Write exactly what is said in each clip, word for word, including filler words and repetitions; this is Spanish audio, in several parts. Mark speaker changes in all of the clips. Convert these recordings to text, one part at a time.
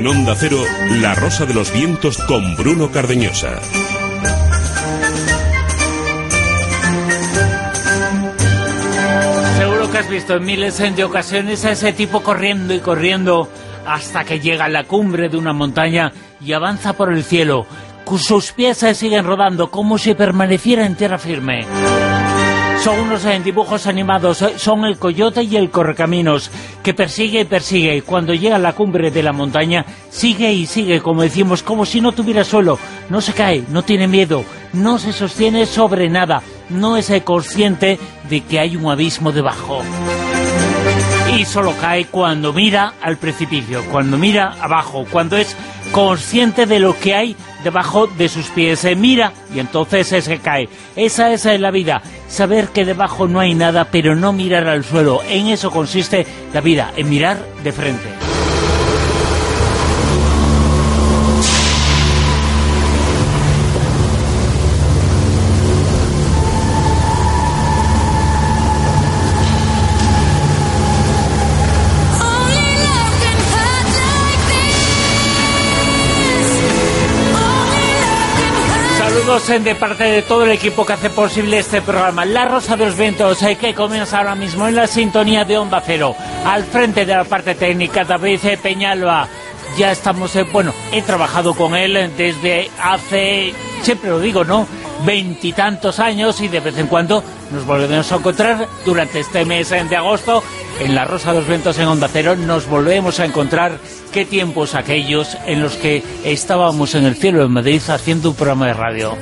Speaker 1: En Onda Cero, La Rosa de los Vientos con Bruno Cardeñosa.
Speaker 2: Seguro que has visto en miles de ocasiones a ese tipo corriendo y corriendo hasta que llega a la cumbre de una montaña y avanza por el cielo. Sus pies se siguen rodando como si permaneciera en tierra firme. Son unos eh, dibujos animados, eh, son el coyote y el correcaminos, que persigue y persigue, y cuando llega a la cumbre de la montaña, sigue y sigue, como decimos, como si no tuviera suelo, no se cae, no tiene miedo, no se sostiene sobre nada, no es eh, consciente de que hay un abismo debajo. Y solo cae cuando mira al precipicio, cuando mira abajo, cuando es consciente de lo que hay debajo de sus pies. Se mira y entonces se cae. Esa es la vida, saber que debajo no hay nada, pero no mirar al suelo. En eso consiste la vida, en mirar de frente. De parte de todo el equipo que hace posible este programa, La Rosa de los Vientos, eh, que comienza ahora mismo en la sintonía de Onda Cero. Al frente de la parte técnica, David Peñalba. Ya estamos, eh, bueno, he trabajado con él desde hace, siempre lo digo, ¿no?, veintitantos años, y de vez en cuando nos volvemos a encontrar durante este mes de agosto en La Rosa de los Vientos en Onda Cero. Nos volvemos a encontrar. Qué tiempos aquellos en los que estábamos en el cielo en Madrid haciendo un programa de radio.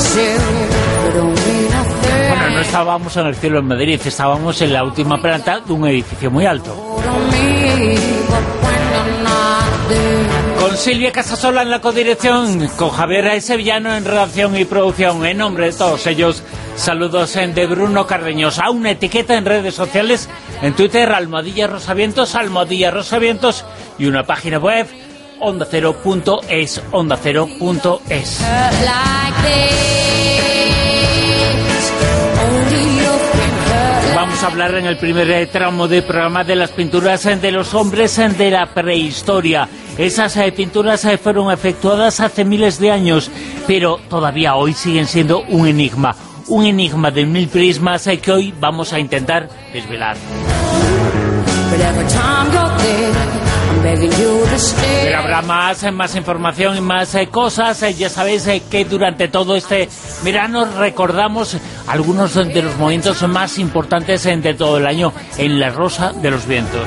Speaker 2: Bueno, no estábamos en el cielo en Madrid, estábamos en la última planta de un edificio muy alto. Con Silvia Casasola en la codirección, con Javier Sevillano en redacción y producción. En nombre de todos ellos, saludos de Bruno Cardeñosa. Una etiqueta en redes sociales, en Twitter, almohadilla rosavientos, almohadilla rosavientos, y una página web, onda cero punto es, onda cero punto es. Vamos a hablar en el primer tramo del programa de las pinturas de los hombres de la prehistoria. Esas eh, pinturas eh, fueron efectuadas hace miles de años, pero todavía hoy siguen siendo un enigma. Un enigma de mil prismas eh, que hoy vamos a intentar desvelar. Pero habrá más, eh, más información y más eh, cosas. Eh, ya sabéis eh, que durante todo este verano recordamos algunos de los momentos más importantes eh, de todo el año en La Rosa de los Vientos.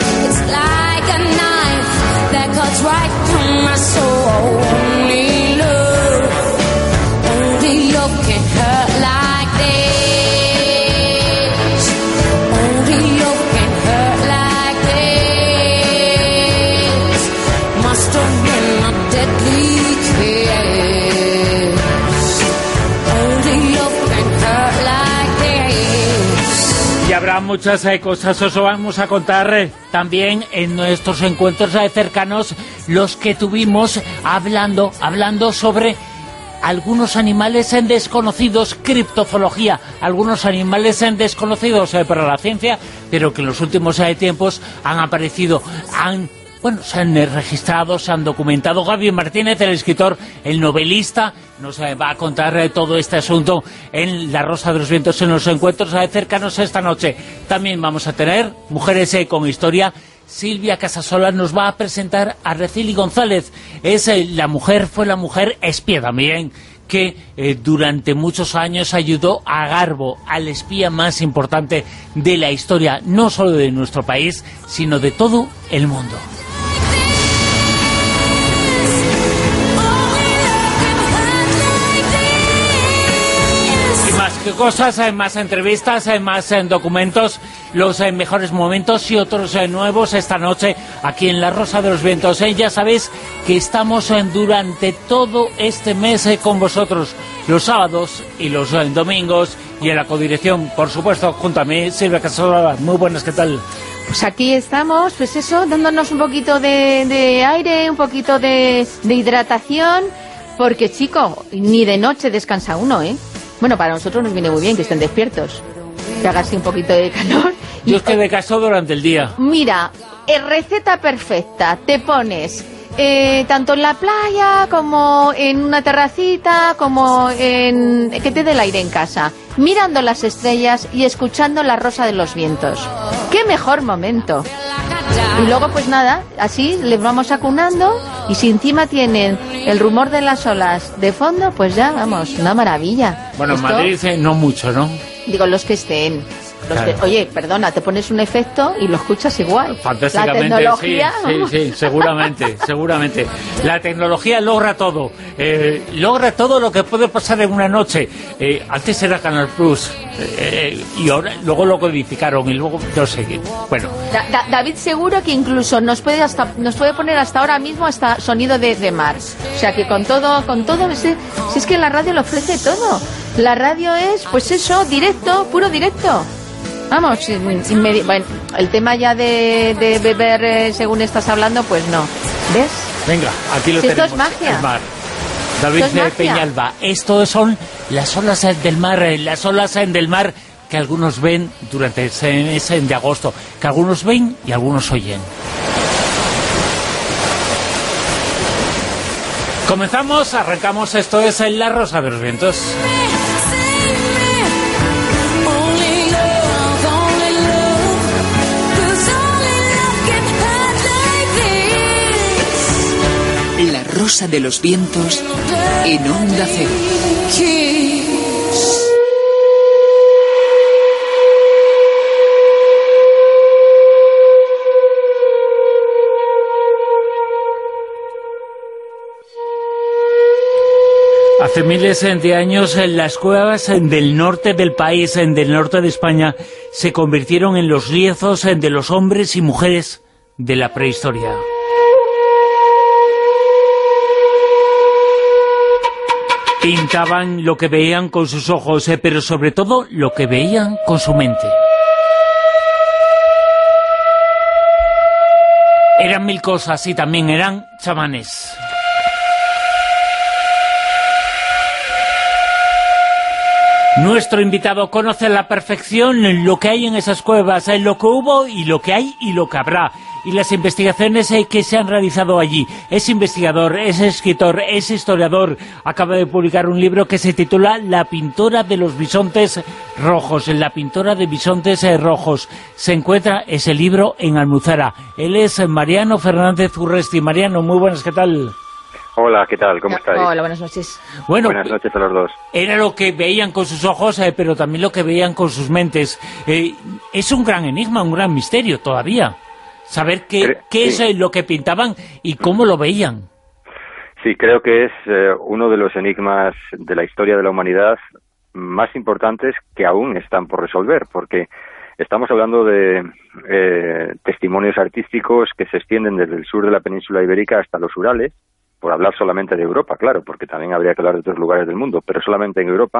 Speaker 2: Y habrá muchas eh, cosas, os vamos a contar eh, también en nuestros encuentros eh, cercanos, los que tuvimos hablando, hablando sobre algunos animales en desconocidos, criptozoología, algunos animales en desconocidos eh, para la ciencia, pero que en los últimos eh, tiempos han aparecido, han bueno, se han registrado, se han documentado. Gaby Martínez, el escritor, el novelista, nos va a contar todo este asunto en La Rosa de los Vientos, en los encuentros cercanos esta noche. También vamos a tener Mujeres con Historia. Silvia Casasola nos va a presentar a Araceli González. Es la mujer, fue la mujer espía también, que eh, durante muchos años ayudó a Garbo, al espía más importante de la historia, no solo de nuestro país, sino de todo el mundo. Qué cosas, hay más entrevistas, hay más eh, documentos, los eh, mejores momentos y otros eh, nuevos esta noche aquí en La Rosa de los Vientos. Eh, ya sabéis que estamos eh, durante todo este mes eh, con vosotros, los sábados y los eh, domingos, y en la codirección, por supuesto, junto a mí, Silvia Casasola. Muy buenas, ¿qué tal?
Speaker 3: Pues aquí estamos, pues eso, dándonos un poquito de, de aire, un poquito de, de hidratación, porque, chico, ni de noche descansa uno, ¿eh? Bueno, para nosotros nos viene muy bien que estén despiertos, que haga así un poquito de calor.
Speaker 2: Yo es que me caso durante el día.
Speaker 3: Mira, receta perfecta, te pones eh, tanto en la playa como en una terracita, como en que te dé el aire en casa, mirando las estrellas y escuchando La Rosa de los Vientos. ¡Qué mejor momento! Y luego pues nada, así les vamos acunando, y si encima tienen el rumor de las olas de fondo, pues ya, vamos, una maravilla.
Speaker 2: Bueno, en
Speaker 3: Esto,
Speaker 2: Madrid eh, no mucho, ¿no?
Speaker 3: digo, los que estén... Los
Speaker 2: Claro.
Speaker 3: que, oye, perdona, te pones un efecto y lo escuchas igual.
Speaker 2: Fantásticamente,
Speaker 3: La tecnología...
Speaker 2: sí, sí, sí, seguramente, seguramente. La tecnología logra todo, eh, logra todo lo que puede pasar en una noche. Eh, antes era Canal Plus, eh, y ahora luego lo codificaron y luego no sé qué. Bueno,
Speaker 3: Da- Da- David seguro que incluso nos puede hasta nos puede poner hasta ahora mismo hasta sonido de, de mar. O sea que con todo, con todo, si, si es que la radio lo ofrece todo. La radio es, pues eso, directo, puro directo. Vamos, inmedi- bueno, el tema ya de, de beber eh, según estás hablando, pues no. ¿Ves?
Speaker 2: venga, aquí lo
Speaker 3: Si esto
Speaker 2: tenemos.
Speaker 3: es magia.
Speaker 2: El mar. David
Speaker 3: Esto es
Speaker 2: de
Speaker 3: magia.
Speaker 2: Peñalba. Esto son las olas eh, del mar, eh, las olas eh, del mar que algunos ven durante ese mes de agosto, que algunos ven y algunos oyen. Comenzamos, arrancamos, esto es en La Rosa de los Vientos.
Speaker 4: La Rosa de los Vientos en Onda Cero.
Speaker 2: Hace miles de años en las cuevas del norte del país, del norte de España, se convirtieron en los lienzos de los hombres y mujeres de la prehistoria. Pintaban lo que veían con sus ojos, eh, pero sobre todo lo que veían con su mente. Eran mil cosas y también eran chamanes. Nuestro invitado conoce a la perfección lo que hay en esas cuevas, eh, lo que hubo y lo que hay y lo que habrá, y las investigaciones eh, que se han realizado allí. Es investigador, es escritor, es historiador. Acaba de publicar un libro que se titula La pintora de los bisontes rojos. La pintora de bisontes eh, rojos. Se encuentra ese libro en Almuzara. Él es Mariano Fernández Urresti. Mariano, muy buenas, ¿qué tal?
Speaker 5: Hola, ¿qué tal? ¿Cómo estáis?
Speaker 3: Hola, buenas noches.
Speaker 2: Bueno,
Speaker 5: Buenas noches a los dos.
Speaker 2: era lo que veían con sus ojos, eh, pero también lo que veían con sus mentes. Eh, es un gran enigma, un gran misterio todavía. Saber qué,
Speaker 5: Cre-
Speaker 2: qué es
Speaker 5: sí.
Speaker 2: eh, lo que pintaban y cómo lo veían.
Speaker 5: Sí, creo que es eh, uno de los enigmas de la historia de la humanidad más importantes que aún están por resolver, porque estamos hablando de eh, testimonios artísticos que se extienden desde el sur de la península ibérica hasta los Urales, por hablar solamente de Europa, claro, porque también habría que hablar de otros lugares del mundo, pero solamente en Europa,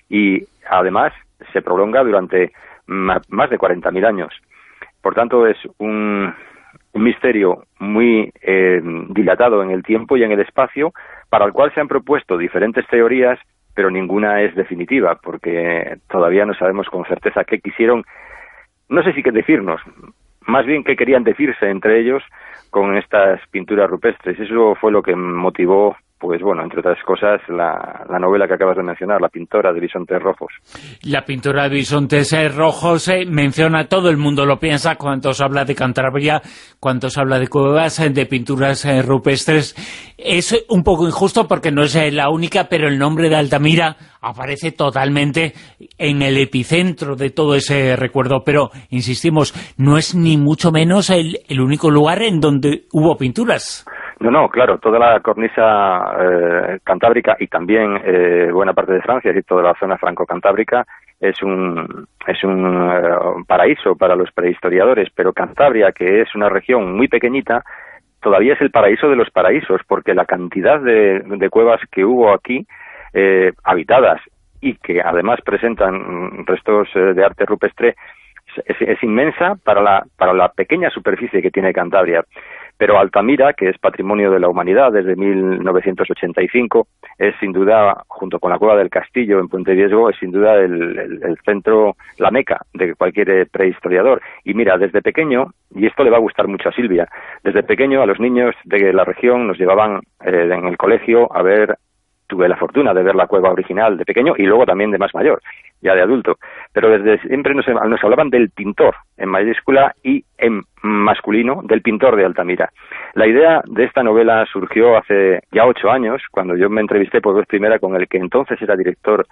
Speaker 5: y además se prolonga durante ma- más de cuarenta mil años. Por tanto, es un, un misterio muy eh, dilatado en el tiempo y en el espacio, para el cual se han propuesto diferentes teorías, pero ninguna es definitiva, porque todavía no sabemos con certeza qué quisieron, no sé si qué decirnos, más bien qué querían decirse entre ellos con estas pinturas rupestres. Eso fue lo que motivó, pues bueno, entre otras cosas, la, la novela que acabas de mencionar, La pintora de bisontes rojos.
Speaker 2: La pintura de bisontes eh, rojos eh, menciona, todo el mundo lo piensa cuando se habla de Cantabria, cuando se habla de cuevas, eh, de pinturas eh, rupestres. Es un poco injusto porque no es eh, la única, pero el nombre de Altamira aparece totalmente en el epicentro de todo ese recuerdo. Pero, insistimos, no es ni mucho menos el, el único lugar en donde hubo pinturas.
Speaker 5: No, no, claro, toda la cornisa eh, cantábrica y también eh, buena parte de Francia, es decir, toda la zona franco-cantábrica es un es un eh, paraíso para los prehistoriadores, pero Cantabria, que es una región muy pequeñita, todavía es el paraíso de los paraísos, porque la cantidad de, de cuevas que hubo aquí, eh, habitadas, y que además presentan restos eh, de arte rupestre, es, es inmensa para la, para la pequeña superficie que tiene Cantabria. pero Altamira, que es Patrimonio de la Humanidad desde mil novecientos ochenta y cinco, es sin duda, junto con la Cueva del Castillo en Puente Viesgo, es sin duda el, el, el centro, la meca de cualquier prehistoriador. Y mira, desde pequeño, y esto le va a gustar mucho a Silvia, desde pequeño a los niños de la región nos llevaban eh, en el colegio a ver, tuve la fortuna de ver la cueva original de pequeño y luego también de más mayor, ya de adulto, pero desde siempre nos, nos hablaban del pintor, en mayúscula, y en masculino, del pintor de Altamira. La idea de esta novela surgió hace ya ocho años, cuando yo me entrevisté por vez primera con el que entonces era director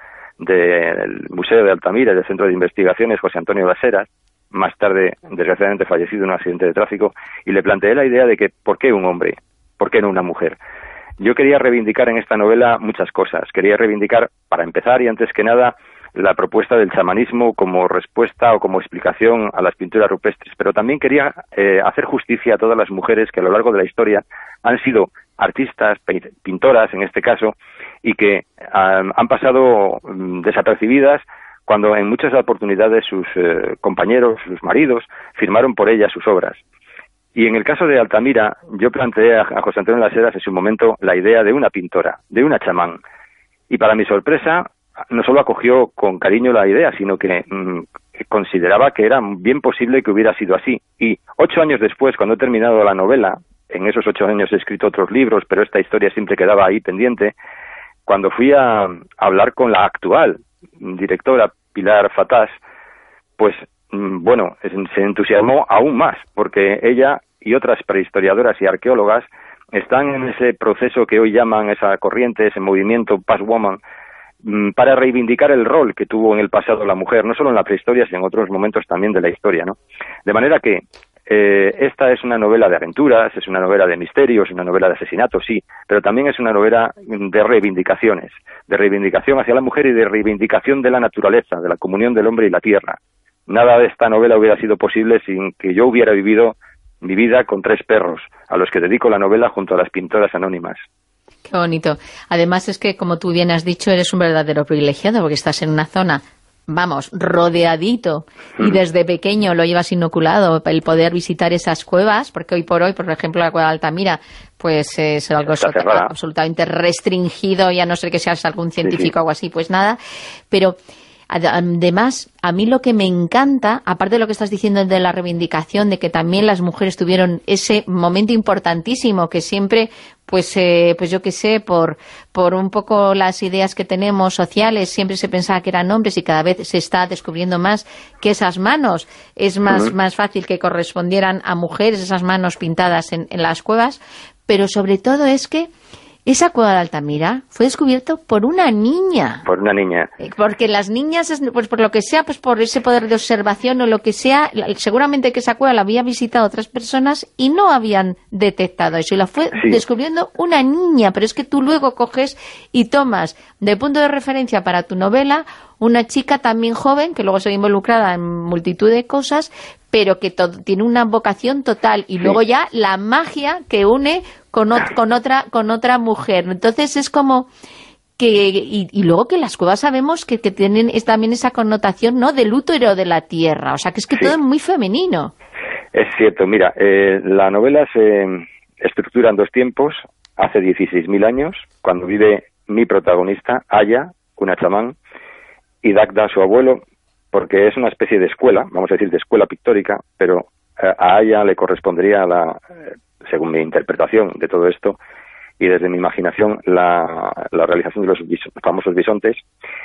Speaker 5: del Museo de Altamira y del Centro de Investigaciones, José Antonio Baseras, más tarde, desgraciadamente, fallecido en un accidente de tráfico, y le planteé la idea de que, ¿por qué un hombre? ¿Por qué no una mujer? Yo quería reivindicar en esta novela muchas cosas. Quería reivindicar, para empezar y antes que nada, la propuesta del chamanismo como respuesta o como explicación a las pinturas rupestres, pero también quería eh, hacer justicia a todas las mujeres que a lo largo de la historia han sido artistas, pintoras en este caso, y que um, han pasado um, desapercibidas cuando en muchas oportunidades sus eh, compañeros, sus maridos, firmaron por ellas sus obras. Y en el caso de Altamira, yo planteé a, a José Antonio Laseras en su momento la idea de una pintora, de una chamán. Y para mi sorpresa, no solo acogió con cariño la idea, sino que mmm, consideraba que era bien posible que hubiera sido así. Y ocho años después, cuando he terminado la novela, en esos ocho años he escrito otros libros, pero esta historia siempre quedaba ahí pendiente, cuando fui a, a hablar con la actual directora, Pilar Fatás, pues bueno, se entusiasmó aún más, porque ella y otras prehistoriadoras y arqueólogas están en ese proceso que hoy llaman esa corriente, ese movimiento Past Woman, para reivindicar el rol que tuvo en el pasado la mujer, no solo en la prehistoria, sino en otros momentos también de la historia, ¿no? De manera que eh, esta es una novela de aventuras, es una novela de misterios, una novela de asesinatos, sí, pero también es una novela de reivindicaciones, de reivindicación hacia la mujer y de reivindicación de la naturaleza, de la comunión del hombre y la tierra. Nada de esta novela hubiera sido posible sin que yo hubiera vivido mi vida con tres perros, a los que dedico la novela junto a las pintoras anónimas.
Speaker 3: Qué bonito. Además es que, como tú bien has dicho, eres un verdadero privilegiado, porque estás en una zona, vamos, rodeadito, y desde pequeño lo llevas inoculado, el poder visitar esas cuevas, porque hoy por hoy, por ejemplo, la cueva de Altamira, pues es algo absolutamente restringido, y a no ser que seas algún científico sí, sí. o algo así, pues nada, pero... Además, a mí lo que me encanta, aparte de lo que estás diciendo de la reivindicación, de que también las mujeres tuvieron ese momento importantísimo que siempre, pues eh, pues yo qué sé, por, por un poco las ideas que tenemos sociales, siempre se pensaba que eran hombres y cada vez se está descubriendo más que esas manos es más, uh-huh. más fácil que correspondieran a mujeres, esas manos pintadas en, en las cuevas, pero sobre todo es que esa cueva de Altamira fue descubierto por una niña.
Speaker 5: Por una niña.
Speaker 3: Porque las niñas, pues por lo que sea, pues por ese poder de observación o lo que sea, seguramente que esa cueva la había visitado otras personas y no habían detectado eso. Y la fue sí. descubriendo una niña. Pero es que tú luego coges y tomas de punto de referencia para tu novela una chica también joven, que luego se ve involucrada en multitud de cosas, pero que tiene una vocación total. Y sí. luego ya la magia que une con, o con otra con otra mujer. Entonces es como que y, y luego que las cuevas sabemos que, que tienen es también esa connotación, ¿no?, del útero de la tierra. O sea que es que sí. todo es muy femenino.
Speaker 5: Es cierto. Mira, eh, la novela se estructura en dos tiempos. Hace dieciséis mil años, cuando vive mi protagonista, Aya, una chamán, y Dagda, su abuelo, porque es una especie de escuela, vamos a decir de escuela pictórica, pero eh, a Aya le correspondería la... Eh, según mi interpretación de todo esto y desde mi imaginación, la, la realización de los bis, famosos bisontes,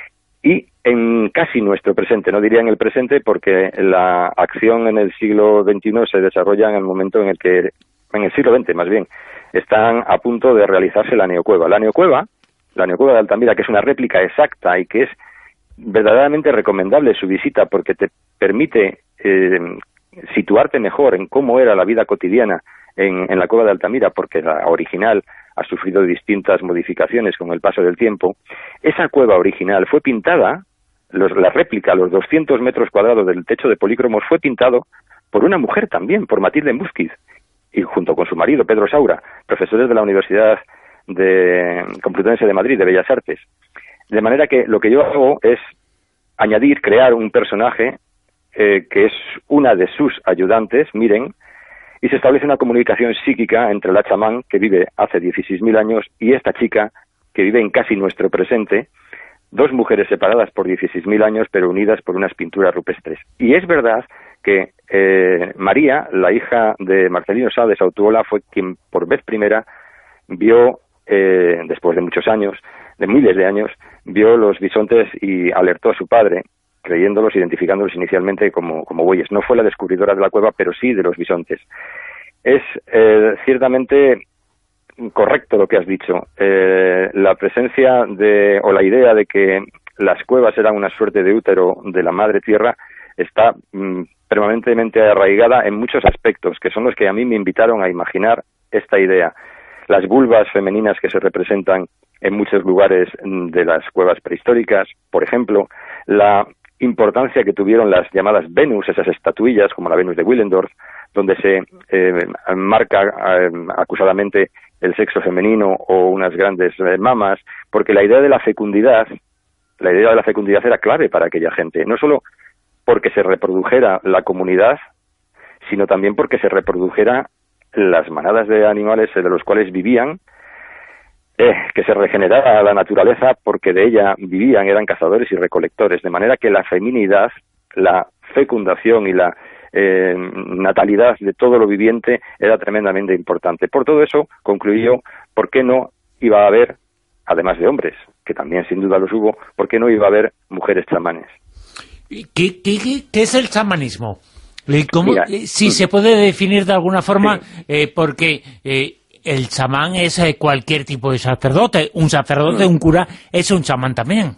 Speaker 5: y en casi nuestro presente, no diría en el presente porque la acción en el siglo veintiuno se desarrolla en el momento en el que, en el siglo veinte más bien, están a punto de realizarse la neocueva. La neocueva, la neocueva de Altamira, que es una réplica exacta y que es verdaderamente recomendable su visita porque te permite eh, situarte mejor en cómo era la vida cotidiana En, en la cueva de Altamira, porque la original ha sufrido distintas modificaciones con el paso del tiempo. Esa cueva original fue pintada, los, la réplica, los doscientos metros cuadrados del techo de polícromos, fue pintado por una mujer también, por Matilde Múzquiz, y junto con su marido, Pedro Saura, profesores de la Universidad de Complutense de Madrid, de Bellas Artes. De manera que lo que yo hago es añadir, crear un personaje eh, que es una de sus ayudantes, Miren, y se establece una comunicación psíquica entre la chamán, que vive hace dieciséis mil años, y esta chica, que vive en casi nuestro presente, dos mujeres separadas por dieciséis mil años, pero unidas por unas pinturas rupestres. Y es verdad que eh, María, la hija de Marcelino Sá de Sautuola, fue quien por vez primera vio, eh, después de muchos años, de miles de años, vio los bisontes y alertó a su padre, creyéndolos, identificándolos inicialmente como, como bueyes. No fue la descubridora de la cueva, pero sí de los bisontes. Es eh, ciertamente correcto lo que has dicho. Eh, la presencia de, o la idea de que las cuevas eran una suerte de útero de la madre tierra está mm, permanentemente arraigada en muchos aspectos, que son los que a mí me invitaron a imaginar esta idea. Las vulvas femeninas que se representan en muchos lugares de las cuevas prehistóricas, por ejemplo, la importancia que tuvieron las llamadas Venus, esas estatuillas como la Venus de Willendorf, donde se eh, marca eh, acusadamente el sexo femenino o unas grandes eh, mamas, porque la idea de la fecundidad, la idea de la fecundidad era clave para aquella gente, no solo porque se reprodujera la comunidad, sino también porque se reprodujera las manadas de animales de los cuales vivían, eh, que se regenerara la naturaleza porque de ella vivían, eran cazadores y recolectores, de manera que la feminidad, la fecundación y la eh, natalidad de todo lo viviente era tremendamente importante. Por todo eso concluyó, ¿por qué no iba a haber, además de hombres, que también sin duda los hubo, por qué no iba a haber mujeres chamanes?
Speaker 2: ¿Qué, qué, qué es el chamanismo? ¿Cómo,
Speaker 5: Mira,
Speaker 2: si se puede definir de alguna forma, sí. eh, porque eh, el chamán es eh, cualquier tipo de sacerdote, un sacerdote, mm. un cura, es un chamán también.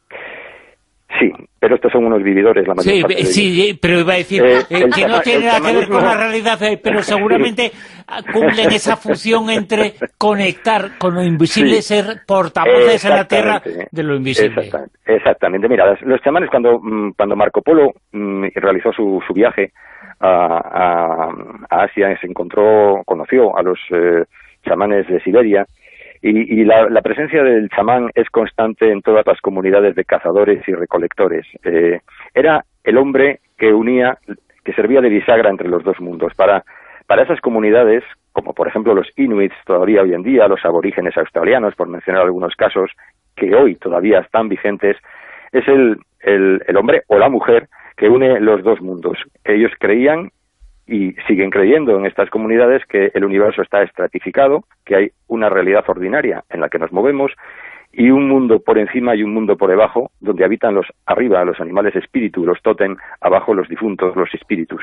Speaker 5: Sí, pero estos son unos vividores, la mayor
Speaker 2: sí,
Speaker 5: parte de
Speaker 2: sí,
Speaker 5: ellos.
Speaker 2: pero iba a decir eh, eh, que no tiene nada que ver con la realidad, eh, pero seguramente cumplen esa función entre conectar con lo invisible, sí. ser portavoces en la tierra de lo invisible.
Speaker 5: Exactamente, exactamente. Mira, los chamanes, cuando, cuando Marco Polo realizó su, su viaje a, a, a Asia, se encontró, conoció a los eh, chamanes de Siberia, Y, y la, la presencia del chamán es constante en todas las comunidades de cazadores y recolectores. Eh, era el hombre que unía, que servía de bisagra entre los dos mundos. Para, para esas comunidades, como por ejemplo los inuits todavía hoy en día, los aborígenes australianos, por mencionar algunos casos que hoy todavía están vigentes, es el, el, el hombre o la mujer que une los dos mundos. Ellos creían y siguen creyendo en estas comunidades que el universo está estratificado, que hay una realidad ordinaria en la que nos movemos y un mundo por encima y un mundo por debajo, donde habitan los arriba los animales espíritu, los tótem, abajo los difuntos, los espíritus.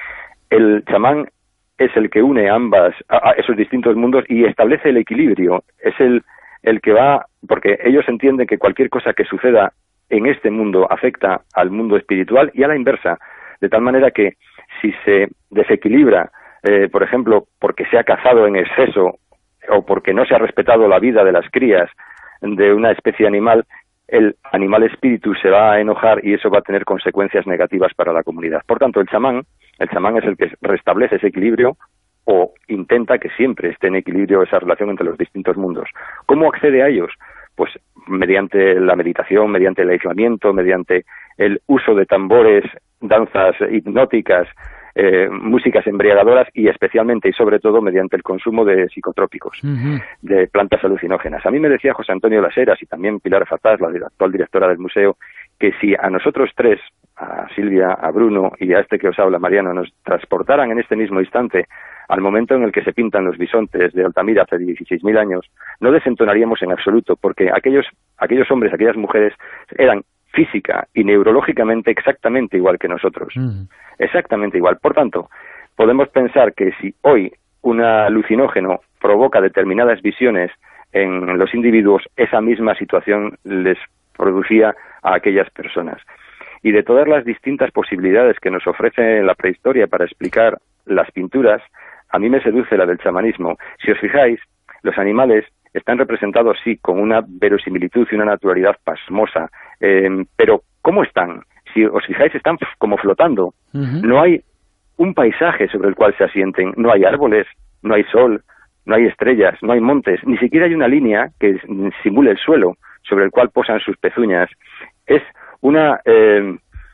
Speaker 5: El chamán es el que une ambas, a, a esos distintos mundos y establece el equilibrio. Es el, el que va, porque ellos entienden que cualquier cosa que suceda en este mundo afecta al mundo espiritual y a la inversa, de tal manera que si se desequilibra, eh, por ejemplo, porque se ha cazado en exceso o porque no se ha respetado la vida de las crías de una especie animal, el animal espíritu se va a enojar y eso va a tener consecuencias negativas para la comunidad. Por tanto, el chamán, el chamán es el que restablece ese equilibrio o intenta que siempre esté en equilibrio esa relación entre los distintos mundos. ¿Cómo accede a ellos? Pues mediante la meditación, mediante el aislamiento, mediante el uso de tambores, danzas hipnóticas, eh, músicas embriagadoras y especialmente y sobre todo mediante el consumo de psicotrópicos, uh-huh. de plantas alucinógenas. A mí me decía José Antonio Las Heras y también Pilar Fatás, la actual directora del museo, que si a nosotros tres, a Silvia, a Bruno y a este que os habla, Mariano, nos transportaran en este mismo instante al momento en el que se pintan los bisontes de Altamira hace dieciséis mil años, no desentonaríamos en absoluto, porque aquellos, aquellos hombres, aquellas mujeres eran física y neurológicamente exactamente igual que nosotros. Mm. Exactamente igual. Por tanto, podemos pensar que si hoy un alucinógeno provoca determinadas visiones en los individuos, esa misma situación les producía a aquellas personas. Y de todas las distintas posibilidades que nos ofrece la prehistoria para explicar las pinturas, a mí me seduce la del chamanismo. Si os fijáis, los animales están representados, sí, con una verosimilitud y una naturalidad pasmosa, eh, pero ¿cómo están? Si os fijáis, están como flotando. Uh-huh. No hay un paisaje sobre el cual se asienten, no hay árboles, no hay sol, no hay estrellas, no hay montes, ni siquiera hay una línea que simule el suelo sobre el cual posan sus pezuñas. Es una, eh,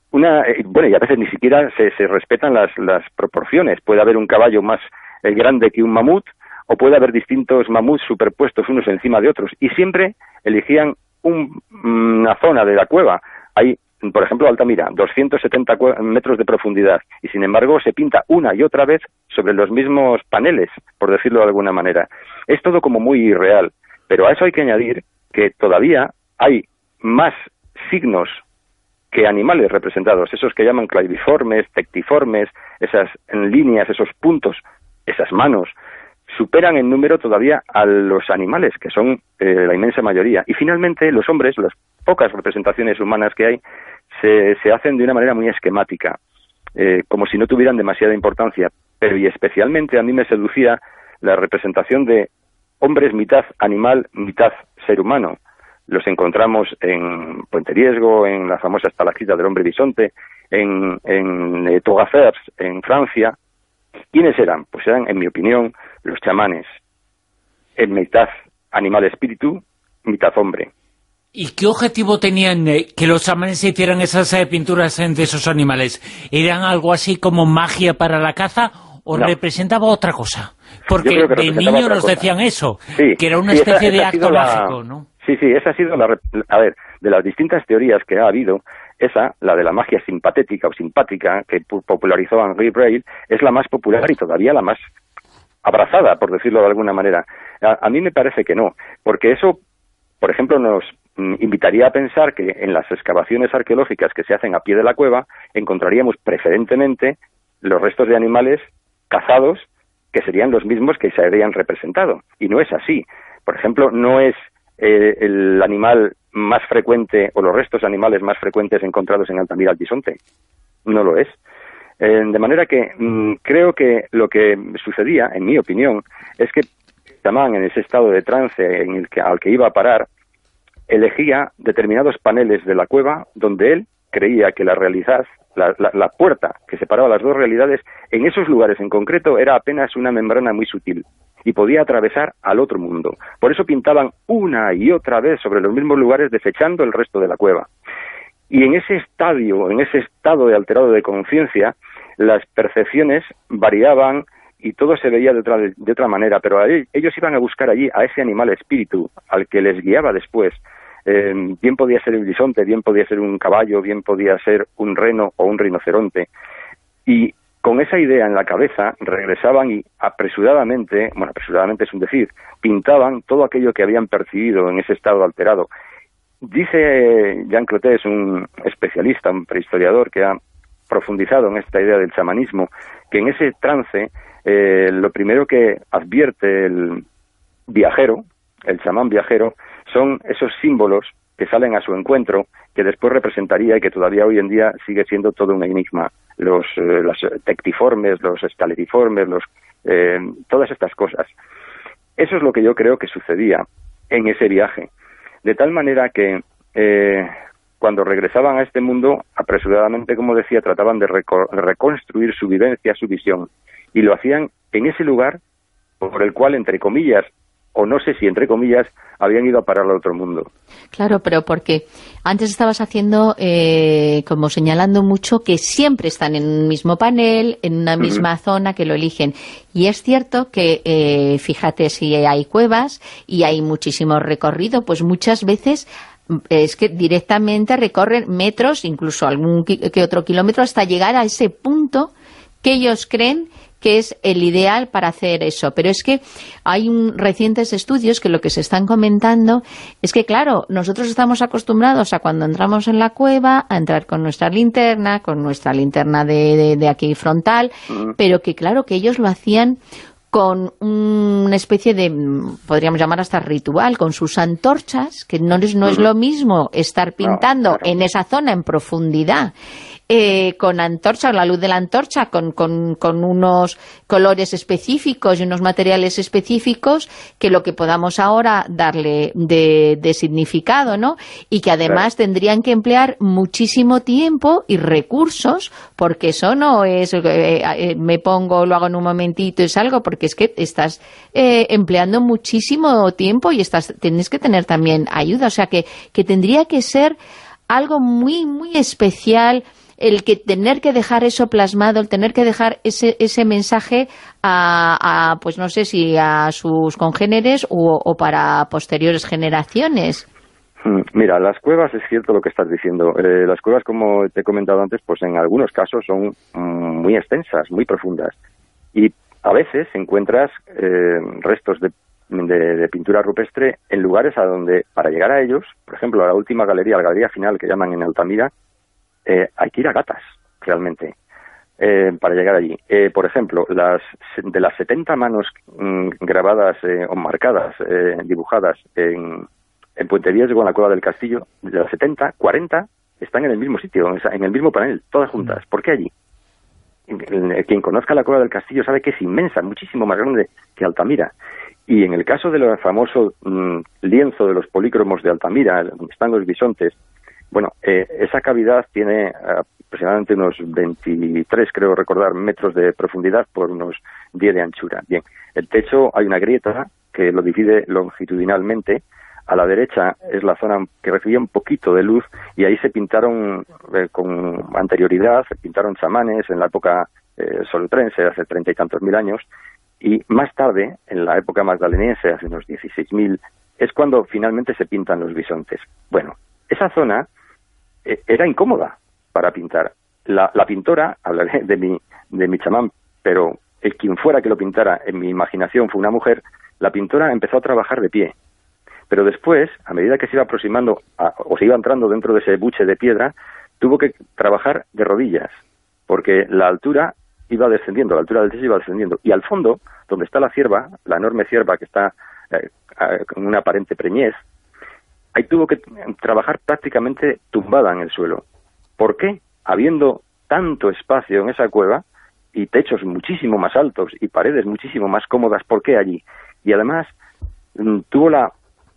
Speaker 5: una eh, bueno, y a veces ni siquiera se, se respetan las, las proporciones. Puede haber un caballo más eh, grande que un mamut, o puede haber distintos mamuts superpuestos unos encima de otros, y siempre elegían un, una zona de la cueva. Hay, por ejemplo, Altamira, doscientos setenta metros de profundidad, y sin embargo se pinta una y otra vez sobre los mismos paneles, por decirlo de alguna manera. Es todo como muy irreal, pero a eso hay que añadir que todavía hay más signos que animales representados, esos que llaman claviformes, tectiformes, esas líneas, esos puntos, esas manos, superan en número todavía a los animales, que son eh, la inmensa mayoría. Y finalmente los hombres, las pocas representaciones humanas que hay, se, se hacen de una manera muy esquemática, eh, como si no tuvieran demasiada importancia. Pero y especialmente a mí me seducía la representación de hombres mitad animal, mitad ser humano. Los encontramos en Puente Riesgo, en la famosa estalactita del hombre bisonte, en, en eh, Togafers, en Francia. ¿Quiénes eran? Pues eran, en mi opinión, los chamanes, en mitad animal espíritu, mitad hombre.
Speaker 2: ¿Y qué objetivo tenían eh, que los chamanes hicieran esas eh, pinturas eh, de esos animales? ¿Eran algo así como magia para la caza o no, representaba otra cosa? Porque de niño nos cosa. decían eso, sí, que era una sí, especie esa, esa de acto mágico, la... ¿no? Sí, sí, esa ha sido la... A ver, de las distintas teorías que ha habido, esa, la de la magia simpatética o simpática, que popularizó Henri Braille, es la más popular y todavía la más abrazada, por decirlo de alguna manera. A, a mí me parece que no, porque eso, por ejemplo, nos mm, invitaría a pensar que en las excavaciones arqueológicas que se hacen a pie de la cueva encontraríamos preferentemente los restos de animales cazados que serían los mismos que se habrían representado. Y no es así. Por ejemplo, no es eh, el animal más frecuente o los restos animales más frecuentes encontrados en Altamira el bisonte. No lo es. Eh, de manera que mmm, creo que lo que sucedía, en mi opinión, es que Chamán, en ese estado de trance en el que, al que iba a parar, elegía determinados paneles de la cueva donde él creía que la realidad, la, la, la puerta que separaba las dos realidades, en esos lugares en concreto era apenas una membrana muy sutil y podía atravesar al otro mundo. Por eso pintaban una y otra vez sobre los mismos lugares, desechando el resto de la cueva. Y en ese estadio, en ese estado de alterado de conciencia, las percepciones variaban y todo se veía de otra, de otra manera, pero ellos iban a buscar allí a ese animal espíritu, al que les guiaba después. Eh, bien podía ser un bisonte, bien podía ser un caballo, bien podía ser un reno o un rinoceronte. Y con esa idea en la cabeza regresaban y apresuradamente, bueno, apresuradamente es un decir, pintaban todo aquello que habían percibido en ese estado alterado. Dice Jean Clotet, un especialista, un prehistoriador que ha profundizado en esta idea del chamanismo, que en ese trance eh, lo primero que advierte el viajero, el chamán viajero, son esos símbolos que salen a su encuentro, que después representaría y que todavía hoy en día sigue siendo todo un enigma. Los, eh, los tectiformes, los estaleriformes, los, eh, todas estas cosas. Eso es lo que yo creo que sucedía en ese viaje. De tal manera que eh, cuando regresaban a este mundo, apresuradamente, como decía, trataban de, reco- de reconstruir su vivencia, su visión, y lo hacían en ese lugar por el cual, entre comillas, o no sé si entre comillas, habían ido a parar al otro mundo.
Speaker 3: Claro, pero porque antes estabas haciendo, eh, como señalando mucho, que siempre están en un mismo panel, en una misma uh-huh. zona, que lo eligen. Y es cierto que, eh, fíjate, si hay cuevas y hay muchísimo recorrido, pues muchas veces es que directamente recorren metros, incluso algún que otro kilómetro, hasta llegar a ese punto que ellos creen que es el ideal para hacer eso. Pero es que hay un, recientes estudios que lo que se están comentando es que, claro, nosotros estamos acostumbrados a cuando entramos en la cueva a entrar con nuestra linterna, con nuestra linterna de, de, de aquí frontal, uh-huh. pero que, claro, que ellos lo hacían con una especie de, podríamos llamar hasta ritual, con sus antorchas, que no es, no uh-huh. es lo mismo estar pintando no, claro. en esa zona en profundidad, Eh, con antorcha, la luz de la antorcha, con, con, con unos colores específicos y unos materiales específicos, que lo que podamos ahora darle de, de significado, ¿no? Y que además claro. tendrían que emplear muchísimo tiempo y recursos, porque eso no es, eh, eh, me pongo, lo hago en un momentito y salgo, porque es que estás eh, empleando muchísimo tiempo y estás tienes que tener también ayuda, o sea que, que tendría que ser algo muy, muy especial. el que tener que dejar eso plasmado, el tener que dejar ese, ese mensaje a, a, pues no sé si a sus congéneres o, o para posteriores generaciones.
Speaker 5: Mira, las cuevas, es cierto lo que estás diciendo. Eh, las cuevas, como te he comentado antes, pues en algunos casos son muy extensas, muy profundas. Y a veces encuentras eh, restos de, de, de pintura rupestre en lugares a donde, para llegar a ellos, por ejemplo, a la última galería, la galería final que llaman en Altamira, eh, hay que ir a gatas, realmente, eh, para llegar allí. Eh, por ejemplo, las de las setenta manos mm, grabadas eh, o marcadas, eh, dibujadas en... en Puente Viesgo, en la Cueva del Castillo, de las setenta, cuarenta están en el mismo sitio, en el mismo panel, todas juntas. ¿Por qué allí? Quien conozca la Cueva del Castillo sabe que es inmensa, muchísimo más grande que Altamira. Y en el caso del famoso mmm, lienzo de los polícromos de Altamira, donde están los bisontes, bueno, eh, esa cavidad tiene uh, aproximadamente unos veintitrés, creo recordar, metros de profundidad por unos diez de anchura. Bien, el techo hay una grieta que lo divide longitudinalmente. A la derecha es la zona que recibía un poquito de luz y ahí se pintaron eh, con anterioridad, se pintaron chamanes en la época eh, solutrense, hace treinta y tantos mil años, y más tarde, en la época magdaleniense, hace unos dieciséis mil, es cuando finalmente se pintan los bisontes. Bueno, esa zona eh, era incómoda para pintar. La, la pintora, hablaré de mi, de mi chamán, pero el quien fuera que lo pintara, en mi imaginación fue una mujer, la pintora empezó a trabajar de pie. Pero después, a medida que se iba aproximando a, o se iba entrando dentro de ese buche de piedra, tuvo que trabajar de rodillas, porque la altura iba descendiendo, la altura del techo iba descendiendo. Y al fondo, donde está la cierva, la enorme cierva que está eh, con una aparente preñez, ahí tuvo que trabajar prácticamente tumbada en el suelo. ¿Por qué? Habiendo tanto espacio en esa cueva y techos muchísimo más altos y paredes muchísimo más cómodas, ¿por qué allí? Y además tuvo la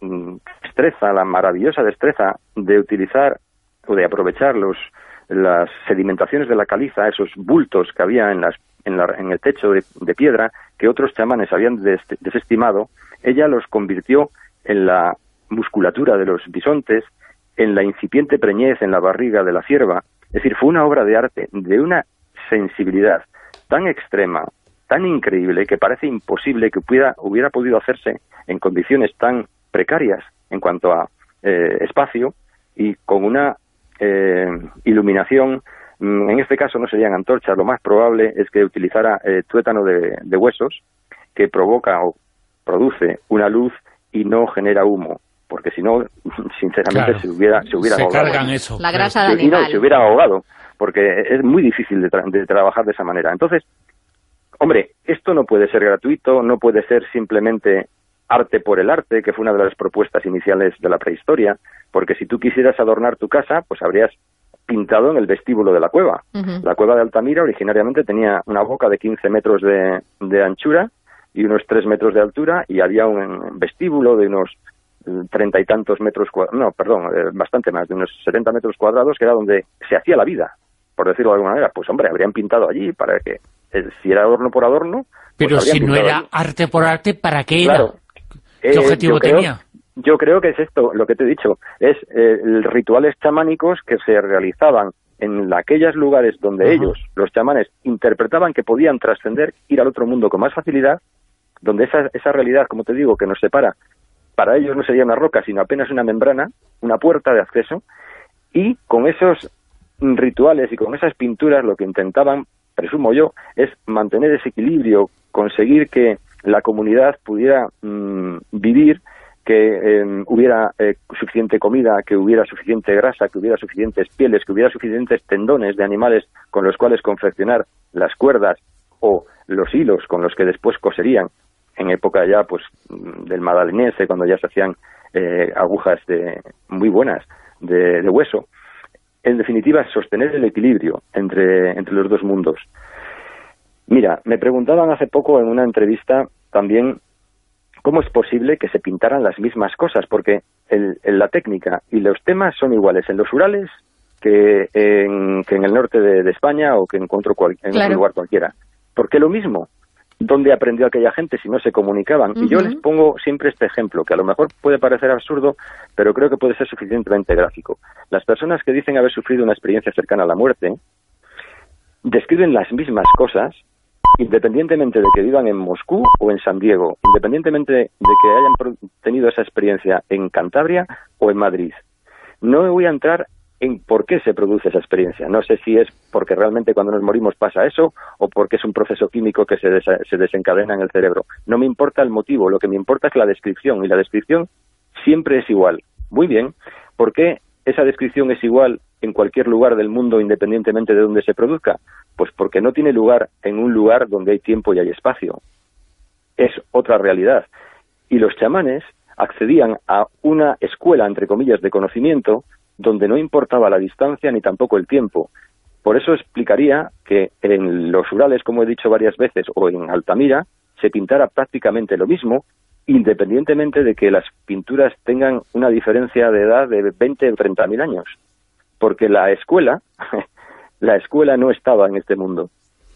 Speaker 5: destreza, la maravillosa destreza de utilizar o de aprovechar los las sedimentaciones de la caliza, esos bultos que había en las en, la, en el techo de, de piedra que otros chamanes habían des, desestimado. Ella los convirtió en la musculatura de los bisontes, en la incipiente preñez en la barriga de la cierva. Es decir, fue una obra de arte de una sensibilidad tan extrema, tan increíble, que parece imposible que pudiera, hubiera podido hacerse en condiciones tan precarias en cuanto a eh, espacio y con una eh, iluminación. En este caso no serían antorchas, lo más probable es que utilizara eh, tuétano de, de huesos, que provoca o produce una luz y no genera humo, porque si no, sinceramente, claro, se hubiera, se hubiera
Speaker 2: se
Speaker 5: ahogado.
Speaker 2: Cargan eso.
Speaker 3: La grasa
Speaker 5: de
Speaker 3: animal. Y
Speaker 5: no, se hubiera ahogado, porque es muy difícil de, tra de trabajar de esa manera. Entonces, hombre, esto no puede ser gratuito, no puede ser simplemente arte por el arte, que fue una de las propuestas iniciales de la prehistoria, porque si tú quisieras adornar tu casa, pues habrías pintado en el vestíbulo de la cueva. Uh-huh. La cueva de Altamira originariamente tenía una boca de quince metros de, de anchura y unos tres metros de altura, y había un vestíbulo de unos treinta y tantos metros cuadrados, no, perdón, eh, bastante más, de unos setenta metros cuadrados, que era donde se hacía la vida, por decirlo de alguna manera. Pues hombre, habrían pintado allí para que, eh, si era adorno por adorno...
Speaker 2: Pero
Speaker 5: pues
Speaker 2: si no era
Speaker 5: allí. Arte
Speaker 2: por arte, ¿para qué era?
Speaker 5: Claro.
Speaker 2: ¿Qué
Speaker 5: Eh,
Speaker 2: objetivo
Speaker 5: yo creo,
Speaker 2: tenía?
Speaker 5: Yo creo que es esto, lo que te he dicho, es eh, rituales chamánicos que se realizaban en aquellos lugares donde Ajá. ellos, los chamanes, interpretaban que podían trascender, ir al otro mundo con más facilidad, donde esa, esa realidad, como te digo, que nos separa, para ellos no sería una roca, sino apenas una membrana, una puerta de acceso, y con esos rituales y con esas pinturas lo que intentaban, presumo yo, es mantener ese equilibrio, conseguir que la comunidad pudiera mmm, vivir, que eh, hubiera eh, suficiente comida, que hubiera suficiente grasa, que hubiera suficientes pieles, que hubiera suficientes tendones de animales con los cuales confeccionar las cuerdas o los hilos con los que después coserían, en época ya pues del magdaleniense, cuando ya se hacían eh, agujas de, muy buenas de, de hueso. En definitiva, sostener el equilibrio entre, entre los dos mundos. Mira, me preguntaban hace poco en una entrevista también cómo es posible que se pintaran las mismas cosas, porque el, el, la técnica y los temas son iguales en los Urales que en, que en el norte de, de España o que en, cual, en claro. otro lugar cualquiera. ¿Por qué lo mismo? ¿dónde aprendió aquella gente si no se comunicaban? Uh-huh. Y yo les pongo siempre este ejemplo, que a lo mejor puede parecer absurdo, pero creo que puede ser suficientemente gráfico. Las personas que dicen haber sufrido una experiencia cercana a la muerte describen las mismas cosas, independientemente de que vivan en Moscú o en San Diego, independientemente de que hayan tenido esa experiencia en Cantabria o en Madrid. No voy a entrar en por qué se produce esa experiencia. No sé si es porque realmente cuando nos morimos pasa eso o porque es un proceso químico que se, des se desencadena en el cerebro. No me importa el motivo, lo que me importa es la descripción, y la descripción siempre es igual. Muy bien, ¿por qué esa descripción es igual en cualquier lugar del mundo independientemente de donde se produzca? Pues porque no tiene lugar en un lugar donde hay tiempo y hay espacio. Es otra realidad. Y los chamanes accedían a una escuela, entre comillas, de conocimiento donde no importaba la distancia ni tampoco el tiempo. Por eso explicaría que en los Urales, como he dicho varias veces, o en Altamira, se pintara prácticamente lo mismo, independientemente de que las pinturas tengan una diferencia de edad de veinte o treinta mil años. Porque la escuela, la escuela no estaba en este mundo.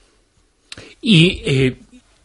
Speaker 2: Y eh,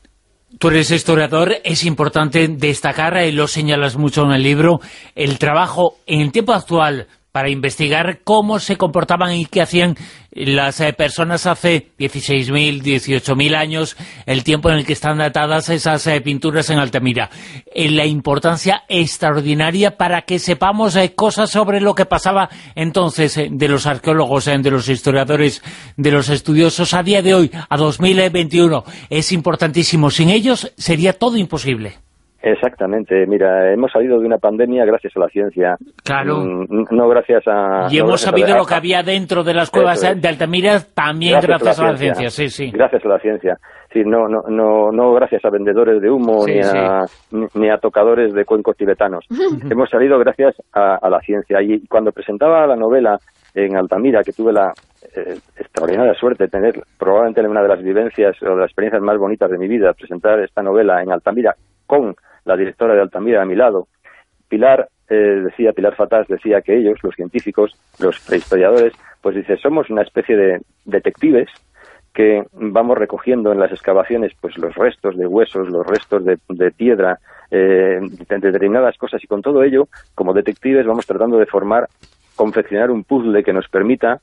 Speaker 2: tú eres historiador, es importante destacar, eh, lo señalas mucho en el libro, el trabajo en el tiempo actual para investigar cómo se comportaban y qué hacían las eh, personas hace dieciséis mil, dieciocho mil años, el tiempo en el que están datadas esas eh, pinturas en Altamira. Eh, la importancia extraordinaria para que sepamos eh, cosas sobre lo que pasaba entonces eh, de los arqueólogos, eh, de los historiadores, de los estudiosos a día de hoy, a dos mil veintiuno. Es importantísimo. Sin ellos sería todo imposible.
Speaker 5: Exactamente, mira, hemos salido de una pandemia gracias a la ciencia.
Speaker 2: Claro.
Speaker 5: No gracias a...
Speaker 2: Y
Speaker 5: no
Speaker 2: hemos sabido
Speaker 5: a,
Speaker 2: lo que había dentro de las cuevas es. de Altamira también gracias, gracias a la ciencia. Sí, sí.
Speaker 5: Gracias a la ciencia. Sí, no, no, no, no gracias a vendedores de humo, sí, ni, a, sí. ni, ni a tocadores de cuencos tibetanos. Hemos salido gracias a, a la ciencia. Y cuando presentaba la novela en Altamira, que tuve la eh, extraordinaria suerte de tener probablemente una de las vivencias o de las experiencias más bonitas de mi vida, presentar esta novela en Altamira con la directora de Altamira a mi lado, Pilar eh, decía, Pilar Fatás decía que ellos, los científicos, los prehistoriadores, pues dice, somos una especie de detectives que vamos recogiendo en las excavaciones pues los restos de huesos, los restos de, de piedra, eh, de determinadas cosas, y con todo ello, como detectives, vamos tratando de formar, confeccionar un puzzle que nos permita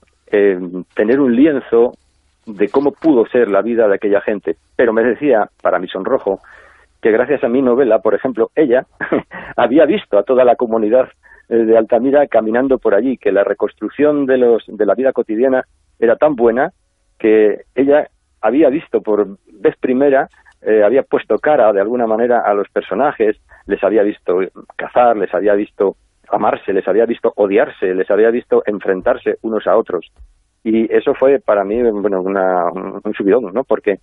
Speaker 5: eh, tener un lienzo de cómo pudo ser la vida de aquella gente. Pero me decía, para mi sonrojo, que gracias a mi novela, por ejemplo, ella había visto a toda la comunidad de Altamira caminando por allí, que la reconstrucción de los de la vida cotidiana era tan buena que ella había visto por vez primera, eh, había puesto cara de alguna manera a los personajes, les había visto cazar, les había visto amarse, les había visto odiarse, les había visto enfrentarse unos a otros. Y eso fue para mí, bueno, una, un subidón, ¿no? Porque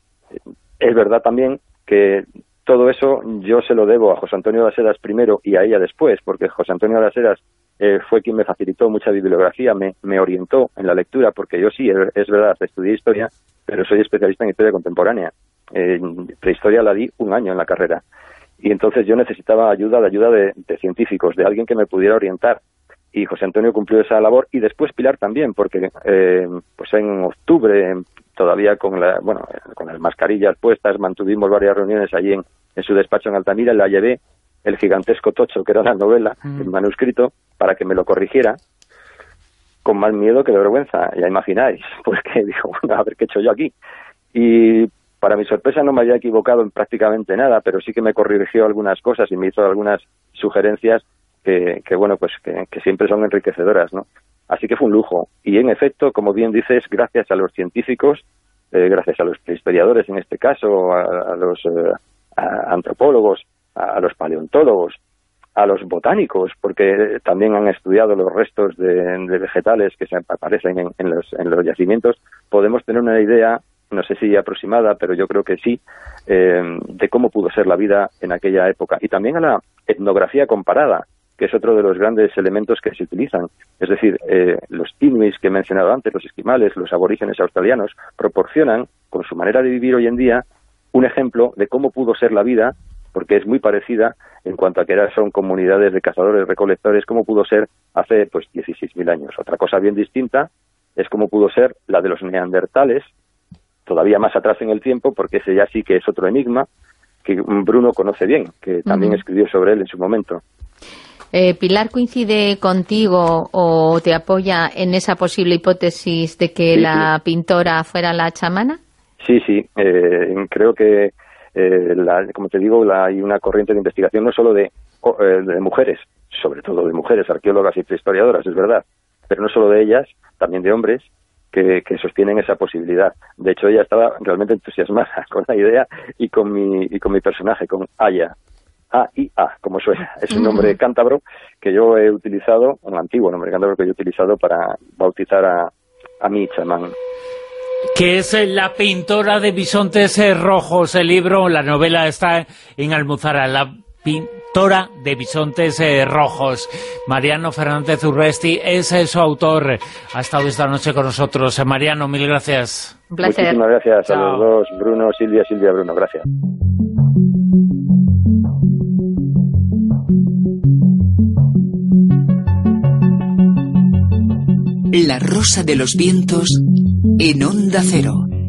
Speaker 5: es verdad también que todo eso yo se lo debo a José Antonio de las Heras primero y a ella después, porque José Antonio de las Heras eh, fue quien me facilitó mucha bibliografía, me, me orientó en la lectura, porque yo sí, es, es verdad, estudié historia, pero soy especialista en historia contemporánea. Eh, prehistoria la di un año en la carrera. Y entonces yo necesitaba ayuda, de ayuda de, de científicos, de alguien que me pudiera orientar. Y José Antonio cumplió esa labor, y después Pilar también, porque eh, pues en octubre, todavía con la, bueno, con las mascarillas puestas, mantuvimos varias reuniones allí en, en su despacho en Altamira, y la llevé el gigantesco tocho, que era la novela, mm. el manuscrito, para que me lo corrigiera, con más miedo que de vergüenza, ya imagináis, porque dijo, bueno, a ver qué he hecho yo aquí. Y para mi sorpresa no me había equivocado en prácticamente nada, pero sí que me corrigió algunas cosas y me hizo algunas sugerencias que, que bueno, pues que, que siempre son enriquecedoras, ¿no? Así que fue un lujo. Y en efecto, como bien dices, gracias a los científicos, eh, gracias a los prehistoriadores en este caso, a, a los eh, a antropólogos, a, a los paleontólogos, a los botánicos, porque también han estudiado los restos de, de vegetales que se aparecen en, en, los, en los yacimientos, podemos tener una idea, no sé si aproximada, pero yo creo que sí, eh, de cómo pudo ser la vida en aquella época. Y también a la etnografía comparada, que es otro de los grandes elementos que se utilizan. Es decir, eh, los inuits que he mencionado antes, los esquimales, los aborígenes australianos, proporcionan, con su manera de vivir hoy en día, un ejemplo de cómo pudo ser la vida, porque es muy parecida en cuanto a que son comunidades de cazadores, recolectores, cómo pudo ser hace pues dieciséis mil años. Otra cosa bien distinta es cómo pudo ser la de los neandertales todavía más atrás en el tiempo, porque ese ya sí que es otro enigma que Bruno conoce bien, que también uh-huh. escribió sobre él en su momento.
Speaker 3: Eh, ¿Pilar coincide contigo o te apoya en esa posible hipótesis de que sí, la sí. pintora fuera la chamana?
Speaker 5: Sí, sí, eh, creo que, eh, la, como te digo, la, hay una corriente de investigación no solo de, de mujeres, sobre todo de mujeres, arqueólogas y prehistoriadoras, es verdad, pero no solo de ellas, también de hombres, que, que sostienen esa posibilidad. De hecho, ella estaba realmente entusiasmada con la idea y con mi, y con mi personaje, con Aya. A I A, como suena. Es un nombre cántabro que yo he utilizado, un antiguo nombre cántabro que yo he utilizado para bautizar a, a mi chamán.
Speaker 2: Que es la pintora de bisontes rojos. El libro, la novela está en Almuzara, la pintora de bisontes rojos. Mariano Fernández Urresti es su autor. Ha estado esta noche con nosotros. Mariano, mil gracias.
Speaker 3: Un placer.
Speaker 5: Muchísimas gracias.
Speaker 2: Chao.
Speaker 5: A los dos, Bruno, Silvia, Silvia, Bruno. Gracias.
Speaker 4: La Rosa de los Vientos en Onda Cero.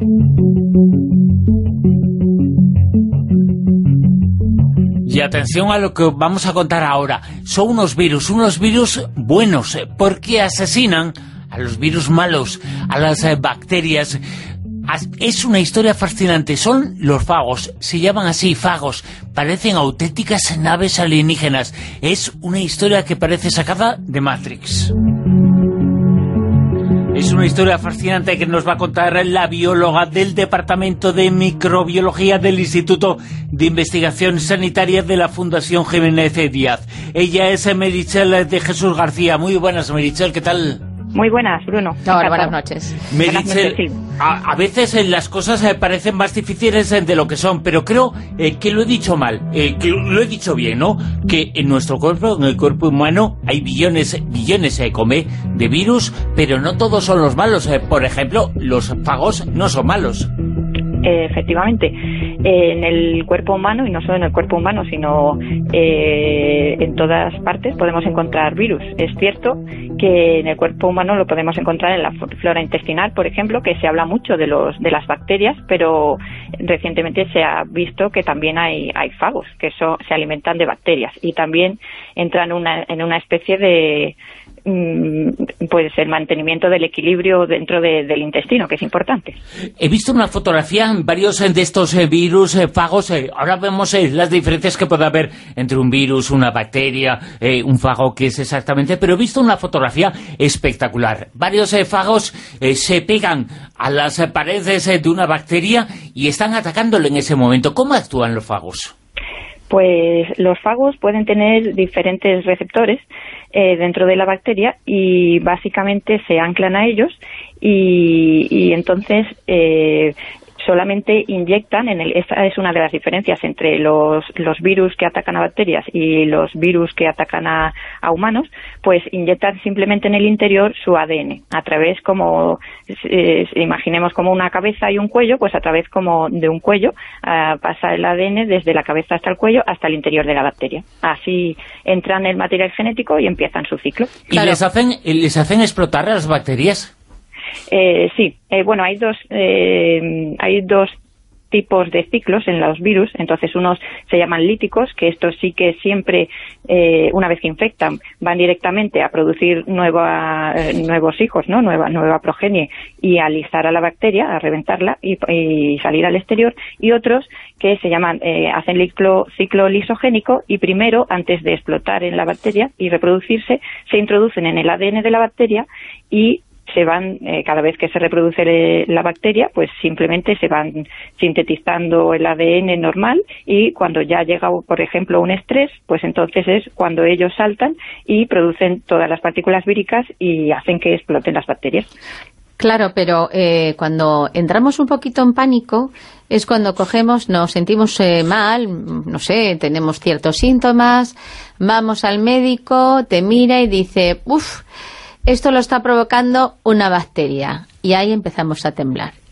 Speaker 2: Y atención a lo que vamos a contar ahora. Son unos virus, unos virus buenos, porque asesinan a los virus malos, a las eh, bacterias. Es una historia fascinante. Son los fagos, se llaman así, fagos. Parecen auténticas naves alienígenas. Es una historia que parece sacada de Matrix. Es una historia fascinante que nos va a contar la bióloga del Departamento de Microbiología del Instituto de Investigación Sanitaria de la Fundación Jiménez Díaz. Ella es Meritxell de Jesús García. Muy buenas, Meritxell, ¿qué tal?
Speaker 6: Muy buenas, Bruno.
Speaker 3: Hola, buenas noches.
Speaker 2: Meritxell, buenas noches, sí. a, a veces eh, las cosas eh, parecen más difíciles eh, de lo que son, pero creo eh, que lo he dicho mal, eh, que lo he dicho bien, ¿no? Que en nuestro cuerpo, en el cuerpo humano, hay billones, billones eh, come de virus, pero no todos son los malos. Eh, por ejemplo, los fagos no son malos.
Speaker 6: Eh, efectivamente, eh, en el cuerpo humano, y no solo en el cuerpo humano, sino eh, en todas partes podemos encontrar virus. Es cierto que en el cuerpo humano lo podemos encontrar en la flora intestinal, por ejemplo, que se habla mucho de los de las bacterias, pero recientemente se ha visto que también hay, hay fagos que so, se alimentan de bacterias y también entran una, en una especie de pues el mantenimiento del equilibrio dentro de, del intestino, que es importante.
Speaker 2: He visto una fotografía en varios de estos eh, virus, eh, fagos. Eh, ahora vemos eh, las diferencias que puede haber entre un virus, una bacteria, eh, un fago, que es exactamente, pero he visto una fotografía espectacular. Varios eh, fagos eh, se pegan a las eh, paredes eh, de una bacteria y están atacándolo en ese momento. ¿Cómo actúan los fagos?
Speaker 6: Pues los fagos pueden tener diferentes receptores eh, dentro de la bacteria y básicamente se anclan a ellos y, y entonces eh, solamente inyectan, en el, esta es una de las diferencias entre los, los virus que atacan a bacterias y los virus que atacan a, a humanos, pues inyectan simplemente en el interior su A D N, a través como, eh, imaginemos como una cabeza y un cuello, pues a través como de un cuello eh, pasa el A D N desde la cabeza hasta el cuello hasta el interior de la bacteria. Así entran el material genético y empiezan su ciclo.
Speaker 2: ¿Y claro, les hacen, les hacen explotar a las bacterias?
Speaker 6: Eh, sí, eh, bueno, hay dos, eh, hay dos tipos de ciclos en los virus. Entonces unos se llaman líticos, que estos sí que siempre, eh, una vez que infectan, van directamente a producir nueva, eh, nuevos hijos, ¿no? Nueva, nueva progenie, y a lisar a la bacteria, a reventarla y, y salir al exterior. Y otros que se llaman, eh, hacen ciclo, ciclo lisogénico, y primero, antes de explotar en la bacteria y reproducirse, se introducen en el A D N de la bacteria y se van, eh, cada vez que se reproduce le, la bacteria, pues simplemente se van sintetizando el A D N normal, y cuando ya llega, por ejemplo, un estrés, pues entonces es cuando ellos saltan y producen todas las partículas víricas y hacen que exploten las bacterias.
Speaker 3: Claro, pero eh, cuando entramos un poquito en pánico es cuando cogemos, nos sentimos eh, mal, no sé, tenemos ciertos síntomas, vamos al médico, te mira y dice, uff, esto lo está provocando una bacteria, y ahí empezamos a temblar.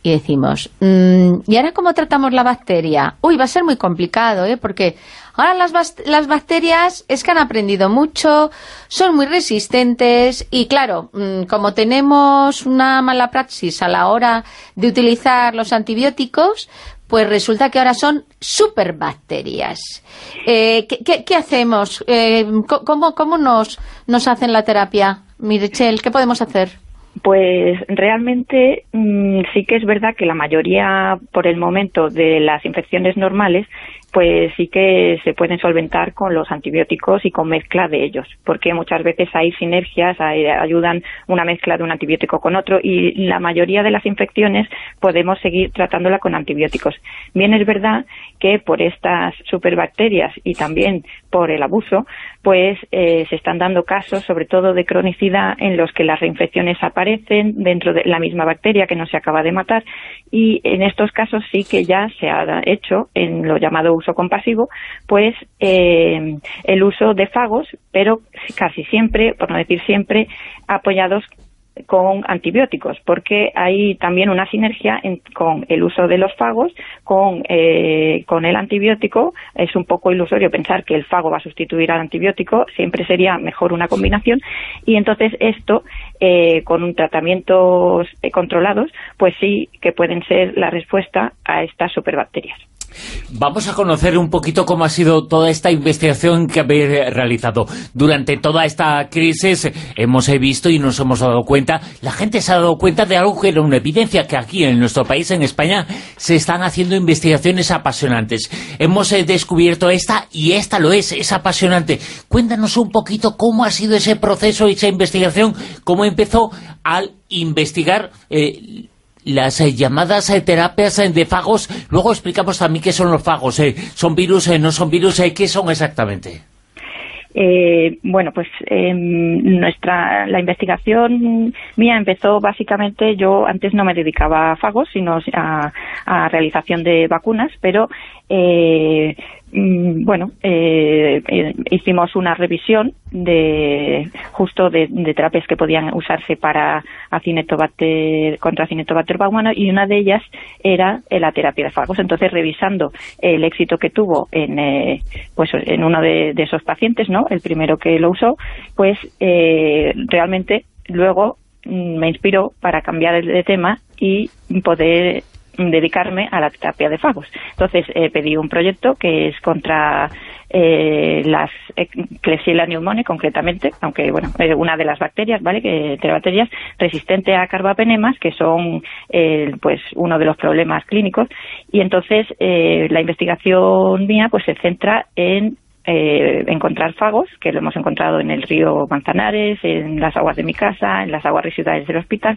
Speaker 3: y decimos, mmm, ¿y ahora cómo tratamos la bacteria? Uy, va a ser muy complicado, ¿eh? Porque ahora las, las bacterias es que han aprendido mucho, son muy resistentes y claro, mmm, como tenemos una mala praxis a la hora de utilizar los antibióticos, pues resulta que ahora son superbacterias. Eh, ¿qué, qué, ¿Qué hacemos? Eh, ¿Cómo, cómo nos, nos hacen la terapia? Meritxell, ¿qué podemos hacer?
Speaker 6: Pues realmente mmm, sí que es verdad que la mayoría, por el momento, de las infecciones normales, pues sí que se pueden solventar con los antibióticos y con mezcla de ellos, porque muchas veces hay sinergias, hay, ayudan una mezcla de un antibiótico con otro y la mayoría de las infecciones podemos seguir tratándola con antibióticos. Bien es verdad que por estas superbacterias y también por el abuso, pues eh, se están dando casos, sobre todo de cronicidad, en los que las reinfecciones aparecen dentro de la misma bacteria que no se acaba de matar y en estos casos sí que ya se ha hecho en lo llamado uso compasivo, pues eh, el uso de fagos, pero casi siempre, por no decir siempre, apoyados con antibióticos, porque hay también una sinergia en, con el uso de los fagos, con, eh, con el antibiótico. Es un poco ilusorio pensar que el fago va a sustituir al antibiótico, siempre sería mejor una combinación, y entonces esto, eh, con un tratamientos eh, controlados, pues sí que pueden ser la respuesta a estas superbacterias.
Speaker 2: Vamos a conocer un poquito cómo ha sido toda esta investigación que habéis realizado. Durante toda esta crisis hemos visto y nos hemos dado cuenta, la gente se ha dado cuenta de algo que era una evidencia, que aquí en nuestro país, en España, se están haciendo investigaciones apasionantes. Hemos eh, descubierto esta y esta lo es, es apasionante. Cuéntanos un poquito cómo ha sido ese proceso, esa investigación, cómo empezó al investigar Eh, las eh, llamadas eh, terapias eh, de fagos. Luego explicamos también qué son los fagos. Eh. ¿Son virus, eh, no son virus? Eh, ¿Qué son exactamente?
Speaker 6: Eh, bueno, pues eh, nuestra la investigación mía empezó básicamente, yo antes no me dedicaba a fagos, sino a, a realización de vacunas, pero eh, bueno, eh, eh, hicimos una revisión de justo de, de terapias que podían usarse para Acinetobacter, contra Acinetobacter baumannii, y una de ellas era la terapia de fagos. Entonces, revisando el éxito que tuvo en eh, pues en uno de, de esos pacientes, ¿no?, el primero que lo usó, pues eh, realmente luego me inspiró para cambiar de tema y poder dedicarme a la terapia de fagos. Entonces eh, pedí un proyecto que es contra eh, las Klebsiella pneumoniae concretamente, aunque bueno, es una de las bacterias, ¿vale?, que bacterias resistente a carbapenemas, que son eh, pues uno de los problemas clínicos, y entonces eh, la investigación mía pues se centra en Eh, encontrar fagos, que lo hemos encontrado en el río Manzanares, en las aguas de mi casa, en las aguas residuales del hospital,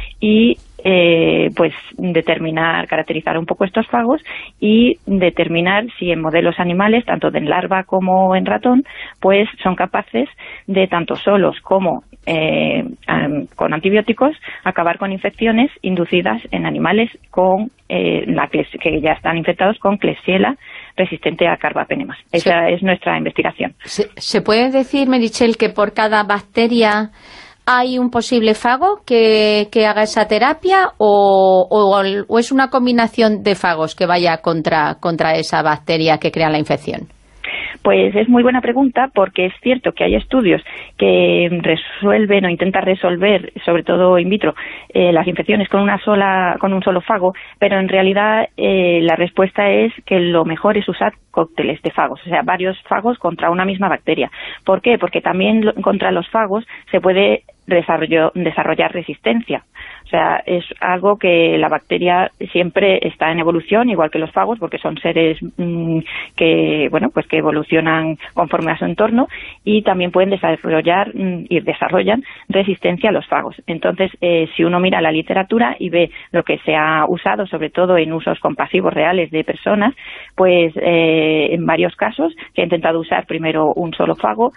Speaker 6: y eh, pues determinar, caracterizar un poco estos fagos y determinar si en modelos animales, tanto de larva como en ratón, pues son capaces de, tanto solos como eh, con antibióticos, acabar con infecciones inducidas en animales con eh, la que ya están infectados con Klebsiella resistente a carbapenemas. Esa sí. Es nuestra investigación.
Speaker 3: ¿Se, ¿Se puede decir, Meritxell, que por cada bacteria hay un posible fago que, que haga esa terapia o, o, o es una combinación de fagos que vaya contra, contra esa bacteria que crea la infección?
Speaker 6: Pues es muy buena pregunta, porque es cierto que hay estudios que resuelven o intentan resolver, sobre todo in vitro, eh, las infecciones con una sola, con un solo fago, pero en realidad eh, la respuesta es que lo mejor es usar cócteles de fagos, o sea, varios fagos contra una misma bacteria. ¿Por qué? Porque también contra los fagos se puede desarrollo, desarrollar resistencia. O sea, es algo que la bacteria siempre está en evolución, igual que los fagos, porque son seres mmm, que, bueno, pues que evolucionan conforme a su entorno, y también pueden desarrollar mmm, y desarrollan resistencia a los fagos. Entonces, eh, si uno mira la literatura y ve lo que se ha usado, sobre todo en usos compasivos reales de personas, pues eh, en varios casos se ha intentado usar primero un solo fago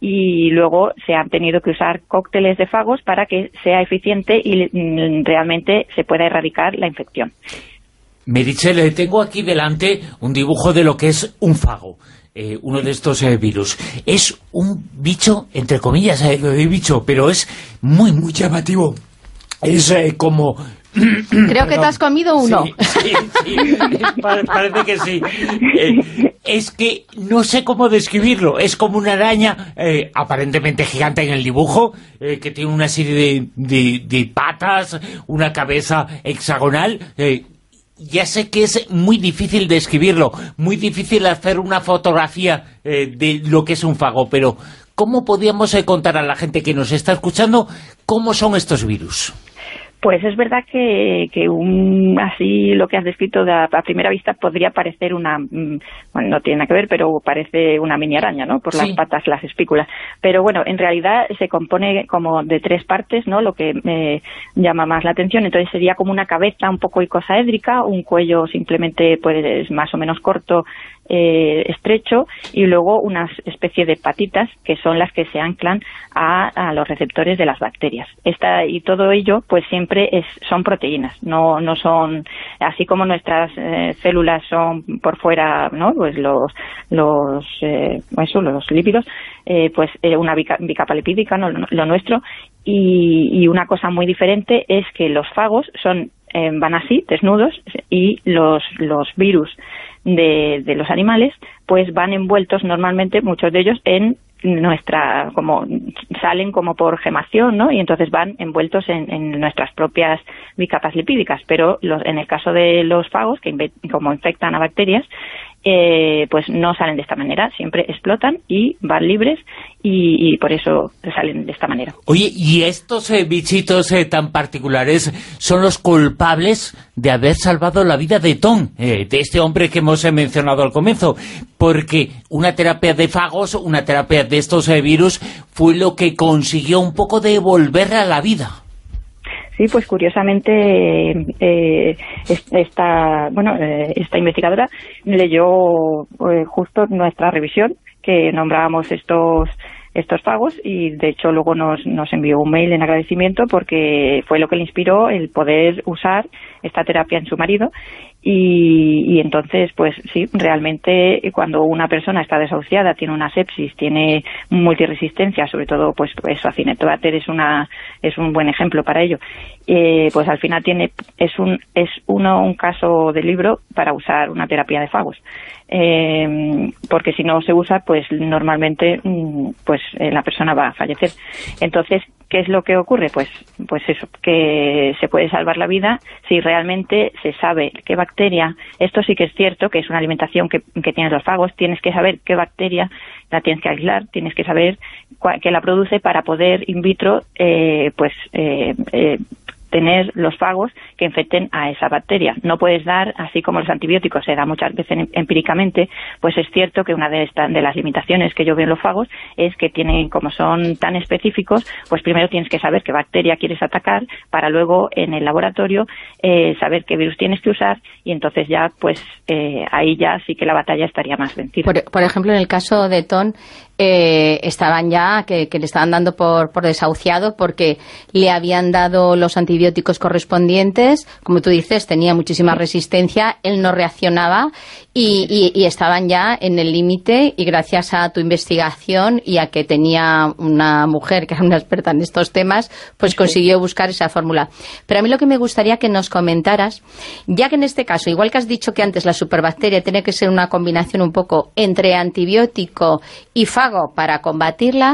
Speaker 6: y luego se han tenido que usar cócteles de fagos para que sea eficiente y mmm, realmente se pueda erradicar la infección.
Speaker 2: Meritxell, tengo aquí delante un dibujo de lo que es un fago, eh, uno de estos eh, virus. Es un bicho, entre comillas, eh, lo he dicho, pero es muy, muy llamativo. Es eh, como
Speaker 3: Creo que te has comido uno.
Speaker 2: Sí, sí, sí. Parece que sí. Eh, es que no sé cómo describirlo. Es como una araña eh, aparentemente gigante en el dibujo, eh, que tiene una serie de, de, de patas, una cabeza hexagonal. Eh, ya sé que es muy difícil describirlo, muy difícil hacer una fotografía eh, de lo que es un fago, pero ¿cómo podríamos eh, contar a la gente que nos está escuchando cómo son estos virus?
Speaker 6: Pues es verdad que, que un, así lo que has descrito de a, a primera vista podría parecer una, bueno, no tiene nada que ver, pero parece una mini araña, ¿no? Por sí. Las patas, las espículas. Pero bueno, en realidad se compone como de tres partes, ¿no? Lo que me llama más la atención. Entonces sería como una cabeza un poco icosaédrica, un cuello simplemente pues más o menos corto, Eh, estrecho, y luego una especie de patitas que son las que se anclan a, a los receptores de las bacterias. Esta, y todo ello pues siempre es, son proteínas, no, no son, así como nuestras eh, células son por fuera, ¿no? Pues los los eh, eso, los lípidos, eh, pues eh, una bica, bicapa lipídica, ¿no? Lo, lo nuestro, y, y una cosa muy diferente es que los fagos son eh, van así, desnudos, y los los virus de, de los animales pues van envueltos normalmente, muchos de ellos, en nuestra, como salen como por gemación, ¿no? Y entonces van envueltos en, en nuestras propias bicapas lipídicas, pero los, en el caso de los fagos, que inve, como infectan a bacterias, eh, pues no salen de esta manera, siempre explotan y van libres, y, y por eso salen de esta manera.
Speaker 2: Oye, ¿y estos eh, bichitos eh, tan particulares son los culpables de haber salvado la vida de Tom, eh, de este hombre que hemos eh, mencionado al comienzo? Porque una terapia de fagos, una terapia de estos eh, virus, fue lo que consiguió un poco de volverle a la vida.
Speaker 6: Sí, pues curiosamente eh, esta, bueno, eh, esta investigadora leyó eh, justo nuestra revisión, que nombrábamos estos estos fagos, y de hecho luego nos, nos envió un mail en agradecimiento porque fue lo que le inspiró el poder usar esta terapia en su marido. Y, y entonces, pues sí, realmente cuando una persona está desahuciada, tiene una sepsis, tiene multiresistencia, sobre todo, pues eso, Acinetobacter es una es un buen ejemplo para ello. Eh, pues al final tiene es un es uno un caso de libro para usar una terapia de fagos, eh, porque si no se usa, pues normalmente, pues eh, la persona va a fallecer. Entonces, ¿qué es lo que ocurre? Pues pues eso, que se puede salvar la vida si realmente se sabe qué bacteria, esto sí que es cierto, que es una alimentación que, que tienes los fagos, tienes que saber qué bacteria la tienes que aislar, tienes que saber cuál, qué la produce para poder in vitro, eh, pues eh, eh, tener los fagos que infecten a esa bacteria. No puedes dar, así como los antibióticos se da muchas veces empíricamente, pues es cierto que una de estas de las limitaciones que yo veo en los fagos es que tienen, como son tan específicos, pues primero tienes que saber qué bacteria quieres atacar para luego en el laboratorio eh, saber qué virus tienes que usar, y entonces ya pues eh, ahí ya sí que la batalla estaría más vencida.
Speaker 3: Por, por ejemplo, en el caso de Tom, eh, estaban ya, que, que le estaban dando por, por desahuciado porque le habían dado los antibióticos correspondientes, como tú dices, tenía muchísima resistencia, él no reaccionaba y, y, y estaban ya en el límite, y gracias a tu investigación y a que tenía una mujer que era una experta en estos temas, pues consiguió buscar esa fórmula. Pero a mí lo que me gustaría que nos comentaras, ya que en este caso, igual que has dicho que antes la superbacteria tiene que ser una combinación un poco entre antibiótico y fago para combatirla,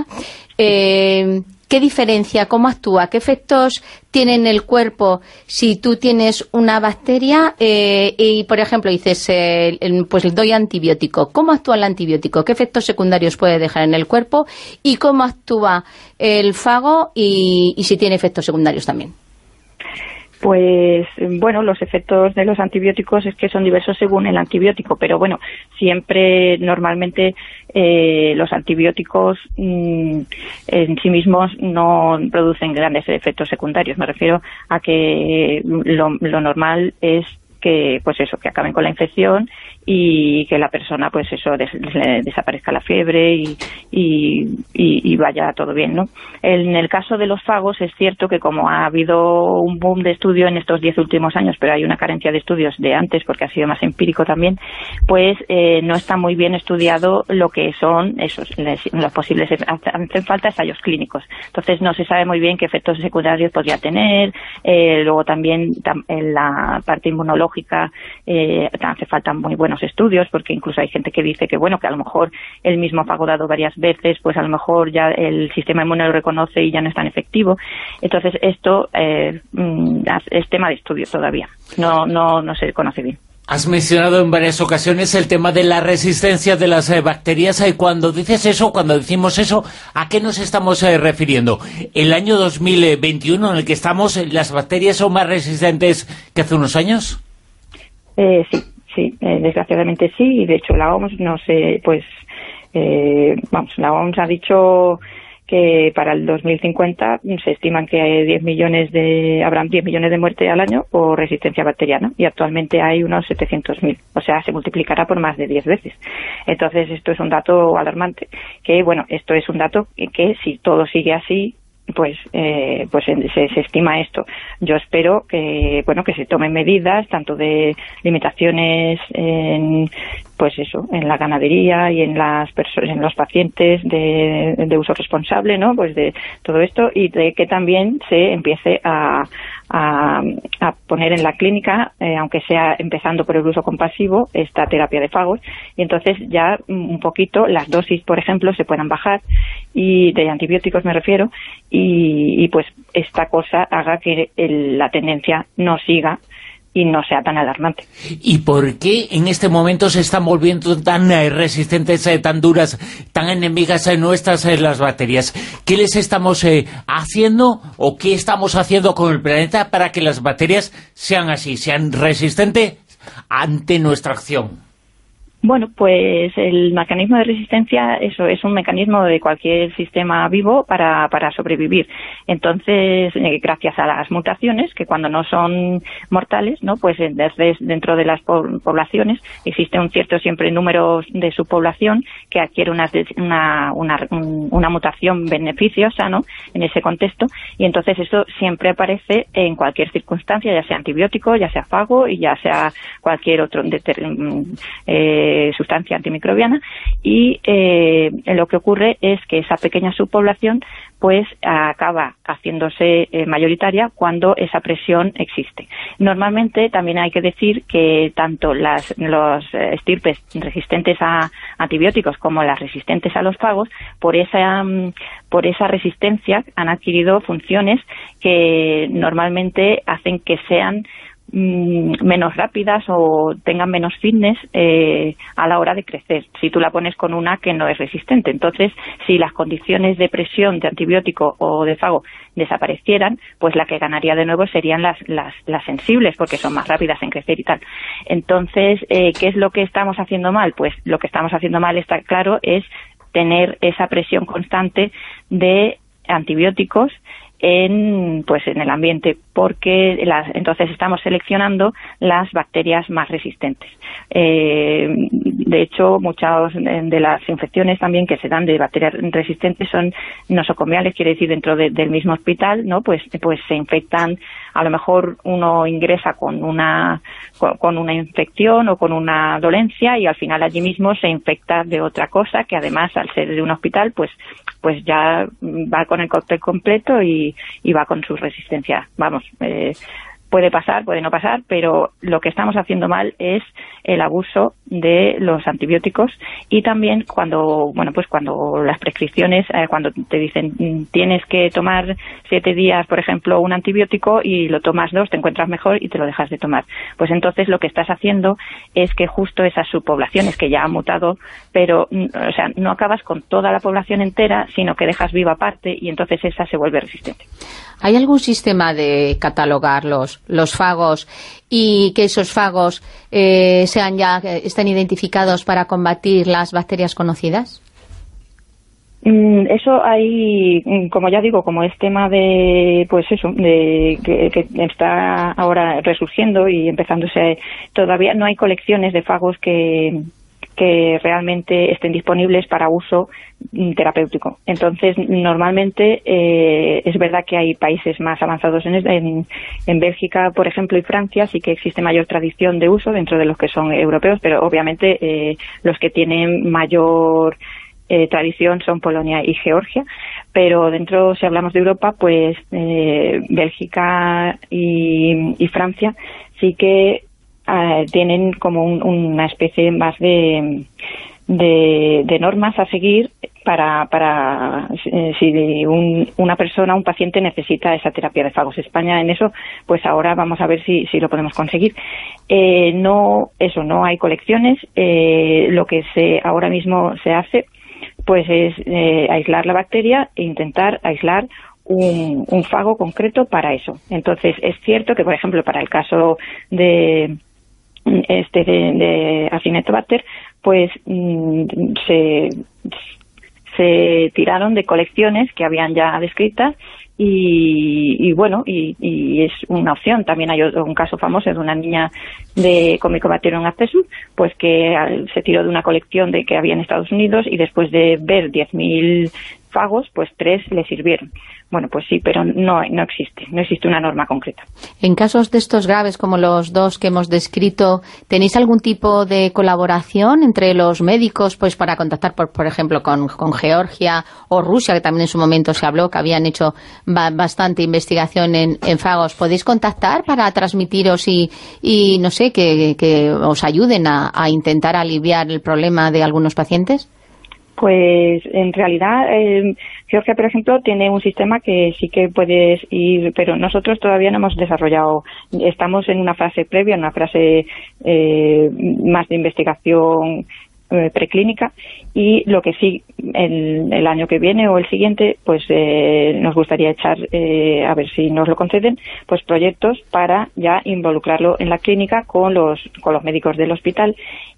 Speaker 3: eh, ¿qué diferencia, cómo actúa, qué efectos tiene en el cuerpo si tú tienes una bacteria eh, y, por ejemplo, dices, eh, pues doy antibiótico? ¿Cómo actúa el antibiótico? ¿Qué efectos secundarios puede dejar en el cuerpo? ¿Y cómo actúa el fago y, y si tiene efectos secundarios también?
Speaker 6: Pues bueno, los efectos de los antibióticos es que son diversos según el antibiótico, pero bueno, siempre normalmente eh, los antibióticos mmm, en sí mismos no producen grandes efectos secundarios. Me refiero a que lo, lo normal es que, pues eso, que acaben con la infección y que la persona, pues eso, des, des, desaparezca la fiebre y, y, y, y vaya todo bien, ¿no? En el caso de los fagos es cierto que como ha habido un boom de estudio en estos diez últimos años, pero hay una carencia de estudios de antes porque ha sido más empírico también, pues eh, no está muy bien estudiado lo que son esos los posibles, hacen falta ensayos clínicos. Entonces no se sabe muy bien qué efectos secundarios podría tener, eh, luego también tam, en la parte inmunológica eh, hace falta muy buenos estudios, porque incluso hay gente que dice que bueno, que a lo mejor el mismo fago dado varias veces, pues a lo mejor ya el sistema inmune lo reconoce y ya no es tan efectivo. Entonces esto eh, es tema de estudio todavía, no, no, no se conoce bien.
Speaker 2: Has mencionado en varias ocasiones el tema de la resistencia de las eh, bacterias. Eh, cuando dices eso, cuando decimos eso, ¿a qué nos estamos eh, refiriendo? ¿El año dos mil veintiuno en el que estamos, las bacterias son más resistentes que hace unos años? Eh,
Speaker 6: sí, sí, eh, desgraciadamente sí, y de hecho la O M S, no sé, pues, eh, vamos, la O M S ha dicho que para el dos mil cincuenta se estiman que hay diez millones de, habrán diez millones de muertes al año por resistencia bacteriana, y actualmente hay unos setecientos mil, o sea, se multiplicará por más de diez veces. Entonces esto es un dato alarmante, que bueno, esto es un dato que, que si todo sigue así, pues eh, pues se, se estima esto. Yo espero que bueno que se tomen medidas tanto de limitaciones en pues eso, en la ganadería y en las personas, en los pacientes de, de uso responsable, ¿no? Pues de todo esto, y de que también se empiece a, a, a poner en la clínica, eh, aunque sea empezando por el uso compasivo, esta terapia de fagos, y entonces ya un poquito las dosis, por ejemplo, se puedan bajar, y de antibióticos me refiero, y, y pues esta cosa haga que el, la tendencia no siga y no sea tan alarmante.
Speaker 2: ¿Y por qué en este momento se están volviendo tan eh, resistentes, eh, tan duras, tan enemigas eh, nuestras eh, las bacterias? ¿Qué les estamos eh, haciendo o qué estamos haciendo con el planeta para que las bacterias sean así, sean resistentes ante nuestra acción?
Speaker 6: Bueno, pues el mecanismo de resistencia, eso es un mecanismo de cualquier sistema vivo para, para sobrevivir. Entonces, eh, gracias a las mutaciones, que cuando no son mortales, ¿no? Pues entonces dentro de las po poblaciones existe un cierto siempre número de su población que adquiere una, una, una, una mutación beneficiosa, ¿no? En ese contexto, y entonces eso siempre aparece en cualquier circunstancia, ya sea antibiótico, ya sea fago y ya sea cualquier otro eh, sustancia antimicrobiana, y eh, lo que ocurre es que esa pequeña subpoblación pues acaba haciéndose eh, mayoritaria cuando esa presión existe. Normalmente también hay que decir que tanto las los estirpes resistentes a antibióticos como las resistentes a los fagos, por esa por esa resistencia han adquirido funciones que normalmente hacen que sean menos rápidas o tengan menos fitness eh, a la hora de crecer, si tú la pones con una que no es resistente. Entonces, si las condiciones de presión de antibiótico o de fago desaparecieran, pues la que ganaría de nuevo serían las, las, las sensibles, porque son más rápidas en crecer y tal. Entonces, eh, ¿qué es lo que estamos haciendo mal? Pues lo que estamos haciendo mal, está claro, es tener esa presión constante de antibióticos en pues en el ambiente, porque las, entonces estamos seleccionando las bacterias más resistentes. Eh, de hecho, muchas de las infecciones también que se dan de bacterias resistentes son nosocomiales, quiere decir dentro de, del mismo hospital, ¿no? Pues pues se infectan, a lo mejor uno ingresa con una con, con una infección o con una dolencia y al final allí mismo se infecta de otra cosa que además al ser de un hospital pues pues ya va con el cóctel completo y, y va con su resistencia. Vamos, eh, puede pasar, puede no pasar, pero lo que estamos haciendo mal es el abuso de los antibióticos, y también cuando, bueno, pues cuando las prescripciones, eh, cuando te dicen tienes que tomar siete días, por ejemplo, un antibiótico y lo tomas dos, te encuentras mejor y te lo dejas de tomar. Pues entonces lo que estás haciendo es que justo esas subpoblaciones que ya han mutado, pero, o sea, no acabas con toda la población entera, sino que dejas viva parte y entonces esa se vuelve resistente.
Speaker 3: ¿Hay algún sistema de catalogar los, los fagos y que esos fagos eh, sean ya estén identificados para combatir las bacterias conocidas?
Speaker 6: Eso hay, como ya digo, como es tema de, pues eso, de que, que está ahora resurgiendo y empezándose, todavía no hay colecciones de fagos que, que realmente estén disponibles para uso terapéutico. Entonces, normalmente eh, es verdad que hay países más avanzados en, en, en Bélgica, por ejemplo, y Francia, sí que existe mayor tradición de uso dentro de los que son europeos, pero obviamente eh, los que tienen mayor Eh, tradición son Polonia y Georgia, pero dentro, si hablamos de Europa, pues eh, Bélgica y, y Francia sí que eh, tienen como un, una especie más de, de, de normas a seguir para, para eh, si un, una persona, un paciente necesita esa terapia de fagos. España en eso, pues ahora vamos a ver si, si lo podemos conseguir. Eh, no, eso, no hay colecciones. Eh, lo que se ahora mismo se hace pues es eh, aislar la bacteria e intentar aislar un, un fago concreto para eso. Entonces, es cierto que, por ejemplo, para el caso de este de, de Acinetobacter, pues mm, se, se tiraron de colecciones que habían ya descritas y, y bueno, y, y es una opción. También hay otro, un caso famoso de una niña de Comicobacterium abscessus, pues que se tiró de una colección de que había en Estados Unidos y después de ver diez mil fagos, pues tres le sirvieron. Bueno, pues sí, pero no, no existe, no existe una norma concreta.
Speaker 3: En casos de estos graves, como los dos que hemos descrito, ¿tenéis algún tipo de colaboración entre los médicos pues para contactar, por, por ejemplo, con, con Georgia o Rusia, que también en su momento se habló, que habían hecho ba bastante investigación en, en fagos? ¿Podéis contactar para transmitiros y, y no sé, que, que os ayuden a, a intentar aliviar el problema de algunos pacientes?
Speaker 6: Pues en realidad eh, Georgia, por ejemplo, tiene un sistema que sí que puedes ir, pero nosotros todavía no hemos desarrollado, estamos en una fase previa, en una fase eh, más de investigación eh, preclínica, y lo que sí, el, el año que viene o el siguiente, pues eh, nos gustaría echar, eh, a ver si nos lo conceden, pues proyectos para ya involucrarlo en la clínica con los, con los médicos del hospital.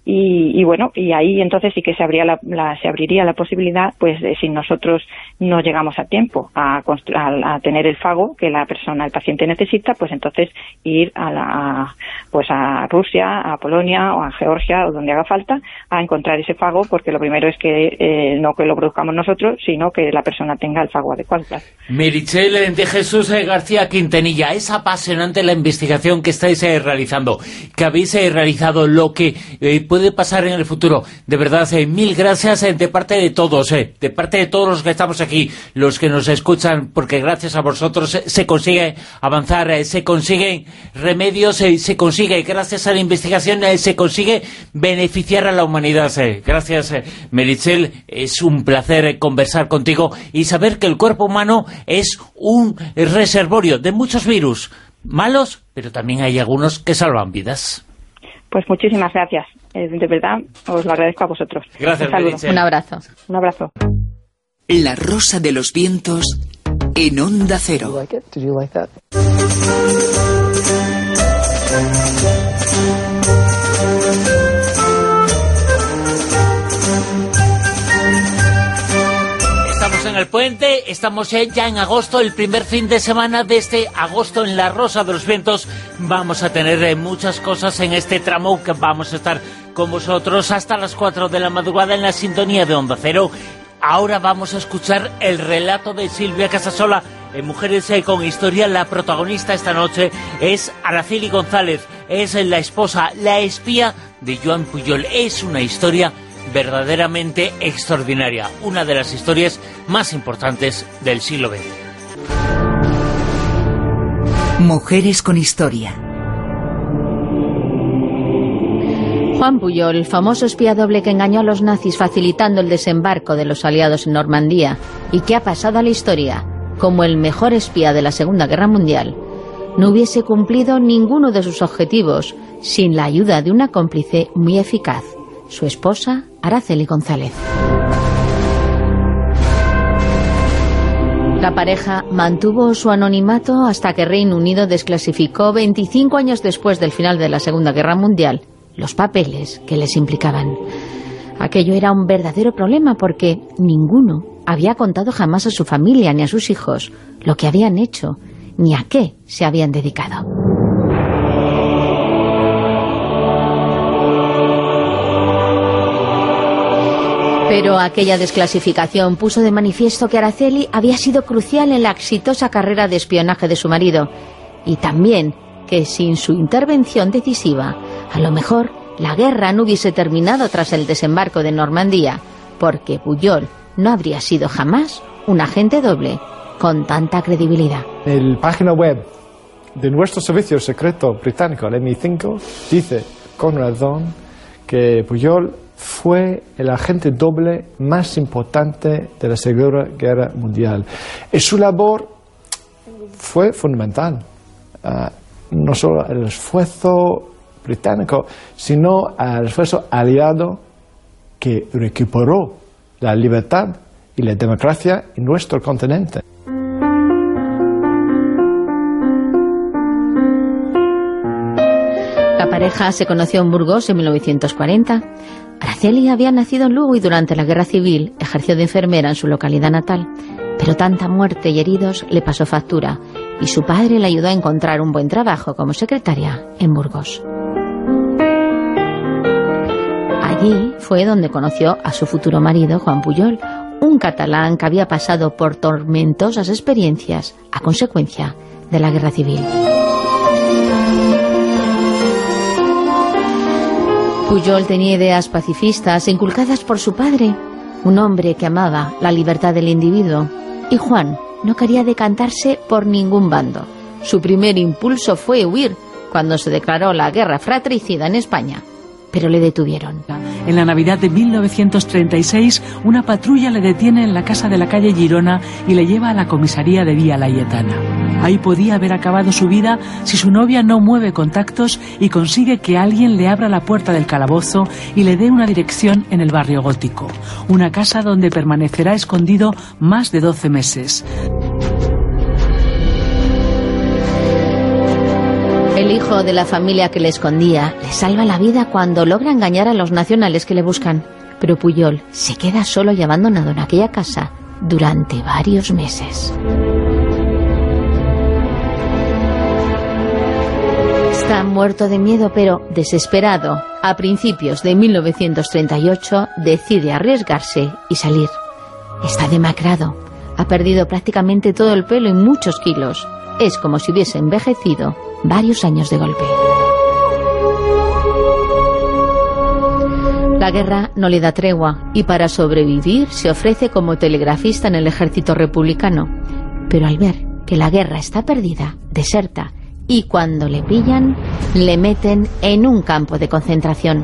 Speaker 6: Y, y bueno, y ahí entonces sí que se abría la, la se abriría la posibilidad, pues de, si nosotros no llegamos a tiempo a, a, a tener el fago que la persona, el paciente necesita, pues entonces ir a la a, pues a Rusia, a Polonia o a Georgia o donde haga falta a encontrar ese fago, porque lo primero es que eh, no que lo produzcamos nosotros, sino que la persona tenga el fago adecuado. Claro.
Speaker 2: Meritxell de Jesús García Quintanilla, es apasionante la investigación que estáis eh, realizando, que habéis eh, realizado, lo que eh, puede pasar en el futuro. De verdad, eh, mil gracias eh, de parte de todos, eh, de parte de todos los que estamos aquí, los que nos escuchan, porque gracias a vosotros eh, se consigue avanzar, eh, se consiguen remedios, eh, se consigue, gracias a la investigación, eh, se consigue beneficiar a la humanidad. Eh. Gracias, eh, Meritxell, es un placer eh, conversar contigo y saber que el cuerpo humano es un reservorio de muchos virus malos, pero también hay algunos que salvan vidas.
Speaker 6: Pues muchísimas gracias. Eh, de verdad, os lo agradezco a vosotros.
Speaker 2: Gracias, Meritxell.
Speaker 3: Un abrazo.
Speaker 6: Un abrazo.
Speaker 4: La Rosa de los Vientos en Onda Cero.
Speaker 2: Estamos en el puente, estamos ya en agosto, el primer fin de semana de este agosto en La Rosa de los Vientos. Vamos a tener muchas cosas en este tramo, que vamos a estar con vosotros hasta las cuatro de la madrugada en la sintonía de Onda Cero. Ahora vamos a escuchar el relato de Silvia Casasola en Mujeres con Historia. La protagonista esta noche es Araceli González, es la esposa, la espía de Joan Pujol. Es una historia verdaderamente extraordinaria, una de las historias más importantes del siglo veinte.
Speaker 4: Mujeres con Historia.
Speaker 3: Juan Pujol, el famoso espía doble que engañó a los nazis facilitando el desembarco de los aliados en Normandía y que ha pasado a la historia como el mejor espía de la Segunda Guerra Mundial, no hubiese cumplido ninguno de sus objetivos sin la ayuda de una cómplice muy eficaz, su esposa Araceli González. La pareja mantuvo su anonimato hasta que Reino Unido desclasificó veinticinco años después del final de la Segunda Guerra Mundial los papeles que les implicaban. Aquello era un verdadero problema porque ninguno había contado jamás a su familia ni a sus hijos lo que habían hecho, ni a qué se habían dedicado. Pero aquella desclasificación puso de manifiesto que Araceli había sido crucial en la exitosa carrera de espionaje de su marido, y también que sin su intervención decisiva, a lo mejor la guerra no hubiese terminado tras el desembarco de Normandía, porque Pujol no habría sido jamás un agente doble con tanta credibilidad.
Speaker 7: El página web de nuestro servicio secreto británico, el M I cinco, dice con razón que Pujol fue el agente doble más importante de la Segunda Guerra Mundial. Y su labor fue fundamental. Uh, no solo el esfuerzo británico, sino al esfuerzo aliado que recuperó la libertad y la democracia en nuestro continente.
Speaker 3: La pareja se conoció en Burgos en mil novecientos cuarenta. Araceli había nacido en Lugo y durante la Guerra Civil ejerció de enfermera en su localidad natal, pero tanta muerte y heridos le pasó factura y su padre le ayudó a encontrar un buen trabajo como secretaria en Burgos. Allí fue donde conoció a su futuro marido, Juan Pujol, un catalán que había pasado por tormentosas experiencias a consecuencia de la Guerra Civil. Pujol tenía ideas pacifistas inculcadas por su padre, un hombre que amaba la libertad del individuo, y Juan no quería decantarse por ningún bando. Su primer impulso fue huir cuando se declaró la guerra fratricida en España, pero le detuvieron.
Speaker 8: En la Navidad de mil novecientos treinta y seis, una patrulla le detiene en la casa de la calle Girona y le lleva a la comisaría de Vía Laietana. Ahí podía haber acabado su vida si su novia no mueve contactos y consigue que alguien le abra la puerta del calabozo y le dé una dirección en el barrio gótico, una casa donde permanecerá escondido más de doce meses.
Speaker 3: El hijo de la familia que le escondía le salva la vida cuando logra engañar a los nacionales que le buscan. Pero Pujol se queda solo y abandonado en aquella casa durante varios meses. Está muerto de miedo, pero desesperado. A principios de mil novecientos treinta y ocho decide arriesgarse y salir. Está demacrado. Ha perdido prácticamente todo el pelo y muchos kilos. Es como si hubiese envejecido varios años de golpe. La guerra no le da tregua y para sobrevivir se ofrece como telegrafista en el ejército republicano. Pero al ver que la guerra está perdida, deserta y cuando le pillan, le meten en un campo de concentración.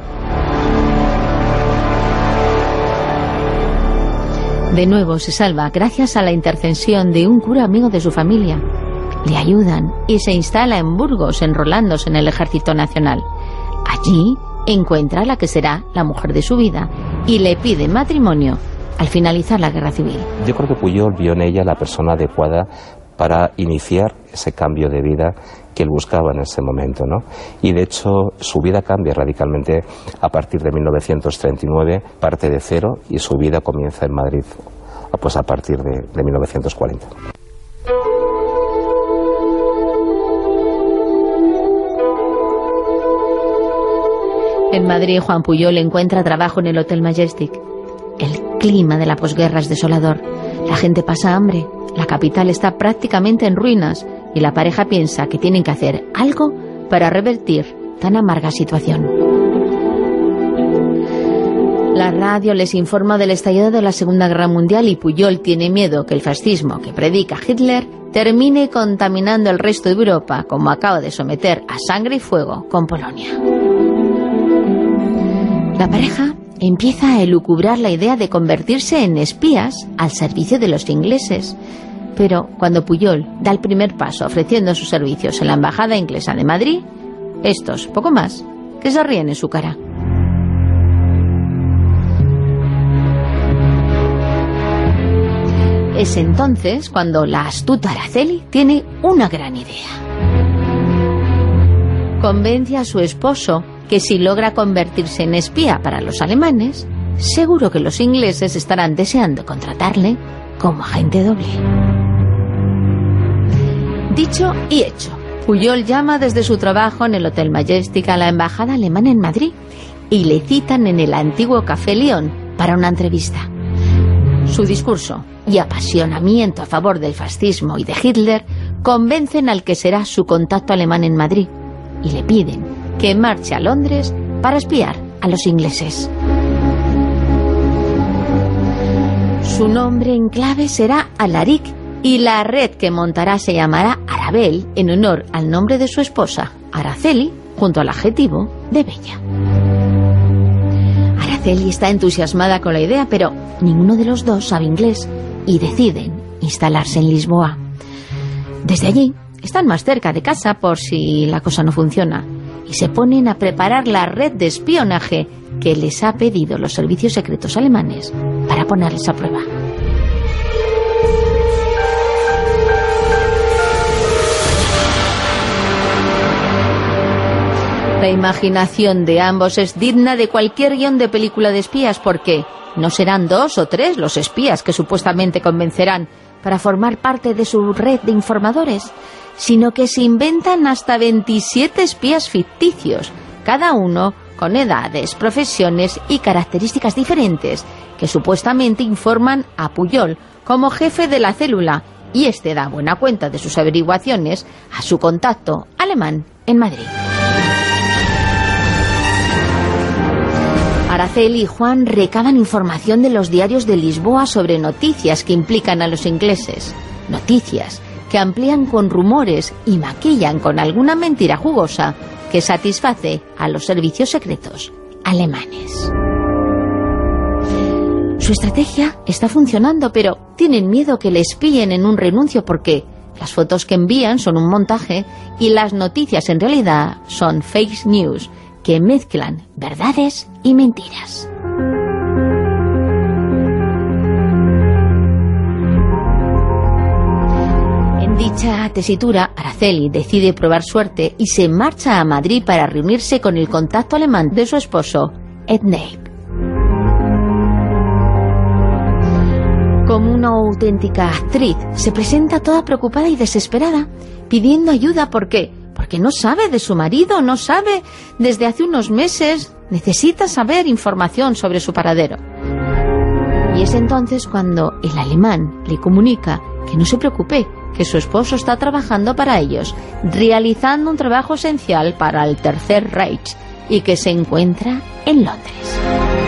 Speaker 3: De nuevo se salva gracias a la intercesión de un cura amigo de su familia. Le ayudan y se instala en Burgos, enrolándose en el Ejército Nacional. Allí encuentra a la que será la mujer de su vida y le pide matrimonio al finalizar la Guerra Civil.
Speaker 9: Yo creo que Pujol vio en ella la persona adecuada para iniciar ese cambio de vida que él buscaba en ese momento, ¿no? Y de hecho su vida cambia radicalmente a partir de mil novecientos treinta y nueve, parte de cero y su vida comienza en Madrid pues a partir de, de mil novecientos cuarenta.
Speaker 3: En Madrid, Juan Pujol encuentra trabajo en el Hotel Majestic. El clima de la posguerra es desolador. La gente pasa hambre, la capital está prácticamente en ruinas y la pareja piensa que tienen que hacer algo para revertir tan amarga situación. La radio les informa del estallido de la Segunda Guerra Mundial y Pujol tiene miedo que el fascismo que predica Hitler termine contaminando el resto de Europa, como acaba de someter a sangre y fuego con Polonia. La pareja empieza a elucubrar la idea de convertirse en espías al servicio de los ingleses. Pero cuando Pujol da el primer paso ofreciendo sus servicios en la Embajada Inglesa de Madrid, estos, poco más, que se ríen en su cara. Es entonces cuando la astuta Araceli tiene una gran idea. Convence a su esposo que si logra convertirse en espía para los alemanes, seguro que los ingleses estarán deseando contratarle como agente doble. Dicho y hecho, Pujol llama desde su trabajo en el Hotel Majestic a la embajada alemana en Madrid y le citan en el antiguo Café León para una entrevista. Su discurso y apasionamiento a favor del fascismo y de Hitler convencen al que será su contacto alemán en Madrid y le piden que marche a Londres para espiar a los ingleses. Su nombre en clave será Alaric y la red que montará se llamará Arabel en honor al nombre de su esposa, Araceli, junto al adjetivo de bella. Araceli está entusiasmada con la idea, pero ninguno de los dos sabe inglés y deciden instalarse en Lisboa. Desde allí están más cerca de casa por si la cosa no funciona y se ponen a preparar la red de espionaje que les ha pedido los servicios secretos alemanes para ponerles a prueba. La imaginación de ambos es digna de cualquier guión de película de espías porque no serán dos o tres los espías que supuestamente convencerán para formar parte de su red de informadores, sino que se inventan hasta veintisiete espías ficticios, cada uno con edades, profesiones y características diferentes, que supuestamente informan a Pujol como jefe de la célula, y este da buena cuenta de sus averiguaciones a su contacto alemán en Madrid. Araceli y Juan recaban información de los diarios de Lisboa sobre noticias que implican a los ingleses, noticias que amplían con rumores y maquillan con alguna mentira jugosa que satisface a los servicios secretos alemanes. Su estrategia está funcionando, pero tienen miedo que les pillen en un renuncio porque las fotos que envían son un montaje y las noticias en realidad son fake news que mezclan verdades y mentiras. En dicha tesitura, Araceli decide probar suerte y se marcha a Madrid para reunirse con el contacto alemán de su esposo, Ed Neill. Como una auténtica actriz, se presenta toda preocupada y desesperada, pidiendo ayuda porque, porque no sabe de su marido, no sabe desde hace unos meses, necesita saber información sobre su paradero. Y es entonces cuando el alemán le comunica que no se preocupe, que su esposo está trabajando para ellos, realizando un trabajo esencial para el Tercer Reich y que se encuentra en Londres.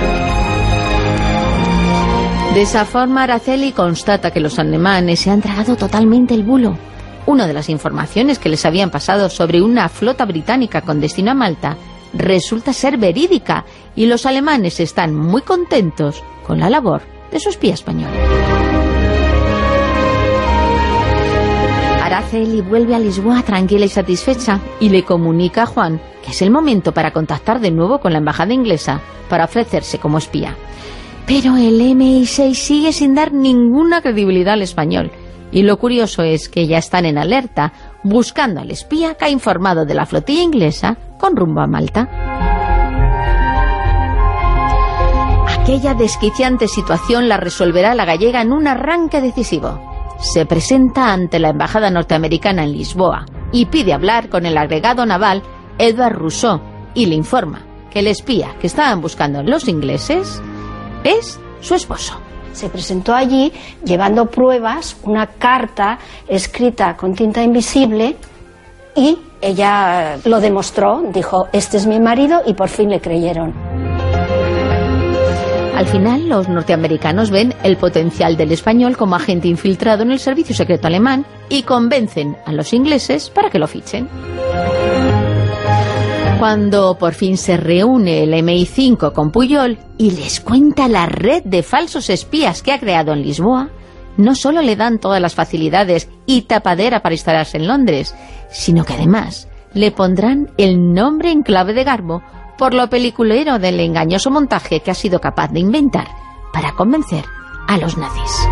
Speaker 3: De esa forma, Araceli constata que los alemanes se han tragado totalmente el bulo. Una de las informaciones que les habían pasado sobre una flota británica con destino a Malta resulta ser verídica y los alemanes están muy contentos con la labor de su espía español. Araceli vuelve a Lisboa tranquila y satisfecha y le comunica a Juan que es el momento para contactar de nuevo con la embajada inglesa para ofrecerse como espía. Pero el eme i seis sigue sin dar ninguna credibilidad al español. Y lo curioso es que ya están en alerta, buscando al espía que ha informado de la flotilla inglesa con rumbo a Malta. Aquella desquiciante situación la resolverá la gallega en un arranque decisivo. Se presenta ante la embajada norteamericana en Lisboa y pide hablar con el agregado naval Edward Rousseau y le informa que el espía que estaban buscando los ingleses es su esposo.
Speaker 10: Se presentó allí llevando pruebas, una carta escrita con tinta invisible y ella lo demostró, dijo, este es mi marido y por fin le creyeron.
Speaker 3: Al final, los norteamericanos ven el potencial del español como agente infiltrado en el servicio secreto alemán y convencen a los ingleses para que lo fichen. Cuando por fin se reúne el eme i cinco con Pujol y les cuenta la red de falsos espías que ha creado en Lisboa, no solo le dan todas las facilidades y tapadera para instalarse en Londres, sino que además le pondrán el nombre en clave de garbo por lo peliculero del engañoso montaje que ha sido capaz de inventar para convencer a los nazis.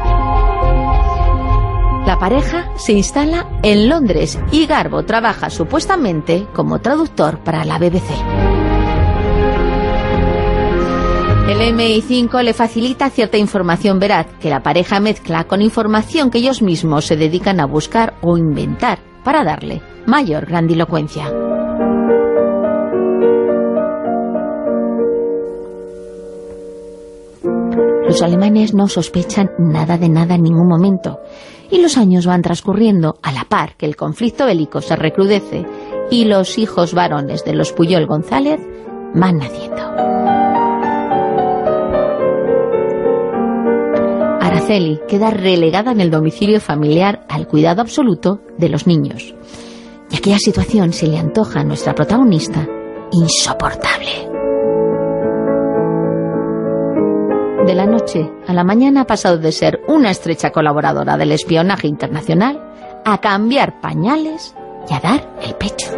Speaker 3: La pareja se instala en Londres y Garbo trabaja supuestamente como traductor para la be be ce. El M I cinco le facilita cierta información veraz que la pareja mezcla con información que ellos mismos se dedican a buscar o inventar para darle mayor grandilocuencia. Los alemanes no sospechan nada de nada en ningún momento, y los años van transcurriendo a la par que el conflicto bélico se recrudece y los hijos varones de los Pujol González van naciendo. Araceli queda relegada en el domicilio familiar al cuidado absoluto de los niños. Y aquella situación se le antoja a nuestra protagonista insoportable. De la noche a la mañana ha pasado de ser una estrecha colaboradora del espionaje internacional a cambiar pañales y a dar el pecho.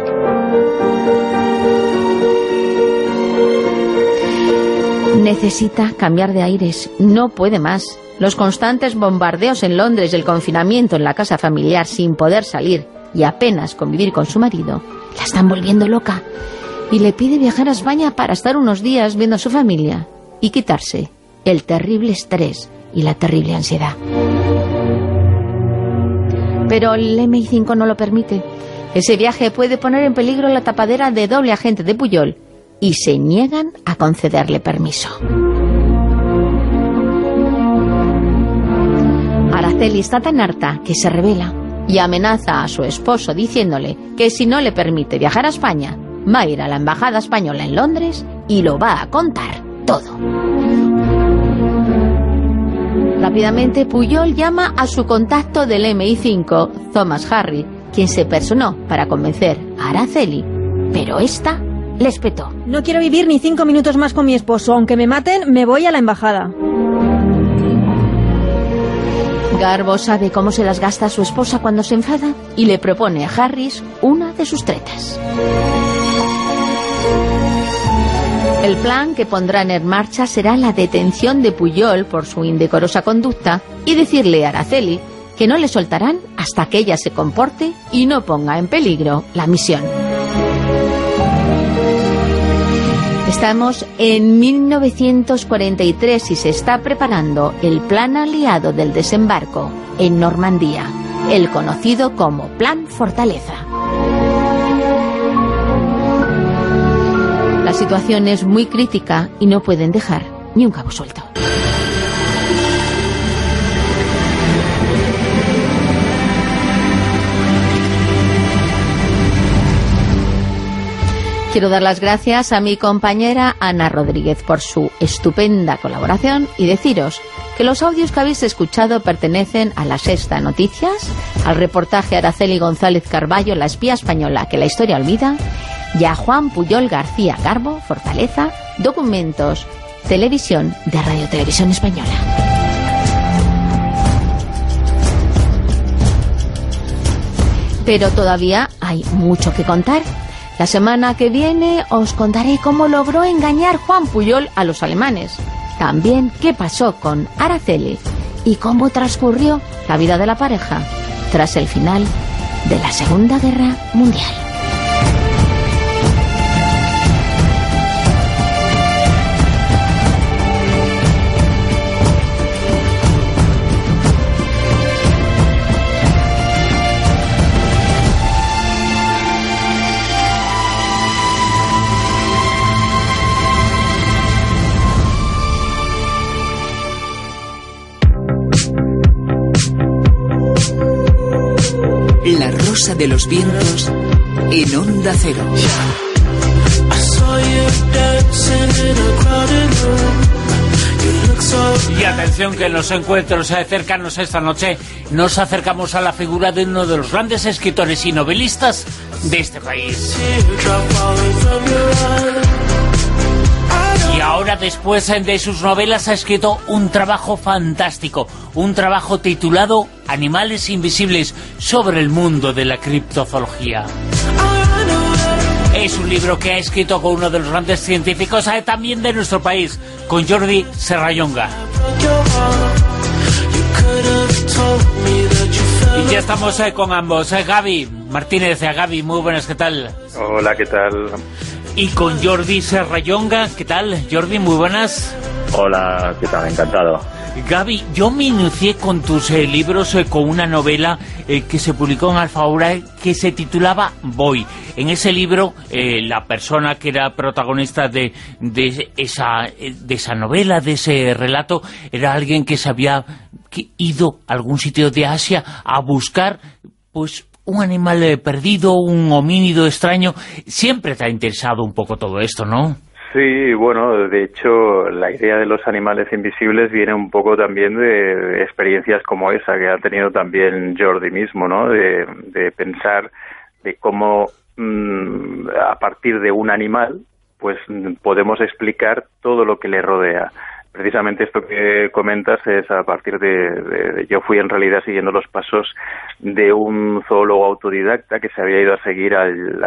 Speaker 3: Necesita cambiar de aires, no puede más. Los constantes bombardeos en Londres y el confinamiento en la casa familiar sin poder salir y apenas convivir con su marido la están volviendo loca y le pide viajar a España para estar unos días viendo a su familia y quitarse el terrible estrés y la terrible ansiedad. Pero el M I cinco no lo permite. Ese viaje puede poner en peligro la tapadera de doble agente de Pujol y se niegan a concederle permiso. Araceli está tan harta que se rebela y amenaza a su esposo diciéndole que si no le permite viajar a España, va a ir a la embajada española en Londres y lo va a contar todo. Rápidamente Pujol llama a su contacto del M I cinco, Thomas Harry, quien se personó para convencer a Araceli, pero esta le espetó.
Speaker 11: No quiero vivir ni cinco minutos más con mi esposo. Aunque me maten, me voy a la embajada.
Speaker 3: Garbo sabe cómo se las gasta su esposa cuando se enfada y le propone a Harris una de sus tretas. El plan que pondrán en marcha será la detención de Pujol por su indecorosa conducta y decirle a Araceli que no le soltarán hasta que ella se comporte y no ponga en peligro la misión. Estamos en mil novecientos cuarenta y tres y se está preparando el plan aliado del desembarco en Normandía, el conocido como Plan Fortaleza. La situación es muy crítica y no pueden dejar ni un cabo suelto. Quiero dar las gracias a mi compañera Ana Rodríguez por su estupenda colaboración y deciros que los audios que habéis escuchado pertenecen a La Sexta Noticias, al reportaje Araceli González Carballo, la espía española que la historia olvida, y a Juan Pujol García Garbo, Fortaleza, documentos, televisión de Radio Televisión Española. Pero todavía hay mucho que contar. La semana que viene os contaré cómo logró engañar Juan Pujol a los alemanes. También qué pasó con Araceli y cómo transcurrió la vida de la pareja tras el final de la Segunda Guerra Mundial.
Speaker 4: La Rosa de los Vientos en Onda Cero.
Speaker 2: Y atención que en los encuentros cercanos esta noche nos acercamos a la figura de uno de los grandes escritores y novelistas de este país. Y ahora, después de sus novelas, ha escrito un trabajo fantástico, un trabajo titulado Animales Invisibles, sobre el mundo de la criptozoología. Es un libro que ha escrito con uno de los grandes científicos eh, también de nuestro país, con Jordi Serrallonga. Y ya estamos eh, con ambos, eh, Gaby Martínez. Eh, Gaby, muy buenas, ¿qué tal?
Speaker 5: Hola, ¿qué tal?
Speaker 2: Y con Jordi Serrallonga, ¿qué tal? Jordi, muy buenas.
Speaker 12: Hola, ¿qué tal? Encantado.
Speaker 2: Gaby, yo me inicié con tus eh, libros eh, con una novela eh, que se publicó en Alfaguara que se titulaba Voy. En ese libro, eh, la persona que era protagonista de, de, esa, de esa novela, de ese relato, era alguien que se había ido a algún sitio de Asia a buscar pues un animal eh, perdido, un homínido extraño. Siempre te ha interesado un poco todo esto, ¿no?
Speaker 12: Sí, bueno, de hecho, la idea de los animales invisibles viene un poco también de, de experiencias como esa que ha tenido también Jordi mismo, ¿no? De, de pensar de cómo mmm, a partir de un animal, pues podemos explicar todo lo que le rodea. Precisamente esto que comentas es a partir de, de, de... Yo fui en realidad siguiendo los pasos de un zoólogo autodidacta que se había ido a seguir al,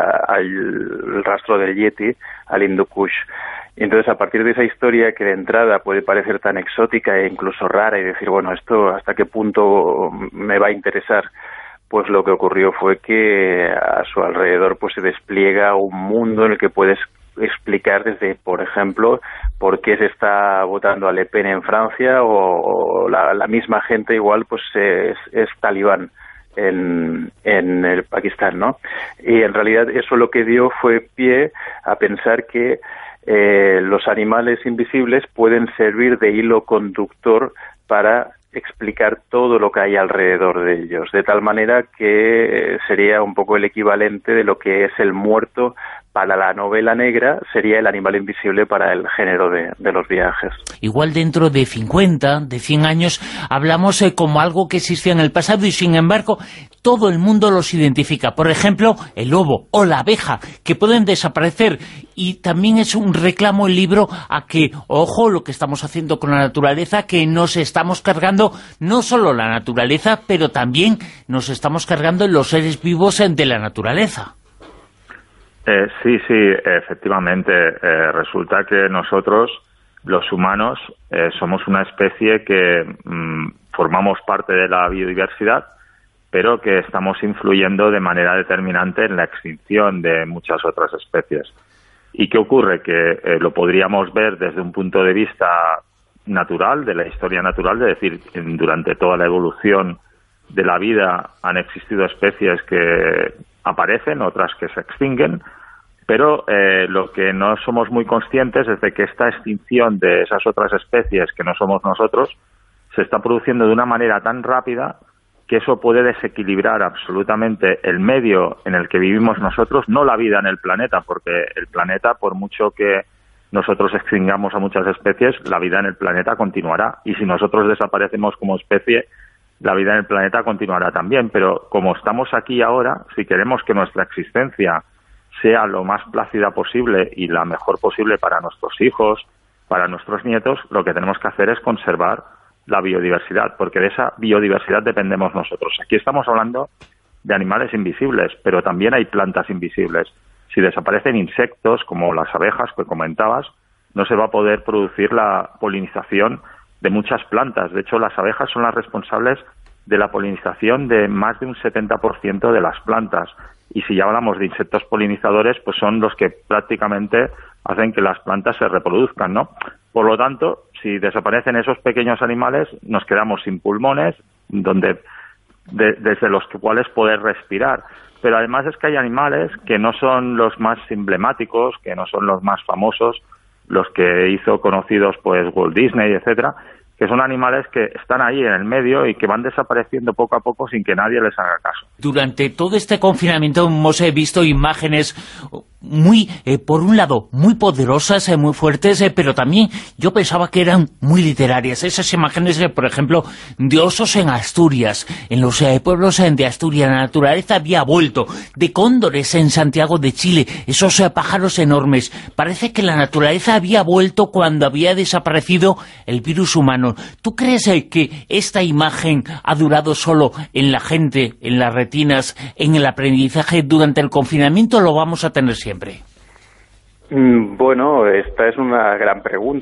Speaker 12: al rastro del Yeti, al Hindu Kush. Y entonces, a partir de esa historia que de entrada puede parecer tan exótica e incluso rara y decir, bueno, ¿esto hasta qué punto me va a interesar? Pues lo que ocurrió fue que a su alrededor pues se despliega un mundo en el que puedes explicar desde, por ejemplo, por qué se está votando a Le Pen en Francia, o, o la, la misma gente igual pues es, es talibán en, en el Pakistán, ¿no? Y en realidad eso lo que dio fue pie a pensar que eh, los animales invisibles pueden servir de hilo conductor para explicar todo lo que hay alrededor de ellos, de tal manera que sería un poco el equivalente de lo que es el muerto para la novela negra, sería el animal invisible para el género de, de los viajes.
Speaker 2: Igual dentro de cincuenta, de cien años, hablamos eh, como algo que existía en el pasado y sin embargo todo el mundo los identifica. Por ejemplo, el lobo o la abeja, que pueden desaparecer. Y también es un reclamo el libro a que, ojo, lo que estamos haciendo con la naturaleza, que nos estamos cargando no solo la naturaleza, pero también nos estamos cargando los seres vivos de la naturaleza.
Speaker 13: Eh, sí, sí, efectivamente. Eh, resulta que nosotros, los humanos, eh, somos una especie que mmm, formamos parte de la biodiversidad, pero que estamos influyendo de manera determinante en la extinción de muchas otras especies. ¿Y qué ocurre? Que eh, lo podríamos ver desde un punto de vista natural, de la historia natural, de decir, durante toda la evolución de la vida han existido especies que aparecen, otras que se extinguen, pero eh, lo que no somos muy conscientes es de que esta extinción de esas otras especies que no somos nosotros se está produciendo de una manera tan rápida que eso puede desequilibrar absolutamente el medio en el que vivimos nosotros, no la vida en el planeta, porque el planeta, por mucho que nosotros extingamos a muchas especies, la vida en el planeta continuará, y si nosotros desaparecemos como especie, la vida en el planeta continuará también. Pero como estamos aquí ahora, si queremos que nuestra existencia sea lo más plácida posible y la mejor posible para nuestros hijos, para nuestros nietos, lo que tenemos que hacer es conservar la biodiversidad, porque de esa biodiversidad dependemos nosotros. Aquí estamos hablando de animales invisibles, pero también hay plantas invisibles. Si desaparecen insectos, como las abejas que comentabas, no se va a poder producir la polinización de muchas plantas. De hecho, las abejas son las responsables de la polinización de más de un setenta por ciento de las plantas. Y si ya hablamos de insectos polinizadores, pues son los que prácticamente hacen que las plantas se reproduzcan, ¿no? Por lo tanto, si desaparecen esos pequeños animales, nos quedamos sin pulmones, donde de, desde los cuales poder respirar. Pero además es que hay animales que no son los más emblemáticos, que no son los más famosos, los que hizo conocidos pues Walt Disney, etcétera, que son animales que están ahí en el medio y que van desapareciendo poco a poco sin que nadie les haga caso.
Speaker 2: Durante todo este confinamiento hemos eh, visto imágenes muy, eh, por un lado, muy poderosas, eh, muy fuertes, eh, pero también yo pensaba que eran muy literarias. Esas imágenes, eh, por ejemplo, de osos en Asturias, en los eh, pueblos eh, de Asturias, la naturaleza había vuelto, de cóndores en Santiago de Chile, esos eh, pájaros enormes. Parece que la naturaleza había vuelto cuando había desaparecido el virus humano. ¿Tú crees eh, que esta imagen ha durado solo en la gente, en las retinas, en el aprendizaje durante el confinamiento, o lo vamos a tener siempre?
Speaker 12: Bueno, esta es una gran pregunta.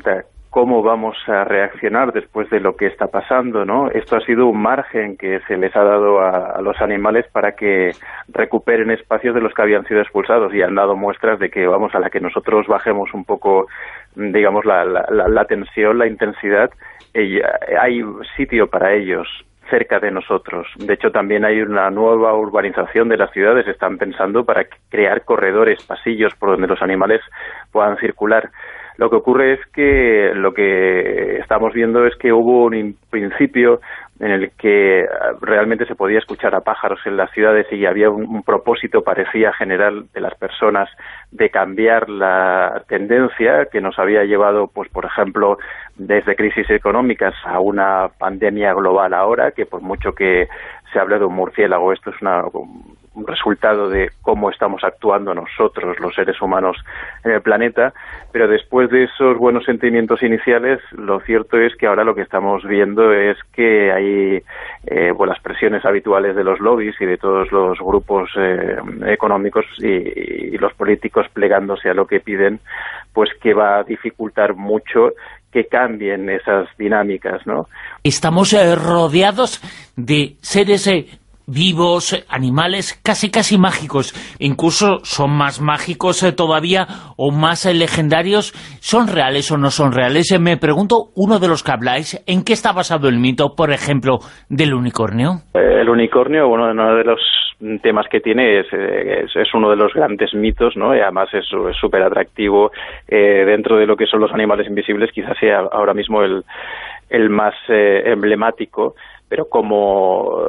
Speaker 12: cómo vamos a reaccionar después de lo que está pasando, ¿no? Esto ha sido un margen que se les ha dado a, a los animales para que recuperen espacios de los que habían sido expulsados, y han dado muestras de que, vamos, a la que nosotros bajemos un poco, digamos, la, la, la, la tensión, la intensidad, eh, hay sitio para ellos cerca de nosotros. De hecho, también hay una nueva urbanización de las ciudades, están pensando para crear corredores, pasillos por donde los animales puedan circular. Lo que ocurre es que lo que estamos viendo es que hubo un principio en el que realmente se podía escuchar a pájaros en las ciudades y había un, un propósito, parecía, general de las personas de cambiar la tendencia que nos había llevado, pues por ejemplo, desde crisis económicas a una pandemia global ahora, que por mucho que se hable de un murciélago, esto es una... un resultado de cómo estamos actuando nosotros, los seres humanos, en el planeta, pero después de esos buenos sentimientos iniciales, lo cierto es que ahora lo que estamos viendo es que hay eh, pues las presiones habituales de los lobbies y de todos los grupos eh, económicos y, y los políticos plegándose a lo que piden, pues que va a dificultar mucho que cambien esas dinámicas, ¿no?
Speaker 2: Estamos eh, rodeados de seres eh, vivos, animales casi casi mágicos, incluso son más mágicos eh, todavía o más eh, legendarios. ¿Son reales o no son reales? Eh, me pregunto, uno de los que habláis, ¿en qué está basado el mito, por ejemplo, del unicornio?
Speaker 12: El unicornio, bueno, uno de los temas que tiene es, es, es uno de los grandes mitos, ¿no? Y además es súper atractivo eh, dentro de lo que son los animales invisibles, quizás sea ahora mismo el, el más eh, emblemático. Pero como,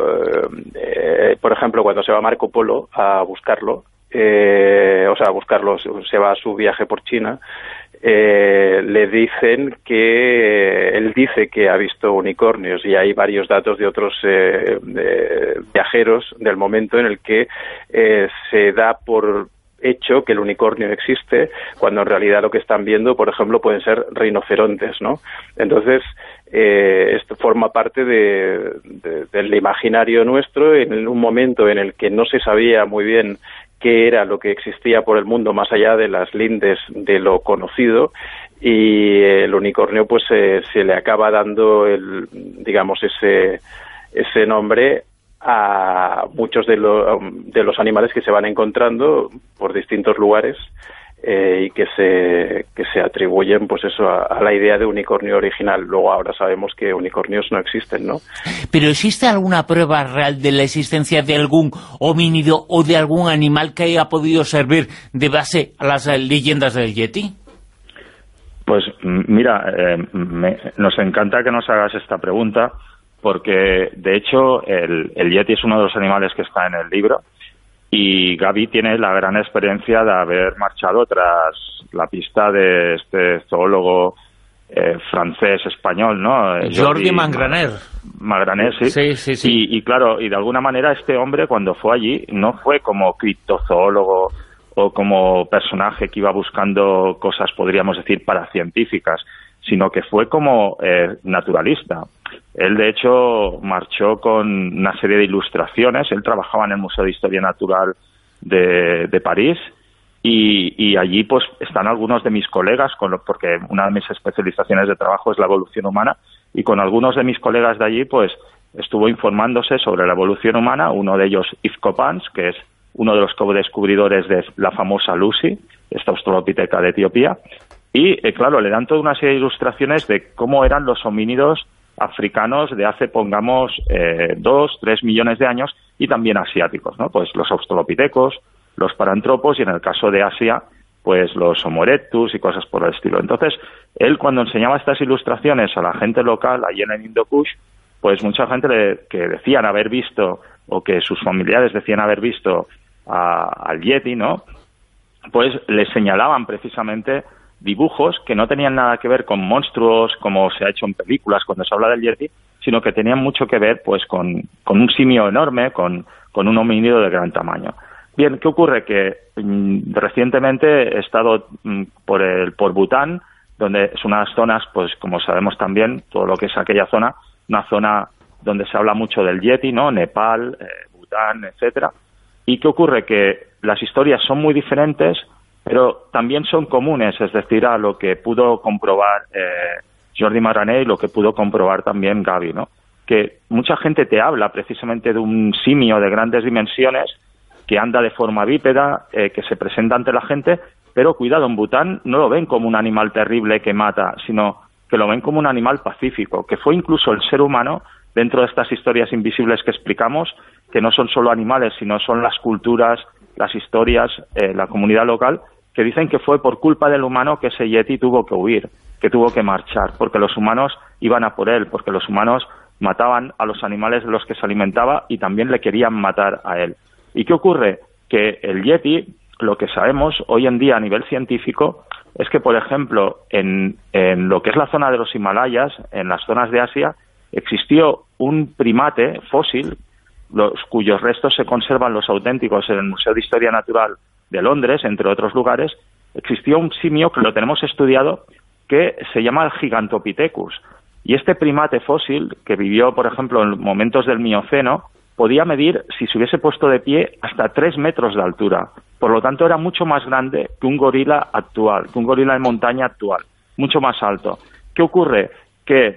Speaker 12: eh, por ejemplo, cuando se va Marco Polo a buscarlo, eh, o sea, a buscarlo, se va a su viaje por China, eh, le dicen que, él dice que ha visto unicornios, y hay varios datos de otros eh, de viajeros del momento en el que eh, se da por hecho que el unicornio existe, cuando en realidad lo que están viendo, por ejemplo, pueden ser rinocerontes, ¿no? Entonces, eh, esto forma parte de, de, del imaginario nuestro, en un momento en el que no se sabía muy bien qué era lo que existía por el mundo más allá de las lindes de lo conocido, y el unicornio pues eh, se le acaba dando el, digamos, ese, ese nombre a muchos de, lo, de los animales que se van encontrando por distintos lugares eh, y que se que se atribuyen pues eso a, a la idea de unicornio original. Luego ahora sabemos que unicornios no existen, ¿no?
Speaker 2: ¿Pero existe alguna prueba real de la existencia de algún homínido o de algún animal que haya podido servir de base a las leyendas del Yeti?
Speaker 13: Pues mira, eh, me, nos encanta que nos hagas esta pregunta, porque de hecho el, el Yeti es uno de los animales que está en el libro, y Gaby tiene la gran experiencia de haber marchado tras la pista de este zoólogo eh, francés-español, ¿no?
Speaker 2: Jordi Mangraner.
Speaker 13: Mangraner, sí.
Speaker 2: Sí, sí, sí.
Speaker 13: Y, y claro, y de alguna manera este hombre cuando fue allí no fue como criptozoólogo o como personaje que iba buscando cosas, podríamos decir, paracientíficas, sino que fue como eh, naturalista. Él, de hecho, marchó con una serie de ilustraciones. Él trabajaba en el Museo de Historia Natural de, de París, y, y allí pues están algunos de mis colegas, con lo, porque una de mis especializaciones de trabajo es la evolución humana, y con algunos de mis colegas de allí pues estuvo informándose sobre la evolución humana. Uno de ellos, Yves Coppens, que es uno de los co-descubridores de la famosa Lucy, esta australopiteca de Etiopía. Y, eh, claro, le dan toda una serie de ilustraciones de cómo eran los homínidos africanos de hace, pongamos, eh, dos, tres millones de años, y también asiáticos, ¿no? Pues los australopitecos, los parantropos, y en el caso de Asia, pues los Homo erectus y cosas por el estilo. Entonces, él cuando enseñaba estas ilustraciones a la gente local, allí en el Indo Kush, pues mucha gente le, que decían haber visto, o que sus familiares decían haber visto a, al Yeti, ¿no? Pues le señalaban precisamente dibujos que no tenían nada que ver con monstruos como se ha hecho en películas cuando se habla del Yeti, sino que tenían mucho que ver pues con, con un simio enorme, con, con un homínido de gran tamaño. Bien, ¿qué ocurre? Que mmm, recientemente he estado mmm, por el por Bután, donde es unas zonas, pues como sabemos también, todo lo que es aquella zona, una zona donde se habla mucho del Yeti, ¿no? Nepal, eh, Bután, etcétera. ¿Y qué ocurre? Que las historias son muy diferentes, pero también son comunes, es decir, a lo que pudo comprobar eh, Jordi Marané y lo que pudo comprobar también Gaby, ¿no? Que mucha gente te habla precisamente de un simio de grandes dimensiones que anda de forma bípeda, eh, que se presenta ante la gente, pero cuidado, en Bután no lo ven como un animal terrible que mata, sino que lo ven como un animal pacífico, que fue incluso el ser humano, dentro de estas historias invisibles que explicamos, que no son solo animales, sino son las culturas, las historias, eh, la comunidad local, que dicen que fue por culpa del humano que ese yeti tuvo que huir, que tuvo que marchar, porque los humanos iban a por él, porque los humanos mataban a los animales de los que se alimentaba y también le querían matar a él. ¿Y qué ocurre? Que el yeti, lo que sabemos hoy en día a nivel científico, es que, por ejemplo, en, en lo que es la zona de los Himalayas, en las zonas de Asia, existió un primate fósil, los, cuyos restos se conservan los auténticos en el Museo de Historia Natural de Londres, entre otros lugares. Existió un simio que lo tenemos estudiado que se llama el Gigantopithecus. Y este primate fósil, que vivió, por ejemplo, en momentos del Mioceno, podía medir, si se hubiese puesto de pie, hasta tres metros de altura. Por lo tanto, era mucho más grande que un gorila actual, que un gorila de montaña actual, mucho más alto. ¿Qué ocurre? Que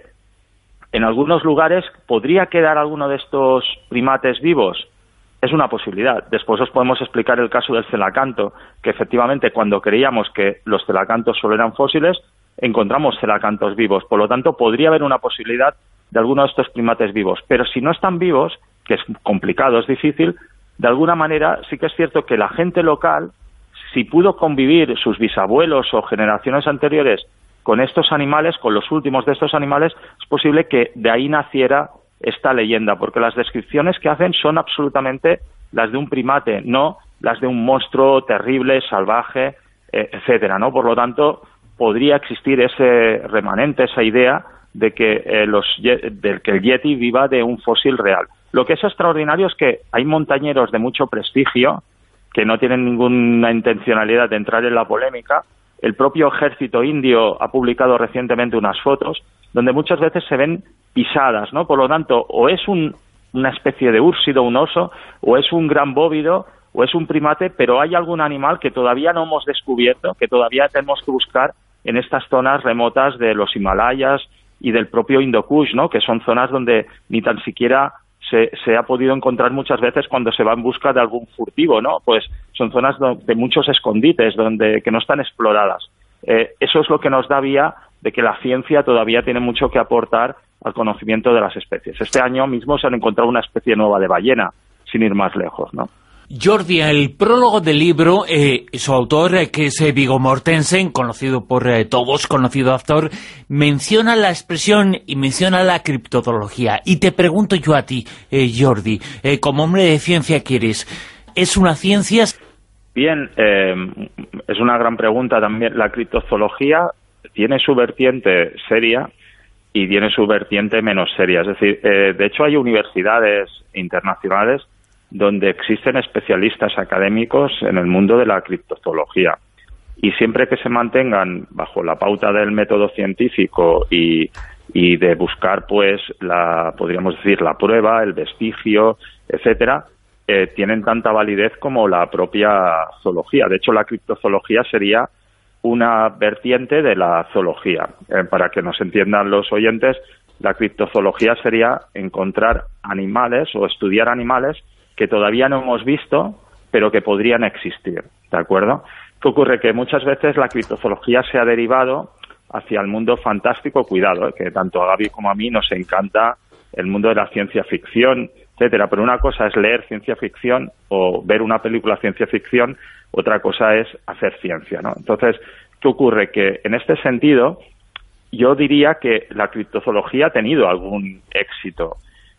Speaker 13: en algunos lugares podría quedar alguno de estos primates vivos. Es una posibilidad. Después os podemos explicar el caso del celacanto, que efectivamente cuando creíamos que los celacantos solo eran fósiles, encontramos celacantos vivos. Por lo tanto, podría haber una posibilidad de alguno de estos primates vivos. Pero si no están vivos, que es complicado, es difícil, de alguna manera sí que es cierto que la gente local, si pudo convivir sus bisabuelos o generaciones anteriores con estos animales, con los últimos de estos animales, es posible que de ahí naciera esta leyenda, porque las descripciones que hacen son absolutamente las de un primate, no las de un monstruo terrible, salvaje, eh, etcétera, ¿no? Por lo tanto, podría existir ese remanente, esa idea de que, eh, los, de que el yeti viva de un fósil real. Lo que es extraordinario es que hay montañeros de mucho prestigio que no tienen ninguna intencionalidad de entrar en la polémica. El propio ejército indio ha publicado recientemente unas fotos donde muchas veces se ven pisadas, ¿no? Por lo tanto, o es un, una especie de úrsido, un oso, o es un gran bóvido, o es un primate, pero hay algún animal que todavía no hemos descubierto, que todavía tenemos que buscar en estas zonas remotas de los Himalayas y del propio Indo Kush, ¿no? Que son zonas donde ni tan siquiera se, se ha podido encontrar muchas veces cuando se va en busca de algún furtivo, ¿no? Pues son zonas de muchos escondites donde que no están exploradas. Eh, eso es lo que nos da vía de que la ciencia todavía tiene mucho que aportar al conocimiento de las especies. Este año mismo se han encontrado una especie nueva de ballena, sin ir más lejos, ¿no?
Speaker 2: Jordi, el prólogo del libro, eh, su autor, eh, que es eh, Viggo Mortensen, conocido por eh, todos, conocido actor, menciona la expresión y menciona la criptozoología. Y te pregunto yo a ti, eh, Jordi, eh, como hombre de ciencia que eres, ¿es una ciencia?
Speaker 13: Bien, eh, es una gran pregunta también. La criptozoología tiene su vertiente seria y tiene su vertiente menos seria. Es decir, eh, de hecho hay universidades internacionales donde existen especialistas académicos en el mundo de la criptozoología. Y siempre que se mantengan bajo la pauta del método científico y, y de buscar, pues, la, podríamos decir, la prueba, el vestigio, etcétera, eh, tienen tanta validez como la propia zoología. De hecho, la criptozoología sería una vertiente de la zoología. Eh, para que nos entiendan los oyentes, la criptozoología sería encontrar animales o estudiar animales que todavía no hemos visto, pero que podrían existir, ¿de acuerdo? ¿Qué ocurre? Que muchas veces la criptozoología se ha derivado hacia el mundo fantástico, cuidado, ¿eh? Que tanto a Gaby como a mí nos encanta el mundo de la ciencia ficción, etcétera, pero una cosa es leer ciencia ficción o ver una película ciencia ficción, otra cosa es hacer ciencia, ¿no? Entonces, ¿qué ocurre? Que en este sentido, yo diría que la criptozoología ha tenido algún éxito,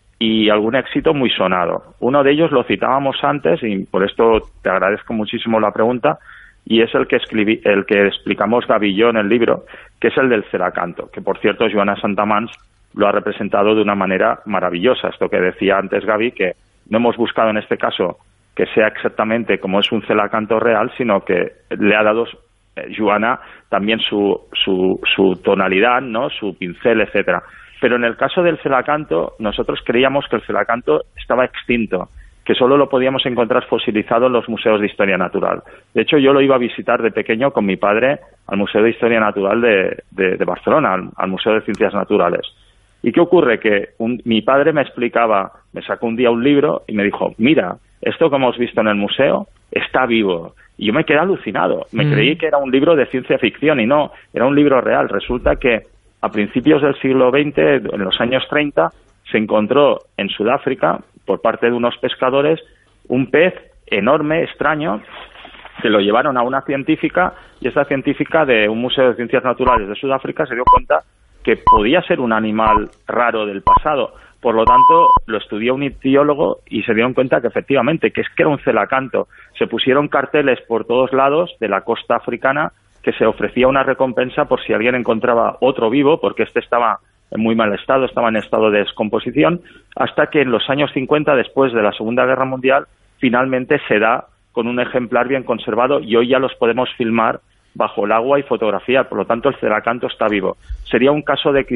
Speaker 13: y algún éxito muy sonado. Uno de ellos lo citábamos antes, y por esto te agradezco muchísimo la pregunta, y es el que escribí, el que explicamos Gaby y yo en el libro, que es el del celacanto, que por cierto Joana Santamans lo ha representado de una manera maravillosa. Esto que decía antes Gaby, que no hemos buscado en este caso que sea exactamente como es un celacanto real, sino que le ha dado eh, Joana también su, su, su tonalidad, ¿no? Su pincel, etcétera. Pero en el caso del celacanto, nosotros creíamos que el celacanto estaba extinto, que solo lo podíamos encontrar fosilizado en los museos de historia natural. De hecho, yo lo iba a visitar de pequeño con mi padre al Museo de Historia Natural de, de, de Barcelona, al, al Museo de Ciencias Naturales. ¿Y qué ocurre? Que un, mi padre me explicaba, me sacó un día un libro y me dijo, mira, esto que hemos visto en el museo está vivo. Y yo me quedé alucinado. Me mm. creí que era un libro de ciencia ficción y no, era un libro real. Resulta que a principios del siglo veinte, en los años treinta, se encontró en Sudáfrica, por parte de unos pescadores, un pez enorme, extraño, que lo llevaron a una científica, y esa científica de un museo de ciencias naturales de Sudáfrica se dio cuenta que podía ser un animal raro del pasado. Por lo tanto, lo estudió un ictiólogo y se dieron cuenta que efectivamente, que es que era un celacanto. Se pusieron carteles por todos lados de la costa africana que se ofrecía una recompensa por si alguien encontraba otro vivo, porque este estaba en muy mal estado, estaba en estado de descomposición, hasta que en los años cincuenta, después de la Segunda Guerra Mundial, finalmente se da con un ejemplar bien conservado y hoy ya los podemos filmar bajo el agua y fotografiar. Por lo tanto, el celacanto está vivo. Sería un caso de,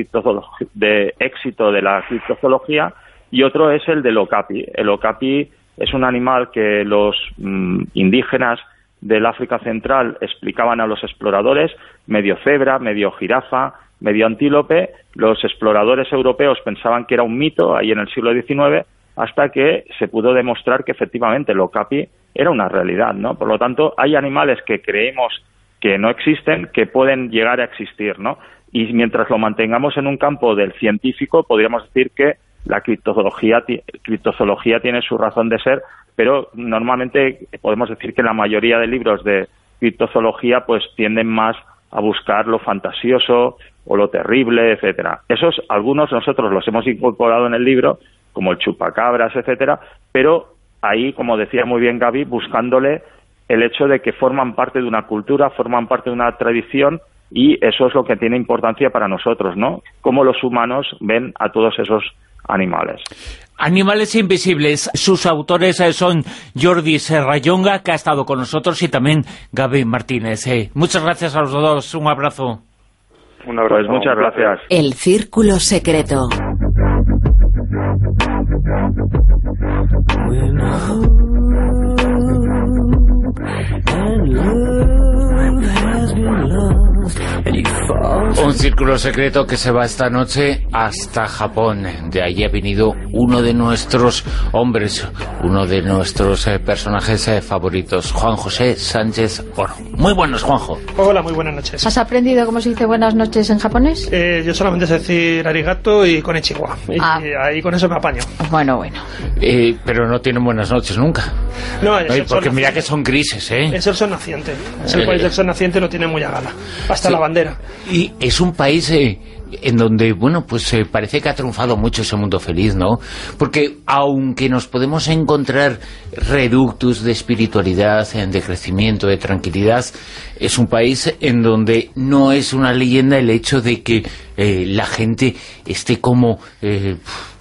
Speaker 13: de éxito de la criptozoología, y otro es el del okapi. El okapi es un animal que los mmm, indígenas del África Central explicaban a los exploradores, medio cebra, medio jirafa, medio antílope. Los exploradores europeos pensaban que era un mito ahí en el siglo diecinueve, hasta que se pudo demostrar que efectivamente el okapi era una realidad, ¿no? Por lo tanto, hay animales que creemos que no existen, que pueden llegar a existir, ¿no? Y mientras lo mantengamos en un campo del científico, podríamos decir que la criptozoología, criptozoología tiene su razón de ser, pero normalmente podemos decir que la mayoría de libros de criptozoología pues tienden más a buscar lo fantasioso o lo terrible, etcétera. Esos, algunos nosotros los hemos incorporado en el libro, como el chupacabras, etcétera, pero ahí, como decía muy bien Gaby, buscándole el hecho de que forman parte de una cultura, forman parte de una tradición, y eso es lo que tiene importancia para nosotros, ¿no? Cómo los humanos ven a todos esos animales.
Speaker 2: Animales invisibles. Sus autores son Jordi Serrallonga, que ha estado con nosotros, y también Gaby Martínez. Eh, muchas gracias a los dos. Un abrazo.
Speaker 13: Un abrazo. Pues muchas gracias.
Speaker 4: El Círculo Secreto.
Speaker 2: Un círculo secreto que se va esta noche hasta Japón. De allí ha venido uno de nuestros hombres, uno de nuestros eh, personajes eh, favoritos, Juan José Sánchez Oro. Muy buenos, Juanjo.
Speaker 14: Hola, muy buenas noches.
Speaker 3: ¿Has aprendido cómo se dice buenas noches en japonés?
Speaker 14: Eh, yo solamente sé decir arigato y konnichiwa. Y, ah. y ahí con eso me apaño.
Speaker 3: Bueno, bueno.
Speaker 2: Eh, pero no tienen buenas noches nunca.
Speaker 14: No, es
Speaker 2: ¿no? Porque mira que son grises, ¿eh?
Speaker 14: Es el sol naciente. Es el eh, país del sol naciente, lo tiene muy a gala. Hasta sí. La bandera.
Speaker 2: Y es un país eh, en donde, bueno, pues eh, parece que ha triunfado mucho ese mundo feliz, ¿no? Porque aunque nos podemos encontrar reductos de espiritualidad, de crecimiento, de tranquilidad, es un país en donde no es una leyenda el hecho de que eh, la gente esté como... Eh,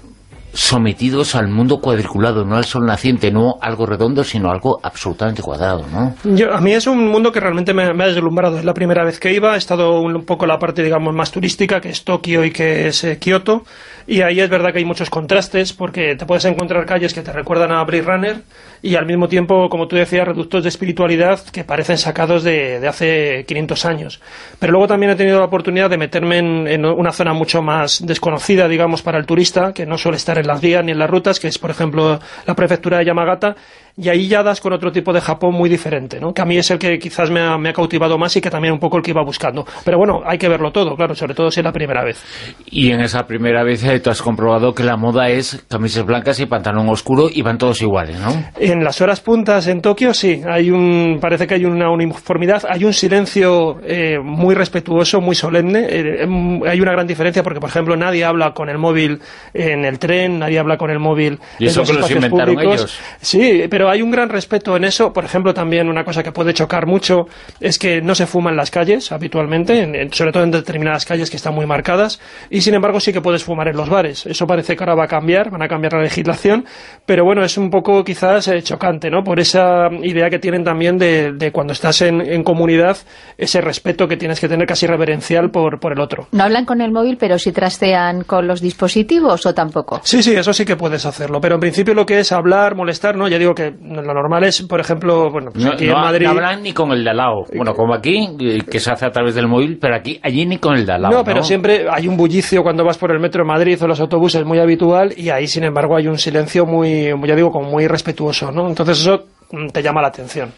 Speaker 2: sometidos al mundo cuadriculado, no al sol naciente, no algo redondo, sino algo absolutamente cuadrado, ¿no?
Speaker 14: Yo, a mí es un mundo que realmente me, me ha deslumbrado. Es la primera vez que iba, he estado un, un poco en la parte, digamos, más turística, que es Tokio y que es eh, Kioto, y ahí es verdad que hay muchos contrastes, porque te puedes encontrar calles que te recuerdan a Blade Runner, y al mismo tiempo, como tú decías, reductos de espiritualidad que parecen sacados de, de hace quinientos años. Pero luego también he tenido la oportunidad de meterme en, en una zona mucho más desconocida, digamos, para el turista, que no suele estar en las guías ni en las rutas, que es, por ejemplo, la prefectura de Yamagata, y ahí ya das con otro tipo de Japón muy diferente, ¿no? Que a mí es el que quizás me ha, me ha cautivado más y que también un poco el que iba buscando. Pero bueno, hay que verlo todo, claro, sobre todo si es la primera vez.
Speaker 2: Y en esa primera vez eh, tú has comprobado que la moda es camisas blancas y pantalón oscuro y van todos iguales, ¿no?
Speaker 14: En las horas puntas en Tokio, sí, hay un, parece que hay una uniformidad, hay un silencio eh, muy respetuoso, muy solemne. Eh, hay una gran diferencia porque, por ejemplo, nadie habla con el móvil en el tren, nadie habla con el móvil
Speaker 2: ¿Y eso
Speaker 14: en los
Speaker 2: que los inventaron
Speaker 14: públicos.
Speaker 2: Ellos?
Speaker 14: Sí, pero pero hay un gran respeto en eso. Por ejemplo, también una cosa que puede chocar mucho es que no se fuma en las calles habitualmente, en, en, sobre todo en determinadas calles que están muy marcadas, y sin embargo sí que puedes fumar en los bares. Eso parece que ahora va a cambiar, van a cambiar la legislación, pero bueno, es un poco quizás eh, chocante, ¿no? Por esa idea que tienen también de, de cuando estás en, en comunidad, ese respeto que tienes que tener casi reverencial por, por el otro.
Speaker 3: No hablan con el móvil, pero sí trastean con los dispositivos, ¿o tampoco?
Speaker 14: Sí, sí, eso sí que puedes hacerlo, pero en principio lo que es hablar, molestar, ¿no? Ya digo que lo normal es, por ejemplo, bueno, pues
Speaker 2: no,
Speaker 14: aquí
Speaker 2: no,
Speaker 14: en Madrid...
Speaker 2: No hablan ni con el de al lado. Bueno, como aquí, que se hace a través del móvil, pero aquí, allí ni con el de al lado,
Speaker 14: No, pero ¿no? Siempre hay un bullicio cuando vas por el metro de Madrid o los autobuses muy habitual, y ahí, sin embargo, hay un silencio muy, ya digo, como muy respetuoso, ¿no? Entonces eso te llama la atención.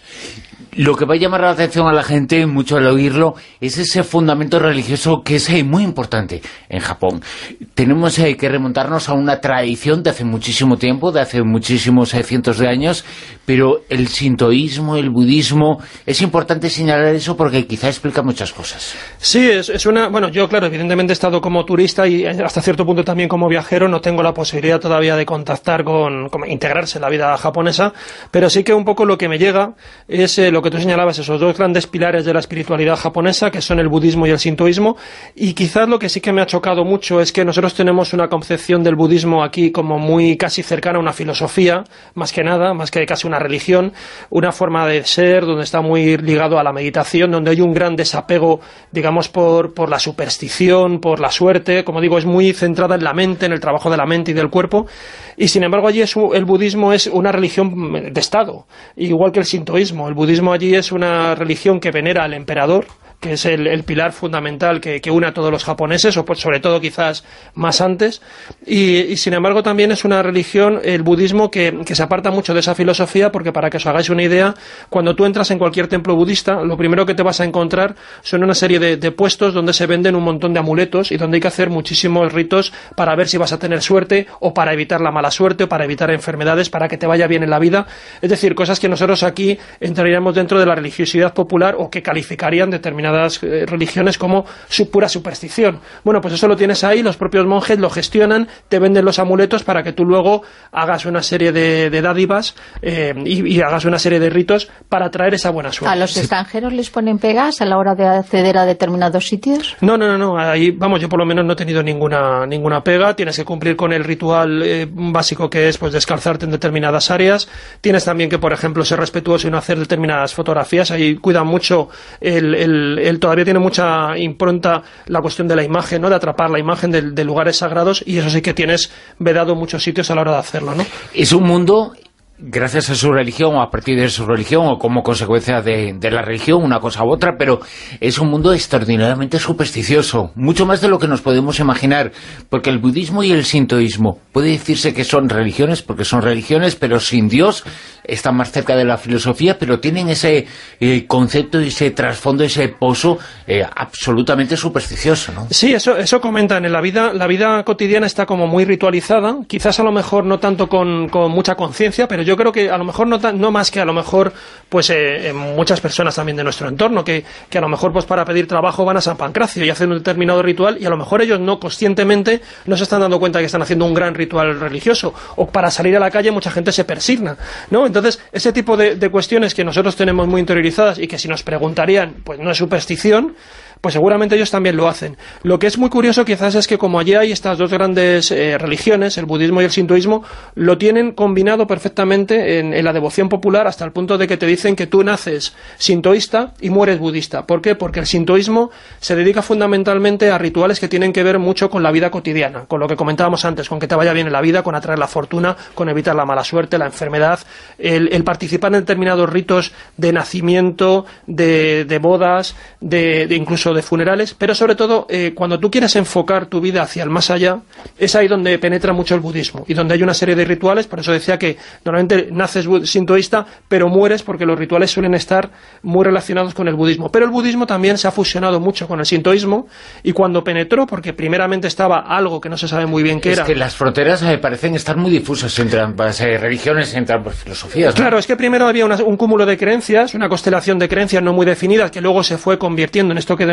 Speaker 2: Lo que va a llamar la atención a la gente, mucho al oírlo, es ese fundamento religioso que es eh, muy importante en Japón. Tenemos eh, que remontarnos a una tradición de hace muchísimo tiempo, de hace muchísimos eh, cientos de años, pero el sintoísmo, el budismo, es importante señalar eso porque quizá explica muchas cosas.
Speaker 14: Sí, es, es una... Bueno, yo, claro, evidentemente he estado como turista y hasta cierto punto también como viajero, no tengo la posibilidad todavía de contactar con, con integrarse en la vida japonesa, pero sí que un poco lo que me llega es eh, lo que tú señalabas, esos dos grandes pilares de la espiritualidad japonesa, que son el budismo y el sintoísmo, y quizás lo que sí que me ha chocado mucho es que nosotros tenemos una concepción del budismo aquí como muy casi cercana a una filosofía, más que nada, más que casi una religión, una forma de ser donde está muy ligado a la meditación, donde hay un gran desapego, digamos, por, por la superstición, por la suerte, como digo, es muy centrada en la mente, en el trabajo de la mente y del cuerpo, y sin embargo allí es, el budismo es una religión de Estado, igual que el sintoísmo. El budismo allí es una religión que venera al emperador, que es el, el pilar fundamental que, que une a todos los japoneses, o por, sobre todo quizás más antes, y, y sin embargo también es una religión, el budismo, que, que se aparta mucho de esa filosofía, porque para que os hagáis una idea, cuando tú entras en cualquier templo budista, lo primero que te vas a encontrar son una serie de, de puestos donde se venden un montón de amuletos y donde hay que hacer muchísimos ritos para ver si vas a tener suerte, o para evitar la mala suerte, o para evitar enfermedades, para que te vaya bien en la vida, es decir, cosas que nosotros aquí entraríamos dentro de la religiosidad popular, o que calificarían determinadas religiones como su pura superstición. Bueno, pues eso lo tienes ahí, los propios monjes lo gestionan, te venden los amuletos para que tú luego hagas una serie de, de dádivas eh, y, y hagas una serie de ritos para traer esa buena suerte.
Speaker 3: ¿A los extranjeros les ponen pegas a la hora de acceder a determinados sitios?
Speaker 14: No, no, no, no. Ahí, vamos, yo por lo menos no he tenido ninguna ninguna pega. Tienes que cumplir con el ritual eh, básico, que es pues descalzarte en determinadas áreas. Tienes también que, por ejemplo, ser respetuoso y no hacer determinadas fotografías. Ahí cuidan mucho el, el él todavía tiene mucha impronta la cuestión de la imagen, ¿no? De atrapar la imagen de, de lugares sagrados, y eso sí que tienes vedado muchos sitios a la hora de hacerlo, ¿no?
Speaker 2: Es un mundo, gracias a su religión, o a partir de su religión, o como consecuencia de, de la religión, una cosa u otra, pero es un mundo extraordinariamente supersticioso, mucho más de lo que nos podemos imaginar, porque el budismo y el sintoísmo puede decirse que son religiones, porque son religiones, pero sin Dios, están más cerca de la filosofía, pero tienen ese eh, concepto, ese trasfondo, ese pozo eh, absolutamente supersticioso, ¿no?
Speaker 14: Sí, eso, eso comentan. En la vida, la vida cotidiana está como muy ritualizada, quizás a lo mejor no tanto con, con mucha conciencia, pero yo creo que a lo mejor no, tan, no más que a lo mejor pues eh, muchas personas también de nuestro entorno, que, que a lo mejor pues para pedir trabajo van a San Pancracio y hacen un determinado ritual, y a lo mejor ellos no conscientemente no se están dando cuenta que están haciendo un gran ritual religioso, o para salir a la calle mucha gente se persigna, ¿no? Entonces, ese tipo de, de cuestiones que nosotros tenemos muy interiorizadas y que si nos preguntarían, pues no es superstición, pues seguramente ellos también lo hacen. Lo que es muy curioso quizás es que como allí hay estas dos grandes eh, religiones, el budismo y el sintoísmo, lo tienen combinado perfectamente en, en la devoción popular, hasta el punto de que te dicen que tú naces sintoísta y mueres budista. ¿Por qué? Porque el sintoísmo se dedica fundamentalmente a rituales que tienen que ver mucho con la vida cotidiana, con lo que comentábamos antes, con que te vaya bien en la vida, con atraer la fortuna, con evitar la mala suerte, la enfermedad, el, el participar en determinados ritos de nacimiento, de, de bodas, de, de incluso de funerales, pero sobre todo eh, cuando tú quieres enfocar tu vida hacia el más allá, es ahí donde penetra mucho el budismo y donde hay una serie de rituales. Por eso decía que normalmente naces sintoísta, pero mueres porque los rituales suelen estar muy relacionados con el budismo. Pero el budismo también se ha fusionado mucho con el sintoísmo, y cuando penetró, porque primeramente estaba algo que no se sabe muy bien qué era.
Speaker 2: Es que las fronteras me parecen estar muy difusas entre ambas eh, religiones, entre ambas filosofías, ¿no?
Speaker 14: Claro, es que primero había una, un cúmulo de creencias, una constelación de creencias no muy definidas, que luego se fue convirtiendo en esto que denominamos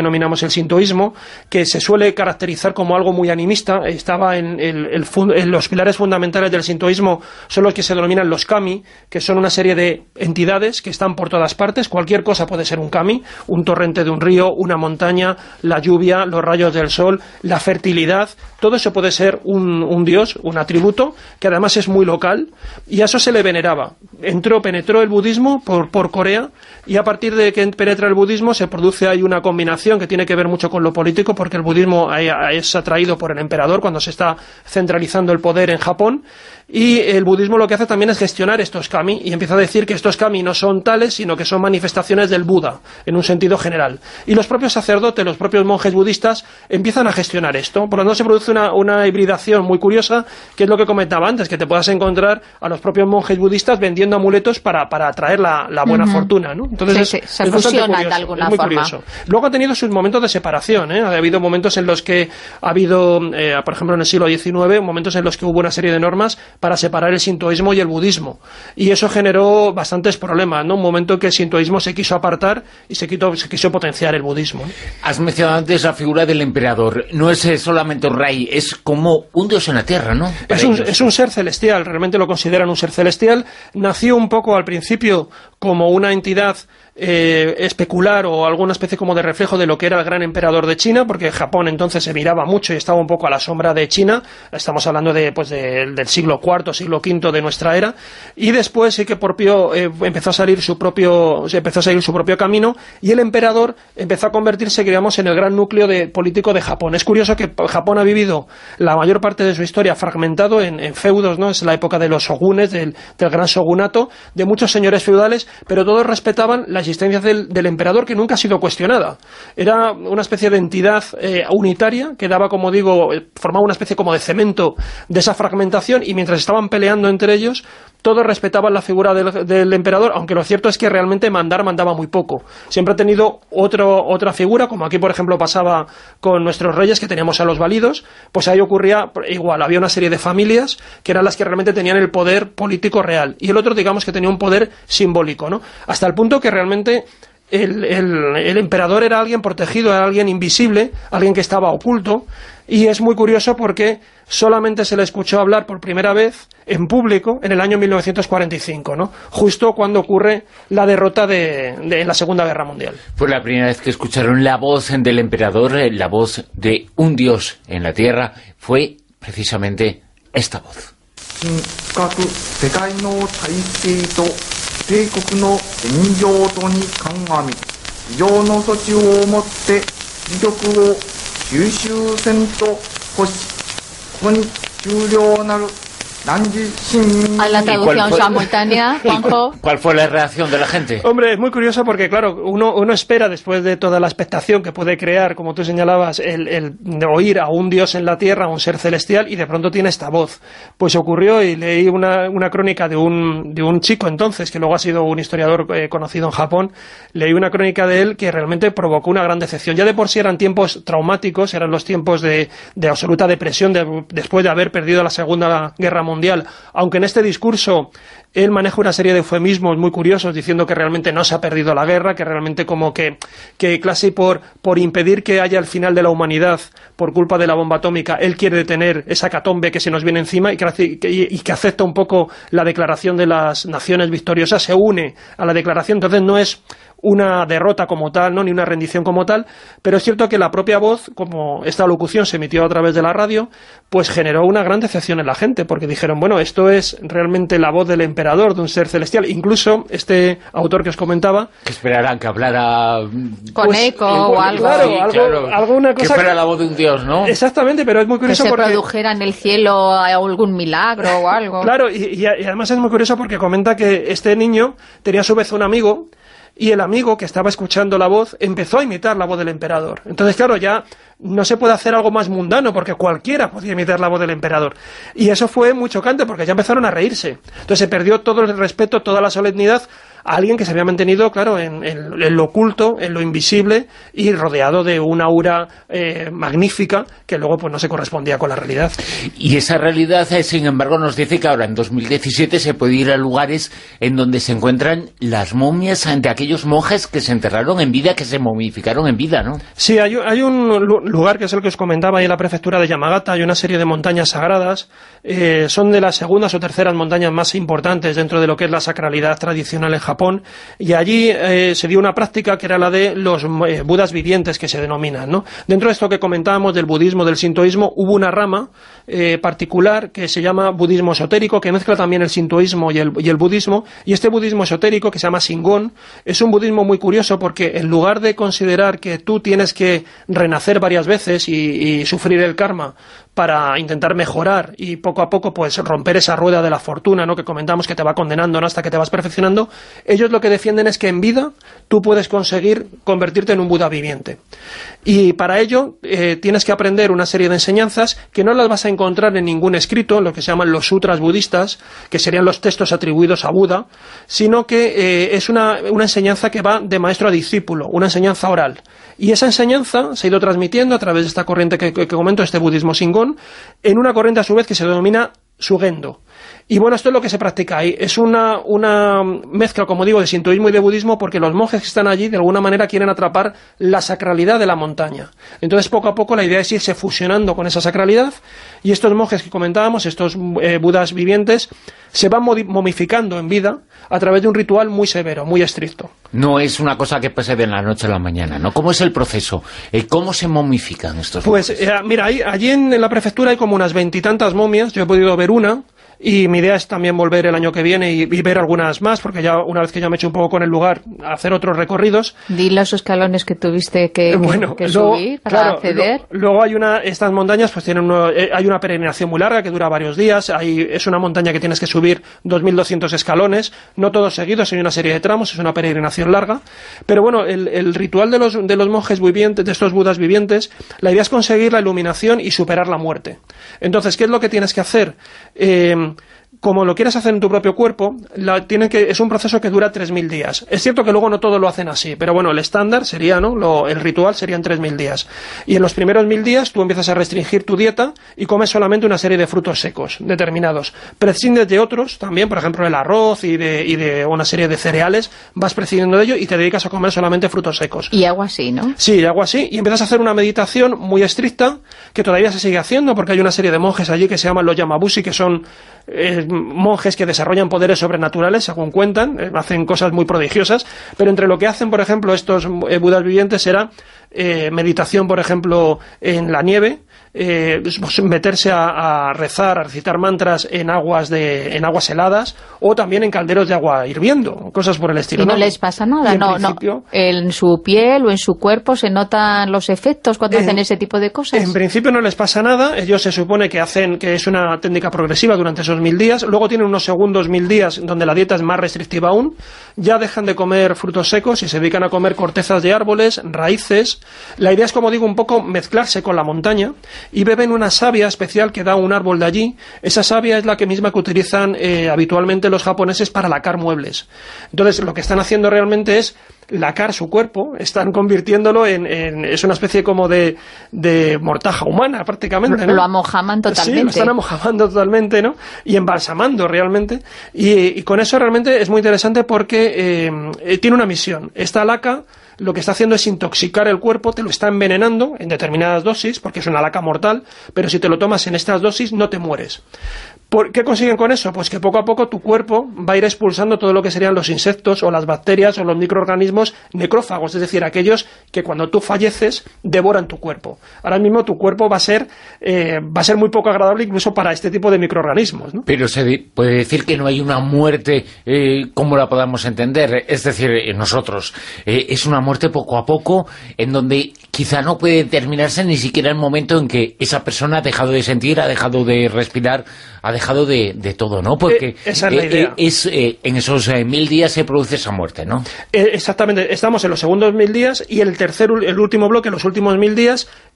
Speaker 14: denominamos el sintoísmo, que se suele caracterizar como algo muy animista. Estaba en, el, el, en los pilares fundamentales del sintoísmo son los que se denominan los kami, que son una serie de entidades que están por todas partes. Cualquier cosa puede ser un kami, un torrente de un río, una montaña, la lluvia, los rayos del sol, la fertilidad, todo eso puede ser un, un dios, un atributo, que además es muy local, y a eso se le veneraba. Entró, penetró el budismo por, por Corea, y a partir de que penetra el budismo se produce ahí una combinación que tiene que ver mucho con lo político, porque el budismo es atraído por el emperador cuando se está centralizando el poder en Japón, y el budismo lo que hace también es gestionar estos kami, y empieza a decir que estos kami no son tales, sino que son manifestaciones del Buda, en un sentido general. Y los propios sacerdotes, los propios monjes budistas, empiezan a gestionar esto. Por lo tanto, se produce una, una hibridación muy curiosa, que es lo que comentaba antes, que te puedas encontrar a los propios monjes budistas vendiendo amuletos para, para atraer la, la buena uh-huh. fortuna, ¿no? Entonces
Speaker 3: sí,
Speaker 14: es,
Speaker 3: sí, se
Speaker 14: es
Speaker 3: fusionan
Speaker 14: curioso,
Speaker 3: de alguna
Speaker 14: es muy
Speaker 3: forma.
Speaker 14: Curioso. Luego ha tenido sus momentos de separación, ¿eh? Ha habido momentos en los que ha habido, eh, por ejemplo, en el siglo diecinueve, momentos en los que hubo una serie de normas para separar el sintoísmo y el budismo. Y eso generó bastantes problemas, ¿no? Un momento en que el sintoísmo se quiso apartar y se, quitó, se quiso potenciar el budismo, ¿no?
Speaker 2: Has mencionado antes la figura del emperador. No es solamente un rey, es como un dios en la tierra, ¿no?
Speaker 14: Es un, es un ser celestial, realmente lo consideran un ser celestial. Nació un poco al principio como una entidad Eh, especular o alguna especie como de reflejo de lo que era el gran emperador de China, porque Japón entonces se miraba mucho y estaba un poco a la sombra de China. Estamos hablando de, pues de, del siglo cuarto, siglo quinto de nuestra era, y después sí que propio, eh, empezó a salir su propio empezó a salir su propio camino, y el emperador empezó a convertirse, digamos, en el gran núcleo de, político de Japón. Es curioso que Japón ha vivido la mayor parte de su historia fragmentado en, en feudos, ¿no? Es la época de los shogunes, del, del gran shogunato, de muchos señores feudales, pero todos respetaban la existencia del, del emperador, que nunca ha sido cuestionada. Era una especie de entidad eh, unitaria que daba, como digo, formaba una especie como de cemento de esa fragmentación, y mientras estaban peleando entre ellos, todos respetaban la figura del, del emperador, aunque lo cierto es que realmente mandar mandaba muy poco. Siempre ha tenido otro, otra figura, como aquí por ejemplo pasaba con nuestros reyes, que teníamos a los válidos, pues ahí ocurría igual, había una serie de familias que eran las que realmente tenían el poder político real, y el otro, digamos, que tenía un poder simbólico, ¿no? Hasta el punto que realmente El, el, el emperador era alguien protegido, era alguien invisible, alguien que estaba oculto, y es muy curioso porque solamente se le escuchó hablar por primera vez en público en el año mil novecientos cuarenta y cinco, ¿no? Justo cuando ocurre la derrota de, de la Segunda Guerra Mundial.
Speaker 2: Fue la primera vez que escucharon la voz del emperador, la voz de un dios en la tierra, fue precisamente esta voz.
Speaker 15: 帝国の現状とに鑑み、非常の措置をもって威力を収集せんと欲し、ここに終了なる。
Speaker 3: A la traducción simultánea, Juanjo.
Speaker 2: ¿Cuál fue la reacción de la gente?
Speaker 14: Hombre, es muy curioso porque, claro, uno, uno espera, después de toda la expectación que puede crear, como tú señalabas, el, el oír a un dios en la tierra, a un ser celestial, y de pronto tiene esta voz. Pues ocurrió, y leí una, una crónica de un, de un chico entonces, que luego ha sido un historiador eh, conocido en Japón. Leí una crónica de él que realmente provocó una gran decepción. Ya de por sí eran tiempos traumáticos, eran los tiempos de, de absoluta depresión de, después de haber perdido la Segunda Guerra Mundial. Mundial, aunque en este discurso él maneja una serie de eufemismos muy curiosos, diciendo que realmente no se ha perdido la guerra, que realmente como que, que casi por, por impedir que haya el final de la humanidad por culpa de la bomba atómica, él quiere detener esa catombe que se nos viene encima, y que, y que acepta un poco la declaración de las naciones victoriosas, se une a la declaración. Entonces no es una derrota como tal, no, ni una rendición como tal, pero es cierto que la propia voz, como esta locución se emitió a través de la radio, pues generó una gran decepción en la gente, porque dijeron, bueno, esto es realmente la voz del emperador, de un ser celestial. Incluso este autor que os comentaba,
Speaker 2: que esperarán que hablara
Speaker 3: con
Speaker 14: pues,
Speaker 3: eco o
Speaker 14: pues,
Speaker 3: algo,
Speaker 14: claro,
Speaker 2: sí,
Speaker 14: algo,
Speaker 2: claro,
Speaker 14: alguna cosa
Speaker 2: que fuera la voz de un dios, ¿no?
Speaker 14: Exactamente, pero es muy curioso
Speaker 3: que se
Speaker 14: porque
Speaker 3: produjera en el cielo algún milagro o algo.
Speaker 14: Claro, y, y además es muy curioso porque comenta que este niño tenía a su vez un amigo, y el amigo que estaba escuchando la voz empezó a imitar la voz del emperador. Entonces, claro, ya no se puede hacer algo más mundano, porque cualquiera podía imitar la voz del emperador. Y eso fue muy chocante, porque ya empezaron a reírse. Entonces se perdió todo el respeto, toda la solemnidad, alguien que se había mantenido, claro, en, en, en lo oculto, en lo invisible y rodeado de una aura eh, magnífica que luego pues no se correspondía con la realidad.
Speaker 2: Y esa realidad, eh, sin embargo, nos dice que ahora en dos mil diecisiete se puede ir a lugares en donde se encuentran las momias de aquellos monjes que se enterraron en vida, que se momificaron en vida, ¿no?
Speaker 14: Sí, hay, hay un lugar que es el que os comentaba ahí en la prefectura de Yamagata, hay una serie de montañas sagradas, eh, son de las segundas o terceras montañas más importantes dentro de lo que es la sacralidad tradicional en Japón, y allí eh, se dio una práctica que era la de los eh, budas vivientes, que se denominan, ¿no? Dentro de esto que comentábamos del budismo, del sintoísmo, hubo una rama eh, particular que se llama budismo esotérico, que mezcla también el sintoísmo y el, y el budismo, y este budismo esotérico, que se llama Shingon, es un budismo muy curioso porque en lugar de considerar que tú tienes que renacer varias veces y, y sufrir el karma para intentar mejorar y poco a poco pues romper esa rueda de la fortuna, ¿no?, que comentamos que te va condenando, ¿no?, hasta que te vas perfeccionando, ellos lo que defienden es que en vida tú puedes conseguir convertirte en un Buda viviente. Y para ello eh, tienes que aprender una serie de enseñanzas que no las vas a encontrar en ningún escrito, lo que se llaman los sutras budistas, que serían los textos atribuidos a Buda, sino que eh, es una, una enseñanza que va de maestro a discípulo, una enseñanza oral. Y esa enseñanza se ha ido transmitiendo a través de esta corriente que, que, que comento, este budismo Shingon, en una corriente a su vez que se denomina Shugendo. Y bueno, esto es lo que se practica ahí. Es una, una mezcla, como digo, de sintoísmo y de budismo, porque los monjes que están allí de alguna manera quieren atrapar la sacralidad de la montaña. Entonces poco a poco la idea es irse fusionando con esa sacralidad, y estos monjes que comentábamos, estos eh, budas vivientes, se van momificando en vida a través de un ritual muy severo, muy estricto.
Speaker 2: No es una cosa que pase de la noche a la mañana, ¿no? ¿Cómo es el proceso? ¿Cómo se momifican estos
Speaker 14: Pues
Speaker 2: monjes?
Speaker 14: eh, mira, ahí, allí en, en la prefectura hay como unas veintitantas momias, yo he podido ver una, y mi idea es también volver el año que viene y, y ver algunas más, porque ya una vez que ya me he hecho un poco con el lugar, hacer otros recorridos.
Speaker 3: Di los escalones que tuviste que,
Speaker 14: bueno,
Speaker 3: que
Speaker 14: luego,
Speaker 3: subir para
Speaker 14: claro,
Speaker 3: acceder.
Speaker 14: Lo, luego hay una, estas montañas pues tienen uno, eh, hay una peregrinación muy larga que dura varios días, hay, es una montaña que tienes que subir dos mil doscientos escalones, no todos seguidos, hay una serie de tramos, es una peregrinación larga, pero bueno, el, el ritual de los, de los monjes vivientes, de estos budas vivientes, la idea es conseguir la iluminación y superar la muerte. Entonces, ¿qué es lo que tienes que hacer? Eh, como lo quieres hacer en tu propio cuerpo, la, tiene que, es un proceso que dura tres mil días. Es cierto que luego no todos lo hacen así, pero bueno, el estándar sería, ¿no?, lo, el ritual serían tres mil días. Y en los primeros mil días tú empiezas a restringir tu dieta y comes solamente una serie de frutos secos determinados. Prescindes de otros también, por ejemplo el arroz y de, y de una serie de cereales, vas prescindiendo de ello y te dedicas a comer solamente frutos secos.
Speaker 3: Y agua así, ¿no?
Speaker 14: Sí, agua así, y empiezas a hacer una meditación muy estricta, que todavía se sigue haciendo, porque hay una serie de monjes allí que se llaman los Yamabushi, que son eh, monjes que desarrollan poderes sobrenaturales, según cuentan, eh, hacen cosas muy prodigiosas, pero entre lo que hacen, por ejemplo, estos eh, budas vivientes era eh, meditación, por ejemplo, en la nieve, eh, pues meterse a, a rezar, a recitar mantras en aguas de en aguas heladas, o también en calderos de agua hirviendo, cosas por el estilo.
Speaker 3: Y no,
Speaker 14: ¿no?
Speaker 3: les pasa nada,
Speaker 14: en
Speaker 3: no,
Speaker 14: principio,
Speaker 3: no. En su piel o en su cuerpo se notan los efectos cuando
Speaker 14: en,
Speaker 3: hacen ese tipo de cosas.
Speaker 14: En principio no les pasa nada, ellos se supone que hacen que es una técnica progresiva durante esos mil días, luego tienen unos segundos mil días donde la dieta es más restrictiva aún, ya dejan de comer frutos secos y se dedican a comer cortezas de árboles, raíces. La idea es, como digo, un poco mezclarse con la montaña, y beben una savia especial que da un árbol de allí. Esa savia es la que misma que utilizan eh, habitualmente los japoneses para lacar muebles. Entonces lo que están haciendo realmente es lacar su cuerpo, están convirtiéndolo en, en es una especie como de, de mortaja humana prácticamente, ¿no?
Speaker 3: Lo amojaman totalmente.
Speaker 14: Sí, lo están amojamando totalmente, ¿no? Y embalsamando realmente, y, y con eso realmente es muy interesante porque eh, eh, tiene una misión. Esta laca lo que está haciendo es intoxicar el cuerpo, te lo está envenenando en determinadas dosis, porque es una laca mortal, pero si te lo tomas en estas dosis no te mueres. ¿Por qué consiguen con eso? Pues que poco a poco tu cuerpo va a ir expulsando todo lo que serían los insectos o las bacterias o los microorganismos necrófagos, es decir, aquellos que cuando tú falleces devoran tu cuerpo. Ahora mismo tu cuerpo va a ser eh, va a ser muy poco agradable incluso para este tipo de microorganismos, ¿no?
Speaker 2: Pero se puede decir que no hay una muerte eh, como la podamos entender, es decir, eh, nosotros, eh, es una muerte poco a poco en donde quizá no puede terminarse ni siquiera el momento en que esa persona ha dejado de sentir, ha dejado de respirar, ha dejado de, de todo, ¿no? Porque
Speaker 14: eh, esa es la
Speaker 2: eh,
Speaker 14: idea.
Speaker 2: Eh, es, eh, en esos eh, mil días se produce esa muerte, ¿no?
Speaker 14: Eh, exactamente, estamos en los segundos mil días y el tercer, el último bloque, los últimos mil días,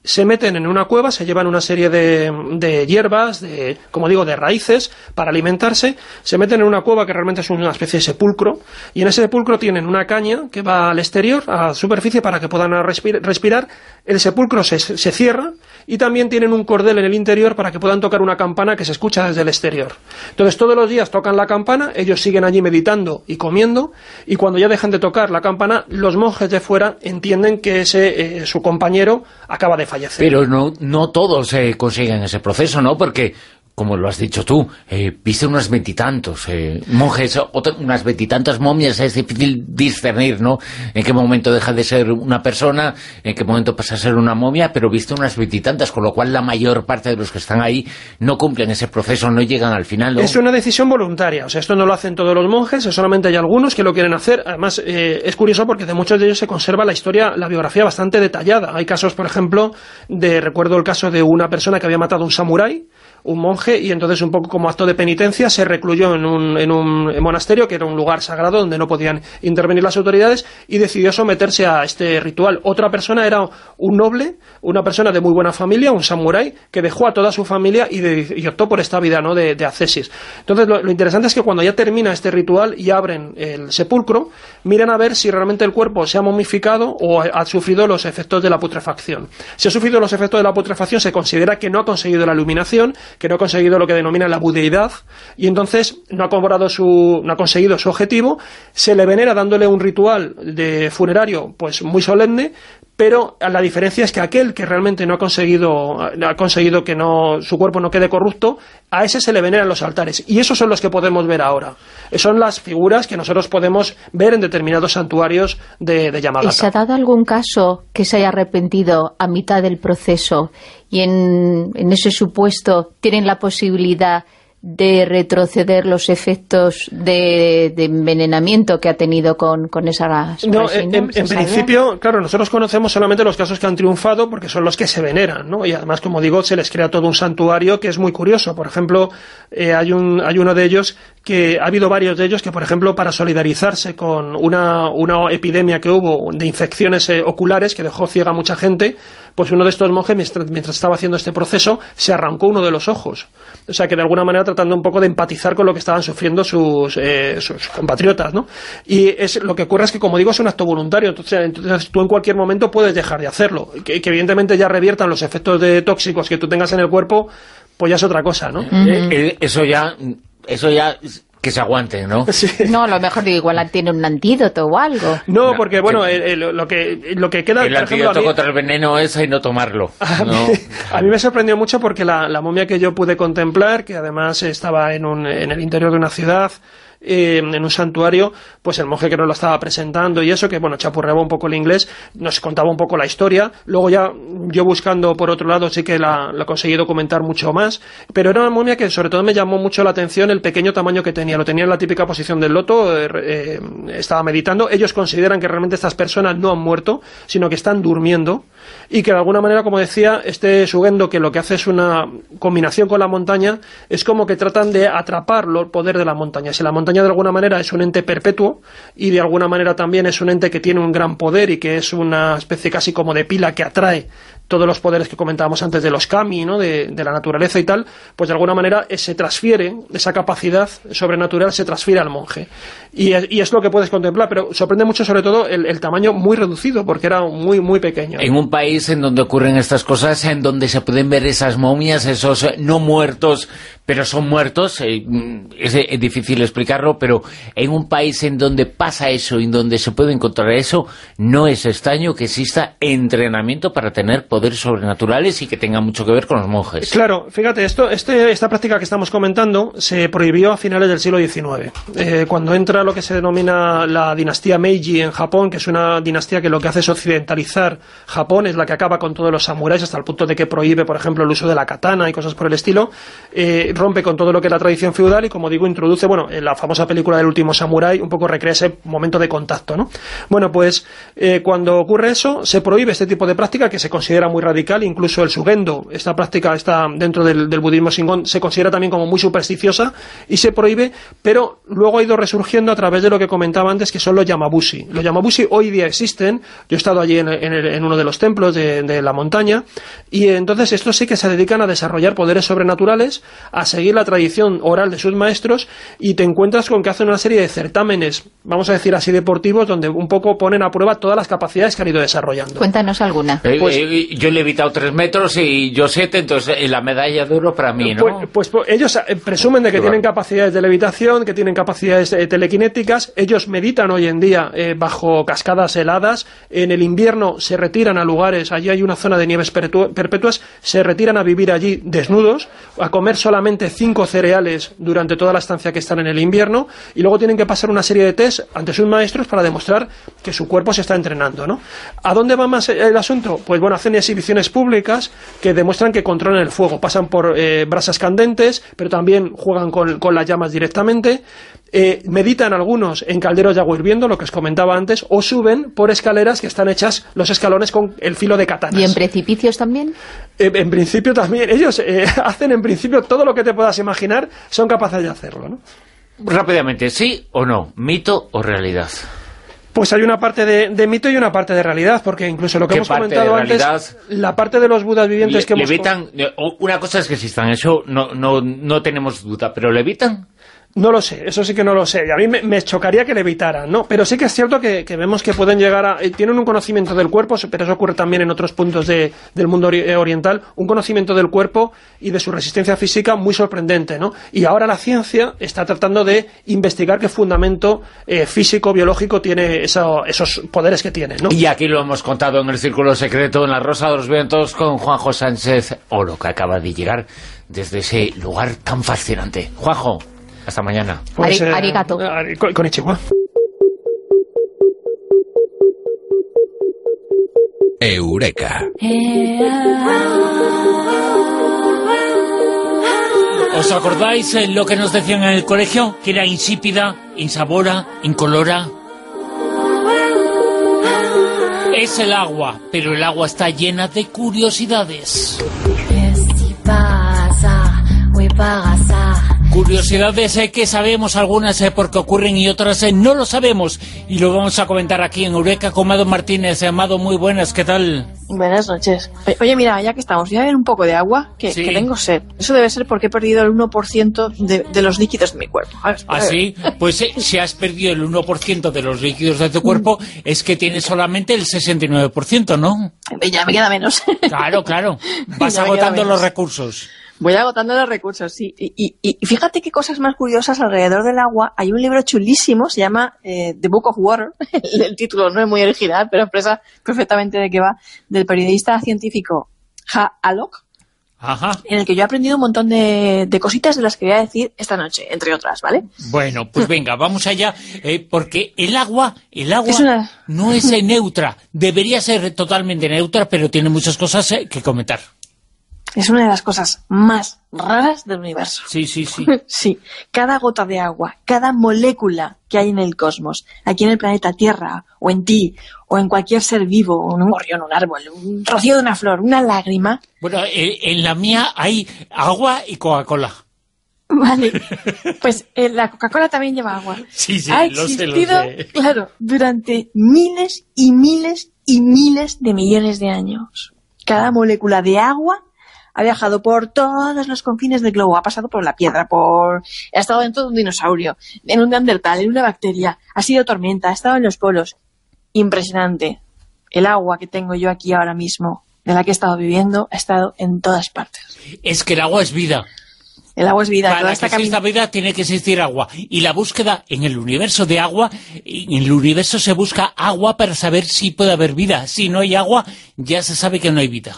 Speaker 14: se meten en una cueva, se llevan una serie de, de hierbas, de, como digo, de raíces para alimentarse, se meten en una cueva que realmente es una especie de sepulcro, y en ese sepulcro tienen una caña que va al exterior, a la superficie, para que puedan respir respirar. El sepulcro se, se cierra, y también tienen un cordel en el interior para que puedan tocar una campana que se escucha desde el exterior. Entonces todos los días tocan la campana, ellos siguen allí meditando y comiendo, y cuando ya dejan de tocar la campana, los monjes de fuera entienden que ese eh, su compañero acaba de fallecer.
Speaker 2: Pero no, no todos eh, consiguen ese proceso, ¿no? Porque, como lo has dicho tú, eh, viste unos veintitantos eh, monjes, otro, unas veintitantas momias, es difícil discernir, ¿no? En qué momento deja de ser una persona, en qué momento pasa a ser una momia, pero viste unas veintitantas, con lo cual la mayor parte de los que están ahí no cumplen ese proceso, no llegan al final, ¿no?
Speaker 14: Es una decisión voluntaria, o sea, esto no lo hacen todos los monjes, solamente hay algunos que lo quieren hacer. Además, eh, es curioso porque de muchos de ellos se conserva la historia, la biografía bastante detallada. Hay casos, por ejemplo, de recuerdo el caso de una persona que había matado a un samurái, un monje, y entonces un poco como acto de penitencia se recluyó en un, en un monasterio que era un lugar sagrado donde no podían intervenir las autoridades, y decidió someterse a este ritual. Otra persona era un noble, una persona de muy buena familia, un samurái, que dejó a toda su familia y, de, y optó por esta vida, ¿no?, de, de ascesis. Entonces lo, lo interesante es que cuando ya termina este ritual y abren el sepulcro, miran a ver si realmente el cuerpo se ha momificado o ha, ha sufrido los efectos de la putrefacción. Si ha sufrido los efectos de la putrefacción, se considera que no ha conseguido la iluminación, que no ha conseguido lo que denomina la budeidad, y entonces no ha cobrado su, no ha conseguido su objetivo. Se le venera dándole un ritual de funerario pues muy solemne, pero la diferencia es que aquel que realmente no ha conseguido ha conseguido que no su cuerpo no quede corrupto, a ese se le venera en los altares, y esos son los que podemos ver ahora. Son las figuras que nosotros podemos ver en determinados santuarios de, de Yamagata.
Speaker 3: ¿Y se ha dado algún caso que se haya arrepentido a mitad del proceso y en, en ese supuesto tienen la posibilidad de retroceder los efectos de, de envenenamiento que ha tenido con, con esas
Speaker 14: no,
Speaker 3: resinas?
Speaker 14: En, en principio, claro, nosotros conocemos solamente los casos que han triunfado porque son los que se veneran, ¿no? Y además, como digo, se les crea todo un santuario que es muy curioso. Por ejemplo, eh, hay, un, hay uno de ellos que ha habido varios de ellos que, por ejemplo, para solidarizarse con una, una epidemia que hubo de infecciones eh, oculares que dejó ciega a mucha gente, pues uno de estos monjes, mientras, mientras estaba haciendo este proceso, se arrancó uno de los ojos. O sea, que de alguna manera tratando un poco de empatizar con lo que estaban sufriendo sus, eh, sus compatriotas, ¿no? Y es, lo que ocurre es que, como digo, es un acto voluntario, entonces, entonces tú en cualquier momento puedes dejar de hacerlo. Que, que evidentemente ya reviertan los efectos de tóxicos que tú tengas en el cuerpo, pues ya es otra cosa, ¿no?
Speaker 2: Uh-huh. eh, eso ya... Eso ya... que se aguante, ¿no?
Speaker 3: Sí. No, a lo mejor digo, igual tiene un antídoto o algo.
Speaker 14: No, porque bueno, el, el, lo que lo que queda...
Speaker 2: El
Speaker 14: por
Speaker 2: antídoto
Speaker 14: ejemplo, mí,
Speaker 2: contra el veneno es y no tomarlo.
Speaker 14: A,
Speaker 2: no.
Speaker 14: Mí, a mí me sorprendió mucho porque la, la momia que yo pude contemplar, que además estaba en, un, en el interior de una ciudad, Eh, en un santuario, pues el monje que nos lo estaba presentando y eso, que bueno, chapurreaba un poco el inglés, nos contaba un poco la historia. Luego ya yo buscando por otro lado sí que la, la conseguí documentar mucho más, pero era una momia que sobre todo me llamó mucho la atención el pequeño tamaño que tenía. Lo tenía en la típica posición del loto, eh, eh, estaba meditando. Ellos consideran que realmente estas personas no han muerto, sino que están durmiendo, y que de alguna manera, como decía, este Shugendo, que lo que hace es una combinación con la montaña, es como que tratan de atrapar el poder de la montaña. Si la montaña de alguna manera es un ente perpetuo y de alguna manera también es un ente que tiene un gran poder y que es una especie casi como de pila que atrae todos los poderes que comentábamos antes de los kami, ¿no?, de, de la naturaleza y tal, pues de alguna manera se transfiere, esa capacidad sobrenatural se transfiere al monje. Y es, y es lo que puedes contemplar, pero sorprende mucho sobre todo el, el tamaño muy reducido, porque era muy, muy pequeño.
Speaker 2: En un país en donde ocurren estas cosas, en donde se pueden ver esas momias, esos no muertos, pero son muertos, eh, es, es difícil explicarlo, pero en un país en donde pasa eso, en donde se puede encontrar eso, no es extraño que exista entrenamiento para tener poderes sobrenaturales y que tenga mucho que ver con los monjes.
Speaker 14: Claro, fíjate, esto, este, esta práctica que estamos comentando se prohibió a finales del siglo diecinueve, eh, cuando entra lo que se denomina la dinastía Meiji en Japón, que es una dinastía que lo que hace es occidentalizar Japón, es la que acaba con todos los samuráis hasta el punto de que prohíbe, por ejemplo, el uso de la katana y cosas por el estilo. Eh, rompe con todo lo que es la tradición feudal y, como digo, introduce, bueno, en la famosa película del último samurái, un poco recrea ese momento de contacto, ¿no? Bueno, pues eh, cuando ocurre eso, se prohíbe este tipo de práctica que se considera muy radical, incluso el sugendo, esta práctica está dentro del, del budismo Shingon, se considera también como muy supersticiosa y se prohíbe, pero luego ha ido resurgiendo a través de lo que comentaba antes, que son los yamabushi. Los yamabushi hoy día existen, yo he estado allí en, en, el, en uno de los templos de, de la montaña, y entonces estos sí que se dedican a desarrollar poderes sobrenaturales, a seguir la tradición oral de sus maestros, y te encuentras con que hacen una serie de certámenes, vamos a decir así, deportivos, donde un poco ponen a prueba todas las capacidades que han ido desarrollando.
Speaker 3: Cuéntanos alguna.
Speaker 2: Eh,
Speaker 14: Pues,
Speaker 2: eh, yo le he evitado tres metros y yo siete, entonces eh, la medalla de oro para mí, ¿no?
Speaker 14: Pues, pues, pues ellos eh, presumen de que
Speaker 2: Qué
Speaker 14: tienen
Speaker 2: va.
Speaker 14: capacidades de levitación, que tienen capacidades eh, telequinéticas. Ellos meditan hoy en día eh, bajo cascadas heladas. En el invierno se retiran a lugares, allí hay una zona de nieves perpetu- perpetuas, se retiran a vivir allí desnudos, a comer solamente cinco cereales durante toda la estancia que están en el invierno, y luego tienen que pasar una serie de test ante sus maestros para demostrar que su cuerpo se está entrenando, ¿no? ¿A dónde va más el asunto? Pues bueno, hacen exhibiciones públicas que demuestran que controlan el fuego, pasan por eh, brasas candentes, pero también juegan con, con las llamas directamente, eh, meditan algunos en calderos de agua hirviendo, lo que os comentaba antes, o suben por escaleras que están hechas, los escalones, con el filo de katanas.
Speaker 3: ¿Y en precipicios también?
Speaker 14: Eh, en principio también, ellos eh, hacen en principio todo lo que te puedas imaginar, son capaces de hacerlo, ¿no?
Speaker 2: Rápidamente, ¿sí o no? ¿Mito o realidad?
Speaker 14: Pues hay una parte de, de mito y una parte de realidad, porque incluso lo que
Speaker 2: ¿Qué
Speaker 14: hemos
Speaker 2: parte
Speaker 14: comentado
Speaker 2: de
Speaker 14: antes,
Speaker 2: realidad?
Speaker 14: la parte de los budas vivientes
Speaker 2: Le,
Speaker 14: que hemos...
Speaker 2: levitan, una cosa es que existan, eso no, no, no tenemos duda, pero ¿levitan?
Speaker 14: No lo sé, eso sí que no lo sé. Y a mí me, me chocaría que levitaran, ¿no? Pero sí que es cierto que, que vemos que pueden llegar a... Eh, tienen un conocimiento del cuerpo, pero eso ocurre también en otros puntos de, del mundo ori oriental, un conocimiento del cuerpo y de su resistencia física muy sorprendente, ¿no? Y ahora la ciencia está tratando de investigar qué fundamento eh, físico, biológico tiene eso, esos poderes que tienen, ¿no?
Speaker 2: Y aquí lo hemos contado en el Círculo Secreto, en la Rosa de los Vientos, con Juanjo Sánchez Oro, que acaba de llegar desde ese lugar tan fascinante. Juanjo, hasta mañana.
Speaker 14: Pues,
Speaker 3: Ari-
Speaker 14: eh,
Speaker 3: arigato.
Speaker 14: ari- con- Konnichiwa.
Speaker 1: Eureka.
Speaker 2: ¿Os acordáis eh, lo que nos decían en el colegio? Que era insípida, insabora, incolora. Es el agua, pero el agua está llena de curiosidades. Curiosidades eh, que sabemos algunas eh, porque ocurren y otras eh, no lo sabemos. Y lo vamos a comentar aquí en Eureka con Amado Martínez. Amado, muy buenas, ¿qué tal?
Speaker 16: Buenas noches. Oye, oye, mira, ya que estamos, voy a beber un poco de agua, que,
Speaker 2: Sí.
Speaker 16: que tengo sed. Eso debe ser porque he perdido el uno por ciento de, de los líquidos de mi cuerpo. A ver, a
Speaker 2: ¿Ah,
Speaker 16: ver.
Speaker 2: sí? Pues eh, si has perdido el uno por ciento de los líquidos de tu cuerpo, es que tienes solamente el sesenta y nueve por ciento, ¿no?
Speaker 16: Ya me queda menos.
Speaker 2: Claro, claro. Vas
Speaker 16: Ya me queda
Speaker 2: agotando
Speaker 16: menos.
Speaker 2: los recursos.
Speaker 16: Voy agotando los recursos, sí. Y, y, y fíjate qué cosas más curiosas alrededor del agua. Hay un libro chulísimo, se llama eh, The Book of Water. el, el título no es muy original, pero expresa perfectamente de qué va, del periodista científico Ha Alok,
Speaker 2: Ajá.
Speaker 16: en el que yo he aprendido un montón de, de cositas de las que voy a decir esta noche, entre otras, ¿vale?
Speaker 2: Bueno, pues venga, vamos allá, eh, porque el agua, el agua
Speaker 16: Es una-
Speaker 2: no es eh, neutra. Debería ser totalmente neutra, pero tiene muchas cosas eh, que comentar.
Speaker 16: Es una de las cosas más raras del universo.
Speaker 2: Sí, sí, sí.
Speaker 16: Sí, cada gota de agua, cada molécula que hay en el cosmos, aquí en el planeta Tierra, o en ti, o en cualquier ser vivo, o en un gorrión, un árbol, un rocío de una flor, una lágrima.
Speaker 2: Bueno, eh, en la mía hay agua y Coca-Cola.
Speaker 16: Vale, pues eh, la Coca-Cola también lleva agua.
Speaker 2: Sí, sí,
Speaker 16: ha
Speaker 2: lo sé, lo
Speaker 16: existido,
Speaker 2: sé.
Speaker 16: claro, durante miles y miles y miles de millones de años. Cada molécula de agua ha viajado por todos los confines del globo, ha pasado por la piedra, por ha estado dentro de un dinosaurio, en un neandertal, en una bacteria, ha sido tormenta, ha estado en los polos. Impresionante. El agua que tengo yo aquí ahora mismo, de la que he estado viviendo, ha estado en todas partes.
Speaker 2: Es que el agua es vida.
Speaker 16: El agua es vida.
Speaker 2: Para
Speaker 16: toda
Speaker 2: que
Speaker 16: esta
Speaker 2: exista
Speaker 16: cami-
Speaker 2: vida tiene que existir agua. Y la búsqueda en el universo de agua, en el universo se busca agua para saber si puede haber vida. Si no hay agua, ya se sabe que no hay vida.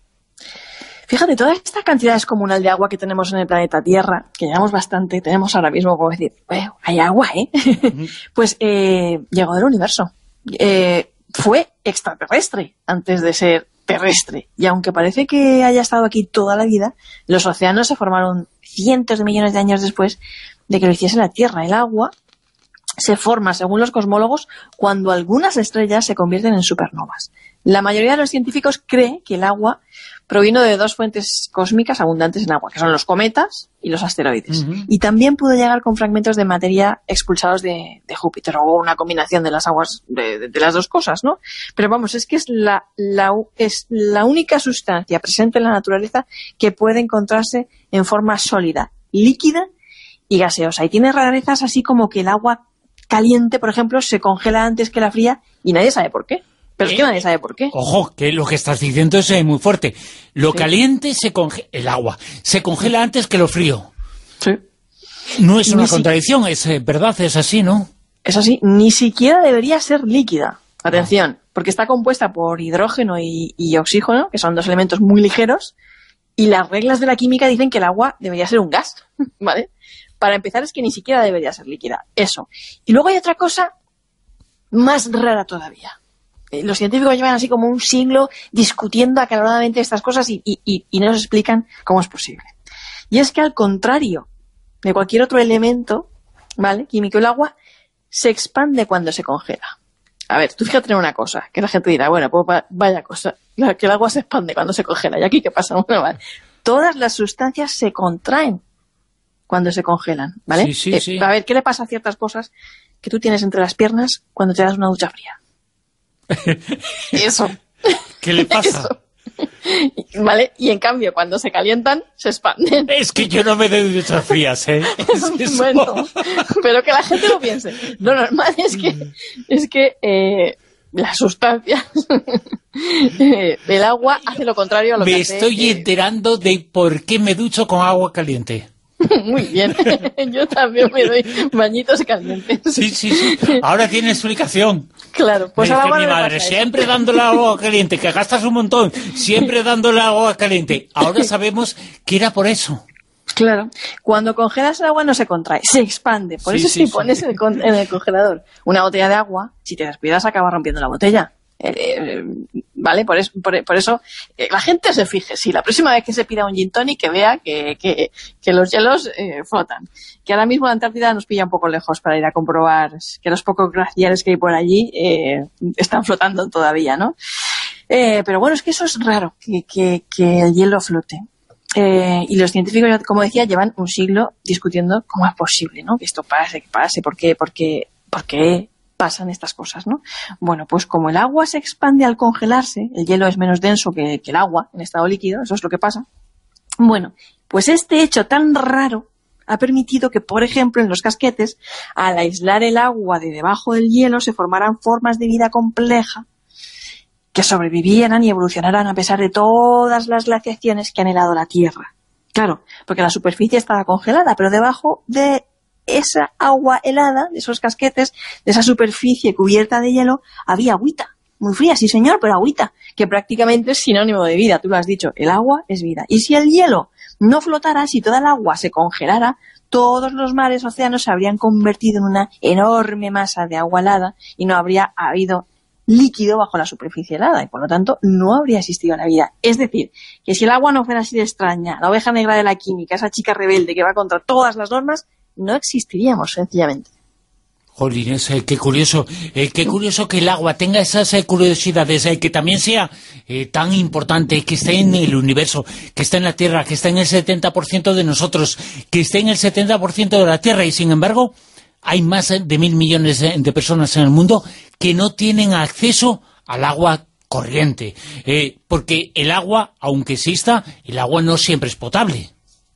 Speaker 16: Fíjate, toda esta cantidad descomunal de agua que tenemos en el planeta Tierra, que llevamos bastante, tenemos ahora mismo como decir, bueno, hay agua, ¿eh? Pues eh, llegó del universo. Eh, fue extraterrestre antes de ser terrestre. Y aunque parece que haya estado aquí toda la vida, los océanos se formaron cientos de millones de años después de que lo hiciese la Tierra. El agua se forma, según los cosmólogos, cuando algunas estrellas se convierten en supernovas. La mayoría de los científicos cree que el agua provino de dos fuentes cósmicas abundantes en agua, que son los cometas y los asteroides. Uh-huh. Y también pudo llegar con fragmentos de materia expulsados de, de Júpiter, o una combinación de las aguas, de, de, de las dos cosas, ¿no? Pero vamos, es que es la, la, es la única sustancia presente en la naturaleza que puede encontrarse en forma sólida, líquida y gaseosa. Y tiene rarezas así como que el agua caliente, por ejemplo, se congela antes que la fría y nadie sabe por qué. Pero es que nadie sabe por qué.
Speaker 2: Ojo, que lo que estás diciendo es muy fuerte. Lo sí. caliente se congela, el agua, se congela antes que lo frío.
Speaker 16: Sí.
Speaker 2: No es una
Speaker 16: Ni
Speaker 2: contradicción, si... es verdad, es así, ¿no?
Speaker 16: Es así, ni siquiera debería ser líquida. Atención, ah. porque está compuesta por hidrógeno y, y oxígeno, que son dos elementos muy ligeros, y las reglas de la química dicen que el agua debería ser un gas, ¿vale? Para empezar es que ni siquiera debería ser líquida, eso. Y luego hay otra cosa más rara todavía. Los científicos llevan así como un siglo discutiendo acaloradamente estas cosas y, y, y no nos explican cómo es posible. Y es que al contrario de cualquier otro elemento, ¿vale?, químico, el agua se expande cuando se congela. A ver, tú fíjate en una cosa, que la gente dirá, bueno, pues vaya cosa, que el agua se expande cuando se congela. ¿Y aquí qué pasa? Bueno, vale. Todas las sustancias se contraen cuando se congelan, ¿vale?
Speaker 2: Sí, sí,
Speaker 16: eh,
Speaker 2: sí.
Speaker 16: A ver, ¿qué le pasa a ciertas cosas que tú tienes entre las piernas cuando te das una ducha fría? Eso.
Speaker 2: ¿Qué le pasa?
Speaker 16: Eso. ¿Vale? Y en cambio, cuando se calientan, se expanden.
Speaker 2: Es que yo no me doy duchas frías, ¿eh? Es
Speaker 16: bueno, pero que la gente lo piense. Lo normal es que, es que eh, las sustancias del agua hace lo contrario a lo
Speaker 2: me
Speaker 16: que hace...
Speaker 2: Me estoy
Speaker 16: eh...
Speaker 2: enterando de por qué me ducho con agua caliente.
Speaker 16: Muy bien, yo también me doy bañitos calientes.
Speaker 2: Sí, sí, sí, ahora tiene explicación.
Speaker 16: Claro, pues
Speaker 2: me
Speaker 16: a
Speaker 2: dice
Speaker 16: la
Speaker 2: mi madre, siempre dándole agua caliente, que gastas un montón, siempre dándole agua caliente. Ahora sabemos que era por eso.
Speaker 16: Claro, cuando congelas el agua no se contrae, se expande. Por
Speaker 2: sí,
Speaker 16: eso
Speaker 2: sí,
Speaker 16: si pones
Speaker 2: sí.
Speaker 16: en, el, en el congelador una botella de agua, si te descuidas acaba rompiendo la botella. Eh, eh, vale, por eso, por, por eso eh, la gente se fije, si la próxima vez que se pida un gin tonic que vea que, que, que los hielos eh, flotan, que ahora mismo la Antártida nos pilla un poco lejos para ir a comprobar que los pocos glaciares que hay por allí eh, están flotando todavía, ¿no? Eh, pero bueno, es que eso es raro, que, que, que el hielo flote. Eh, y los científicos, como decía, llevan un siglo discutiendo cómo es posible, ¿no?, que esto pase, que pase, por qué, por qué, por qué pasan estas cosas, ¿no? Bueno, pues como el agua se expande al congelarse, el hielo es menos denso que, que el agua en estado líquido, eso es lo que pasa. Bueno, pues este hecho tan raro ha permitido que, por ejemplo, en los casquetes, al aislar el agua de debajo del hielo, se formaran formas de vida compleja que sobrevivieran y evolucionaran a pesar de todas las glaciaciones que han helado la Tierra. Claro, porque la superficie estaba congelada, pero debajo de esa agua helada, de esos casquetes, de esa superficie cubierta de hielo, había agüita, muy fría, sí señor, pero agüita, que prácticamente es sinónimo de vida, tú lo has dicho, el agua es vida. Y si el hielo no flotara, si toda el agua se congelara, todos los mares, océanos se habrían convertido en una enorme masa de agua helada y no habría habido líquido bajo la superficie helada y por lo tanto no habría existido la vida. Es decir, que si el agua no fuera así de extraña, la oveja negra de la química, esa chica rebelde que va contra todas las normas, no existiríamos, sencillamente.
Speaker 2: Jolines, eh, qué curioso, eh, qué curioso que el agua tenga esas eh, curiosidades, eh, que también sea eh, tan importante, que esté en el universo, que esté en la Tierra, que esté en el setenta por ciento de nosotros, que esté en el setenta por ciento de la Tierra, y sin embargo hay más de mil millones de, de personas en el mundo que no tienen acceso al agua corriente, eh, porque el agua, aunque exista, el agua no siempre es potable.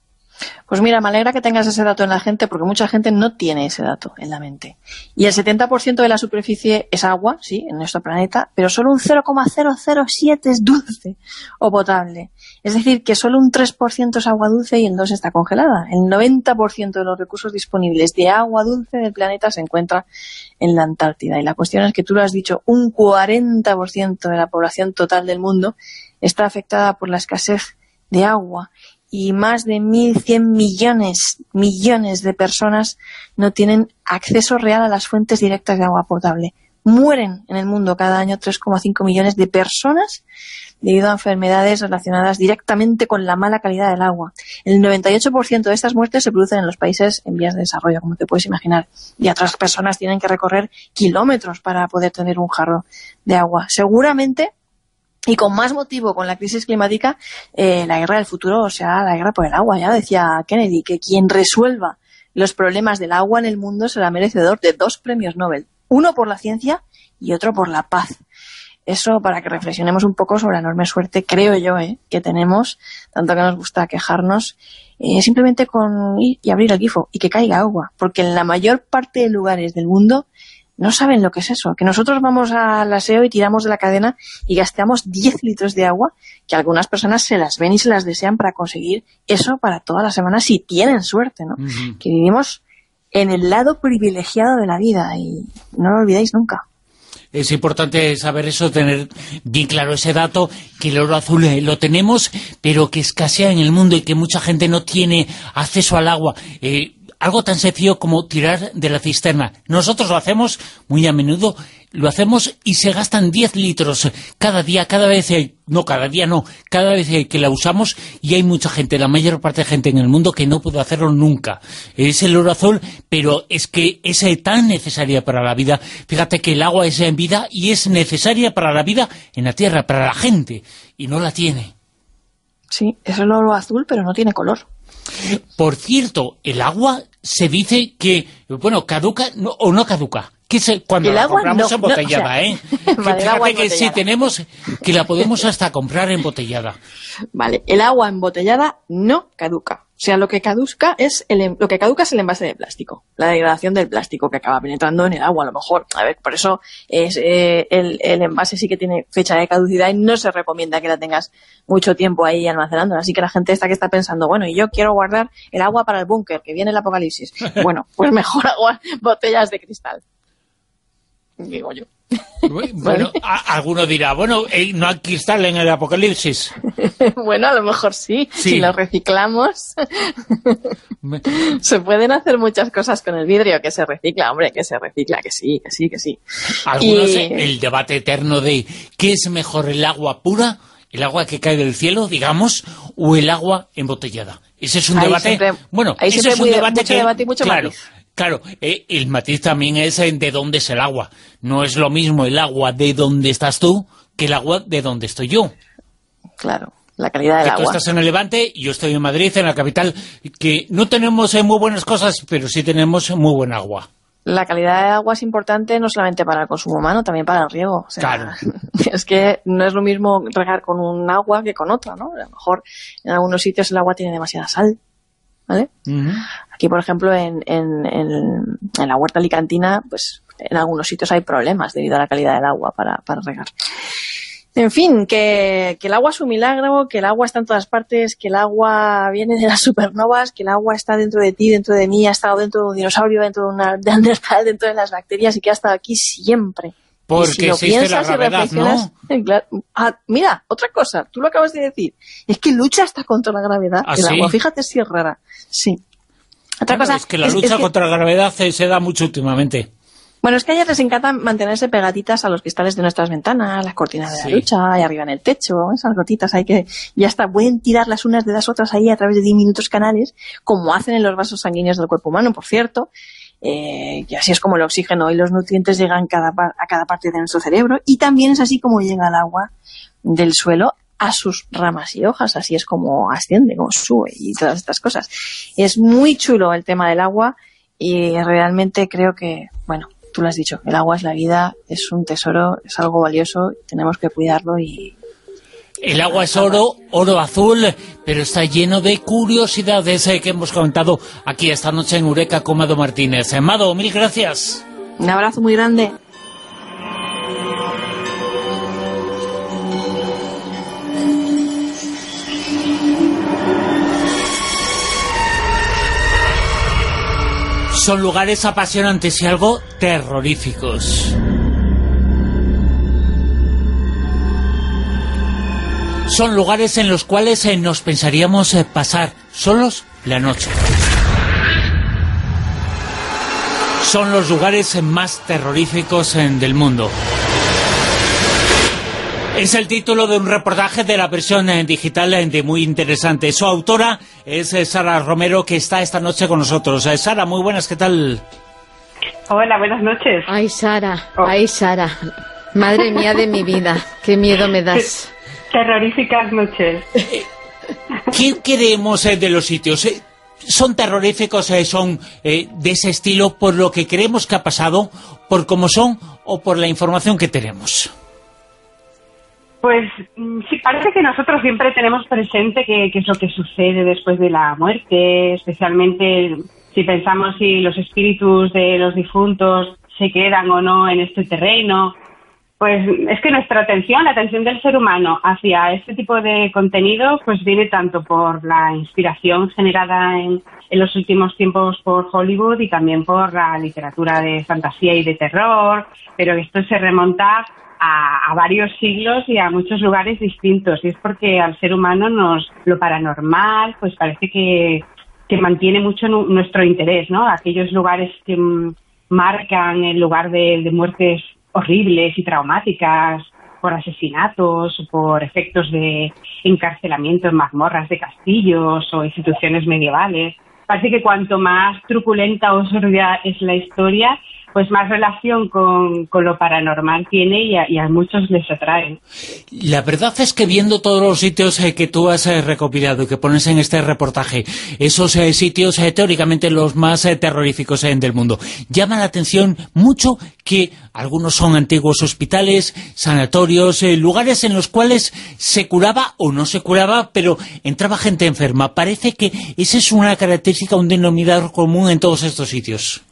Speaker 16: Pues mira, me alegra que tengas ese dato en la gente, porque mucha gente no tiene ese dato en la mente. Y el setenta por ciento de la superficie es agua, sí, en nuestro planeta, pero solo un cero coma cero cero siete es dulce o potable. Es decir, que solo un tres por ciento es agua dulce y el dos por ciento está congelada. El noventa por ciento de los recursos disponibles de agua dulce del planeta se encuentra en la Antártida. Y la cuestión es que tú lo has dicho, un cuarenta por ciento de la población total del mundo está afectada por la escasez de agua. Y más de mil cien millones, millones de personas no tienen acceso real a las fuentes directas de agua potable. Mueren en el mundo cada año tres coma cinco millones de personas debido a enfermedades relacionadas directamente con la mala calidad del agua. El noventa y ocho por ciento de estas muertes se producen en los países en vías de desarrollo, como te puedes imaginar. Y otras personas tienen que recorrer kilómetros para poder tener un jarro de agua. Seguramente, y con más motivo con la crisis climática, eh, la guerra del futuro será la guerra por el agua. Ya decía Kennedy que quien resuelva los problemas del agua en el mundo será merecedor de dos premios Nobel. Uno por la ciencia y otro por la paz. Eso para que reflexionemos un poco sobre la enorme suerte, creo yo, ¿eh? que tenemos, tanto que nos gusta quejarnos, eh, simplemente con ir y abrir el grifo y que caiga agua, porque en la mayor parte de lugares del mundo no saben lo que es eso, que nosotros vamos al aseo y tiramos de la cadena y gastamos diez litros de agua, que algunas personas se las ven y se las desean para conseguir eso para toda la semana si tienen suerte, ¿no? Uh-huh. Que vivimos en el lado privilegiado de la vida y no lo olvidéis nunca.
Speaker 2: Es importante saber eso, tener bien claro ese dato, que el oro azul eh, lo tenemos, pero que escasea en el mundo y que mucha gente no tiene acceso al agua. Eh, algo tan sencillo como tirar de la cisterna. Nosotros lo hacemos muy a menudo, lo hacemos y se gastan diez litros cada día, cada vez, eh, no cada día no, cada vez eh, que la usamos, y hay mucha gente, la mayor parte de gente en el mundo que no puede hacerlo nunca. Es el oro azul, pero es que es eh, tan necesaria para la vida. Fíjate que el agua es en vida y es necesaria para la vida en la tierra, para la gente, y no la tiene.
Speaker 16: Sí, es el oro azul, pero no tiene color.
Speaker 2: Por cierto, el agua se dice que, bueno, caduca no, o no caduca. Que se, cuando
Speaker 16: el
Speaker 2: la
Speaker 16: agua
Speaker 2: compramos
Speaker 16: no,
Speaker 2: embotellada,
Speaker 16: no, o sea,
Speaker 2: ¿eh?
Speaker 16: Vale,
Speaker 2: que,
Speaker 16: el agua
Speaker 2: fíjate que si tenemos, que la podemos hasta comprar embotellada.
Speaker 16: Vale, el agua embotellada no caduca. O sea, lo que caduca es el, lo que caduca es el envase de plástico, la degradación del plástico que acaba penetrando en el agua, a lo mejor. A ver, por eso es eh, el, el envase sí que tiene fecha de caducidad y no se recomienda que la tengas mucho tiempo ahí almacenando. Así que la gente esta que está pensando, bueno, y yo quiero guardar el agua para el búnker, que viene el apocalipsis. Bueno, pues mejor agua, botellas de cristal. Digo yo.
Speaker 2: Bueno, a, alguno dirá, bueno, eh, no hay cristal en el apocalipsis.
Speaker 16: Bueno, a lo mejor sí, sí. Si lo reciclamos. Me... Se pueden hacer muchas cosas con el vidrio, que se recicla, hombre, que se recicla, que sí, que sí, que sí.
Speaker 2: Algunos, y... el debate eterno de ¿qué es mejor, el agua pura, el agua que cae del cielo, digamos, o el agua embotellada? Ese es un
Speaker 16: ahí
Speaker 2: debate,
Speaker 16: siempre,
Speaker 2: bueno,
Speaker 16: ahí
Speaker 2: ese es un
Speaker 16: muy,
Speaker 2: debate
Speaker 16: mucho
Speaker 2: que,
Speaker 16: debate y mucho
Speaker 2: claro,
Speaker 16: matiz.
Speaker 2: Claro, eh, el matiz también es en de dónde es el agua. No es lo mismo el agua de donde estás tú que el agua de donde estoy yo.
Speaker 16: Claro, la calidad del
Speaker 2: que
Speaker 16: agua.
Speaker 2: Tú estás en el Levante y yo estoy en Madrid, en la capital, que no tenemos eh, muy buenas cosas, pero sí tenemos muy buen agua.
Speaker 16: La calidad de agua es importante no solamente para el consumo humano, también para el riego. O sea,
Speaker 2: claro.
Speaker 16: Es que no es lo mismo regar con un agua que con otra, ¿no? A lo mejor en algunos sitios el agua tiene demasiada sal. ¿Vale? Uh-huh. Aquí, por ejemplo, en, en, en, en la huerta alicantina, pues en algunos sitios hay problemas debido a la calidad del agua para, para regar. En fin, que, que el agua es un milagro, que el agua está en todas partes, que el agua viene de las supernovas, que el agua está dentro de ti, dentro de mí, ha estado dentro de un dinosaurio, dentro de una neandertal, dentro de las bacterias y que ha estado aquí siempre.
Speaker 2: Porque si existe la gravedad, ¿no?
Speaker 16: Claro, ah, mira, otra cosa, tú lo acabas de decir, es que lucha hasta contra la gravedad.
Speaker 2: ¿Ah,
Speaker 16: el
Speaker 2: sí?
Speaker 16: agua, fíjate si es rara. Sí. Otra
Speaker 2: bueno,
Speaker 16: cosa
Speaker 2: es que la
Speaker 16: es,
Speaker 2: lucha
Speaker 16: es que,
Speaker 2: contra la gravedad se, se da mucho últimamente.
Speaker 16: Bueno, es que a ellas les encanta mantenerse pegatitas a los cristales de nuestras ventanas, las cortinas de la sí. ducha, y arriba en el techo, esas gotitas hay que, ya está, pueden tirar las unas de las otras ahí a través de diminutos canales, como hacen en los vasos sanguíneos del cuerpo humano, por cierto. Eh, que así es como el oxígeno y los nutrientes llegan cada a cada parte de nuestro cerebro, y también es así como llega el agua del suelo a sus ramas y hojas, así es como asciende, como sube y todas estas cosas. Es muy chulo el tema del agua y realmente creo que, bueno, tú lo has dicho, el agua es la vida, es un tesoro, es algo valioso, tenemos que cuidarlo y...
Speaker 2: El agua es oro, oro azul, pero está lleno de curiosidades eh, que hemos comentado aquí esta noche en Eureka con Mado Martínez. Mado, mil gracias.
Speaker 16: Un abrazo muy grande.
Speaker 2: Son lugares apasionantes y algo terroríficos. Son lugares en los cuales eh, nos pensaríamos eh, pasar solos la noche. son los lugares más terroríficos del mundo. Es el título de un reportaje de la versión digital de Muy Interesante. Su autora es Sara Romero, que está esta noche con nosotros. Sara, muy buenas, ¿qué tal?
Speaker 17: Hola, buenas noches.
Speaker 3: Ay, Sara, oh. ay, Sara. Madre mía de mi vida, qué miedo me das.
Speaker 17: Terroríficas noches.
Speaker 2: ¿Qué creemos de los sitios? ¿Son terroríficos, son eh, de ese estilo por lo que creemos que ha pasado, por cómo son o por la información que tenemos?
Speaker 17: Pues sí, parece que nosotros siempre tenemos presente qué es lo que sucede después de la muerte, especialmente si pensamos si los espíritus de los difuntos se quedan o no en este terreno. Pues es que nuestra atención, la atención del ser humano hacia este tipo de contenido, pues viene tanto por la inspiración generada en, en los últimos tiempos por Hollywood y también por la literatura de fantasía y de terror, pero esto se remonta a, a varios siglos y a muchos lugares distintos, y es porque al ser humano nos lo paranormal pues parece que, que mantiene mucho nu, nuestro interés, ¿no? Aquellos lugares que m, marcan el lugar de, de muertes horribles y traumáticas por asesinatos o por efectos de encarcelamiento en mazmorras de castillos o instituciones medievales. Parece que cuanto más truculenta o sórdida es la historia, pues más relación con, con lo paranormal tiene y a, y a muchos les atrae.
Speaker 2: La verdad es que viendo todos los sitios eh, que tú has eh, recopilado y que pones en este reportaje, esos eh, sitios eh, teóricamente los más eh, terroríficos eh, del mundo, llama la atención mucho que algunos son antiguos hospitales, sanatorios, eh, lugares en los cuales se curaba o no se curaba, pero entraba gente enferma. Parece que esa es una característica, un denominador común en todos estos sitios.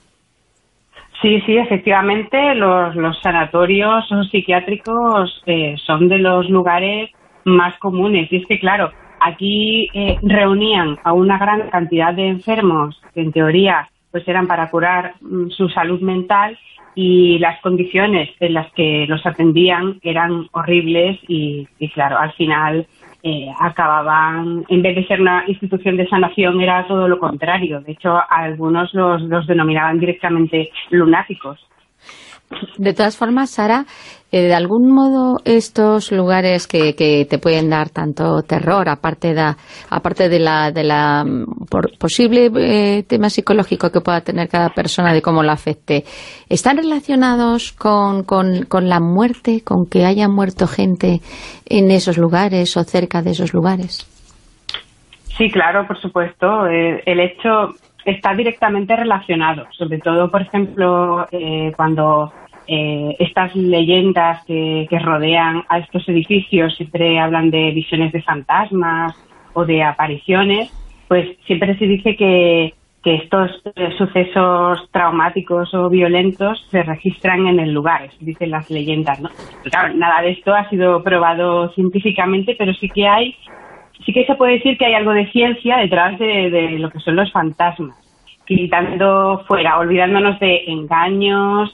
Speaker 17: Sí, sí, efectivamente, los, los sanatorios psiquiátricos eh, son de los lugares más comunes. Y es que, claro, aquí eh, reunían a una gran cantidad de enfermos que, en teoría, pues eran para curar mm, su salud mental, y las condiciones en las que los atendían eran horribles y, y claro, al final eh, acababan, en vez de ser una institución de sanación, era todo lo contrario. De hecho, algunos los, los denominaban directamente lunáticos.
Speaker 3: De todas formas, Sara, eh, de algún modo estos lugares que, que te pueden dar tanto terror, aparte de, aparte de la, de la por, posible eh, tema psicológico que pueda tener cada persona de cómo lo afecte, ¿están relacionados con, con, con la muerte, con que haya muerto gente en esos lugares o cerca de esos lugares?
Speaker 17: Sí, claro, por supuesto. Eh, el hecho está directamente relacionado, sobre todo, por ejemplo, eh, cuando eh, estas leyendas que, que rodean a estos edificios siempre hablan de visiones de fantasmas o de apariciones, pues siempre se dice que, que estos eh, sucesos traumáticos o violentos se registran en el lugar, eso dicen las leyendas, ¿no? Pero claro, nada de esto ha sido probado científicamente, pero sí que hay Sí que se puede decir que hay algo de ciencia detrás de, de lo que son los fantasmas, quitando fuera, olvidándonos de engaños,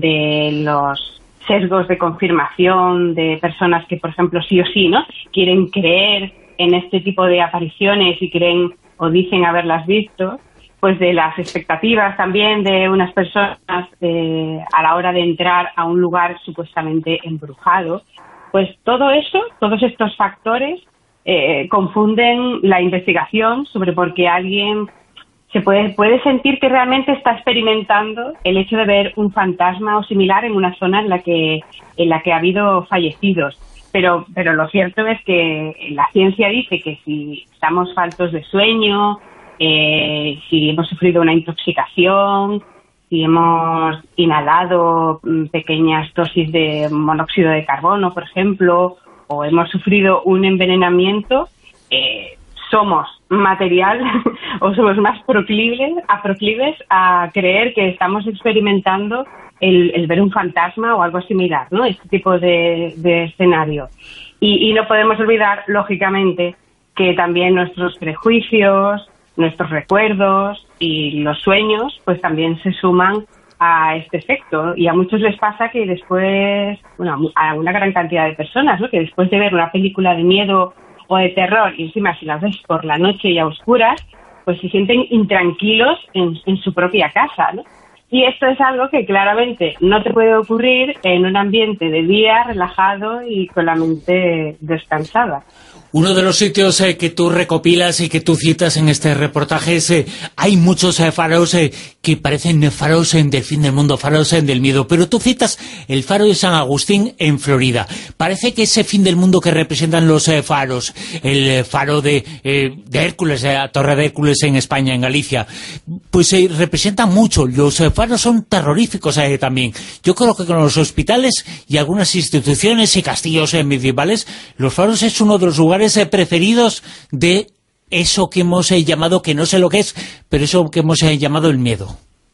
Speaker 17: de los sesgos de confirmación de personas que, por ejemplo, sí o sí, ¿no?, quieren creer en este tipo de apariciones y creen o dicen haberlas visto, pues de las expectativas también de unas personas eh, a la hora de entrar a un lugar supuestamente embrujado. Pues todo eso, todos estos factores Eh, confunden la investigación sobre por qué alguien se puede, puede sentir que realmente está experimentando el hecho de ver un fantasma o similar en una zona en la que, en la que ha habido fallecidos. Pero, pero lo cierto es que la ciencia dice que si estamos faltos de sueño, eh, si hemos sufrido una intoxicación, si hemos inhalado pequeñas dosis de monóxido de carbono, por ejemplo, o hemos sufrido un envenenamiento, eh, somos material o somos más proclives a, proclives a creer que estamos experimentando el, el ver un fantasma o algo similar, ¿no? Este tipo de, de escenario. Y, y no podemos olvidar, lógicamente, que también nuestros prejuicios, nuestros recuerdos y los sueños, pues también se suman a este efecto, y a muchos les pasa que después, bueno, a una gran cantidad de personas, ¿no?, que después de ver una película de miedo o de terror, y encima si las ves por la noche y a oscuras, pues se sienten intranquilos en, en su propia casa, ¿no? Y esto es algo que claramente no te puede ocurrir en un ambiente de día relajado y con la mente descansada.
Speaker 2: Uno de los sitios eh, que tú recopilas y que tú citas en este reportaje es, eh, hay muchos eh, faros eh, que parecen faros eh, del fin del mundo, faros eh, del miedo, pero tú citas el faro de San Agustín en Florida. Parece que ese fin del mundo que representan los eh, faros, el eh, faro de, eh, de Hércules, eh, la Torre de Hércules en España, en Galicia, pues eh, representa mucho. Los eh, faros son terroríficos eh, también. Yo creo que con los hospitales y algunas instituciones y castillos eh, medievales, los faros es uno de los lugares preferidos de eso que hemos eh, llamado, que no sé lo que es, pero eso que hemos eh, llamado el miedo.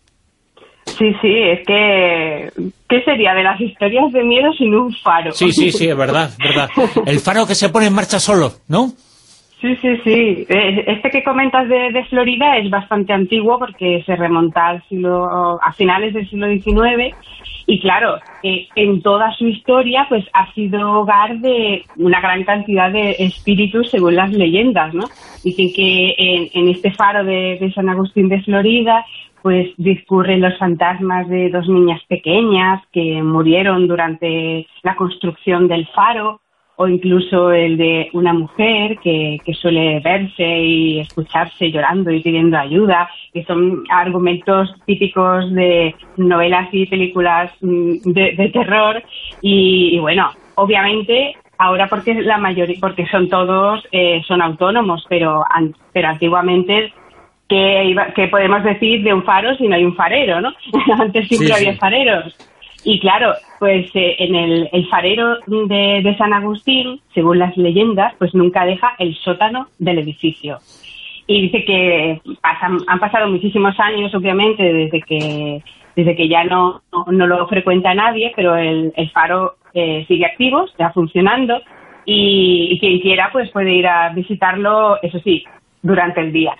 Speaker 17: Sí, sí, es que... ¿qué sería de las historias de miedo sin un faro?
Speaker 2: Sí, sí, sí, es verdad, es verdad. El faro que se pone en marcha solo, ¿no?
Speaker 17: Sí, sí, sí. Este que comentas de, de Florida es bastante antiguo porque se remonta al siglo, a finales del siglo diecinueve. Y claro, eh, en toda su historia pues ha sido hogar de una gran cantidad de espíritus según las leyendas, ¿no? Dicen que en, en este faro de, de San Agustín de Florida pues discurren los fantasmas de dos niñas pequeñas que murieron durante la construcción del faro, o incluso el de una mujer que, que suele verse y escucharse llorando y pidiendo ayuda, que son argumentos típicos de novelas y películas de, de terror. Y, y bueno, obviamente ahora porque la mayoría, porque son todos eh, son autónomos, pero an, pero antiguamente ¿qué, iba, qué podemos decir de un faro si no hay un farero, ¿no? Antes siempre sí, había sí. fareros. Y claro, pues eh, en el, el farero de, de San Agustín, según las leyendas, pues nunca deja el sótano del edificio. Y dice que pasan, han pasado muchísimos años, obviamente, desde que desde que ya no, no, no lo frecuenta nadie, pero el, el faro eh, sigue activo, está funcionando, y, y quien quiera pues puede ir a visitarlo, eso sí, durante el día,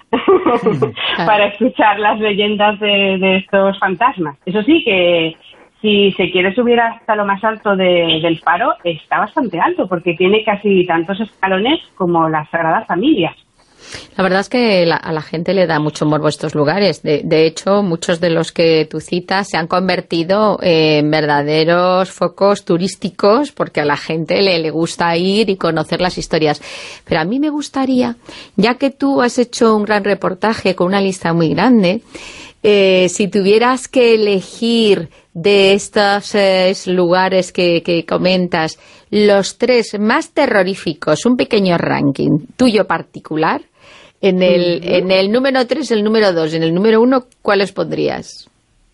Speaker 17: para escuchar las leyendas de, de estos fantasmas. Eso sí que... si se quiere subir hasta lo más alto de, del faro, está bastante alto, porque tiene casi tantos escalones como la Sagrada Familia.
Speaker 3: La verdad es que la, a la gente le da mucho morbo estos lugares. De, de hecho, muchos de los que tú citas se han convertido en verdaderos focos turísticos, porque a la gente le, le gusta ir y conocer las historias. Pero a mí me gustaría, ya que tú has hecho un gran reportaje con una lista muy grande, eh, si tuvieras que elegir de estos eh, lugares que, que comentas, los tres más terroríficos, un pequeño ranking tuyo particular, en el, uh-huh. en el número tres, el número dos, en el número uno, ¿cuáles pondrías?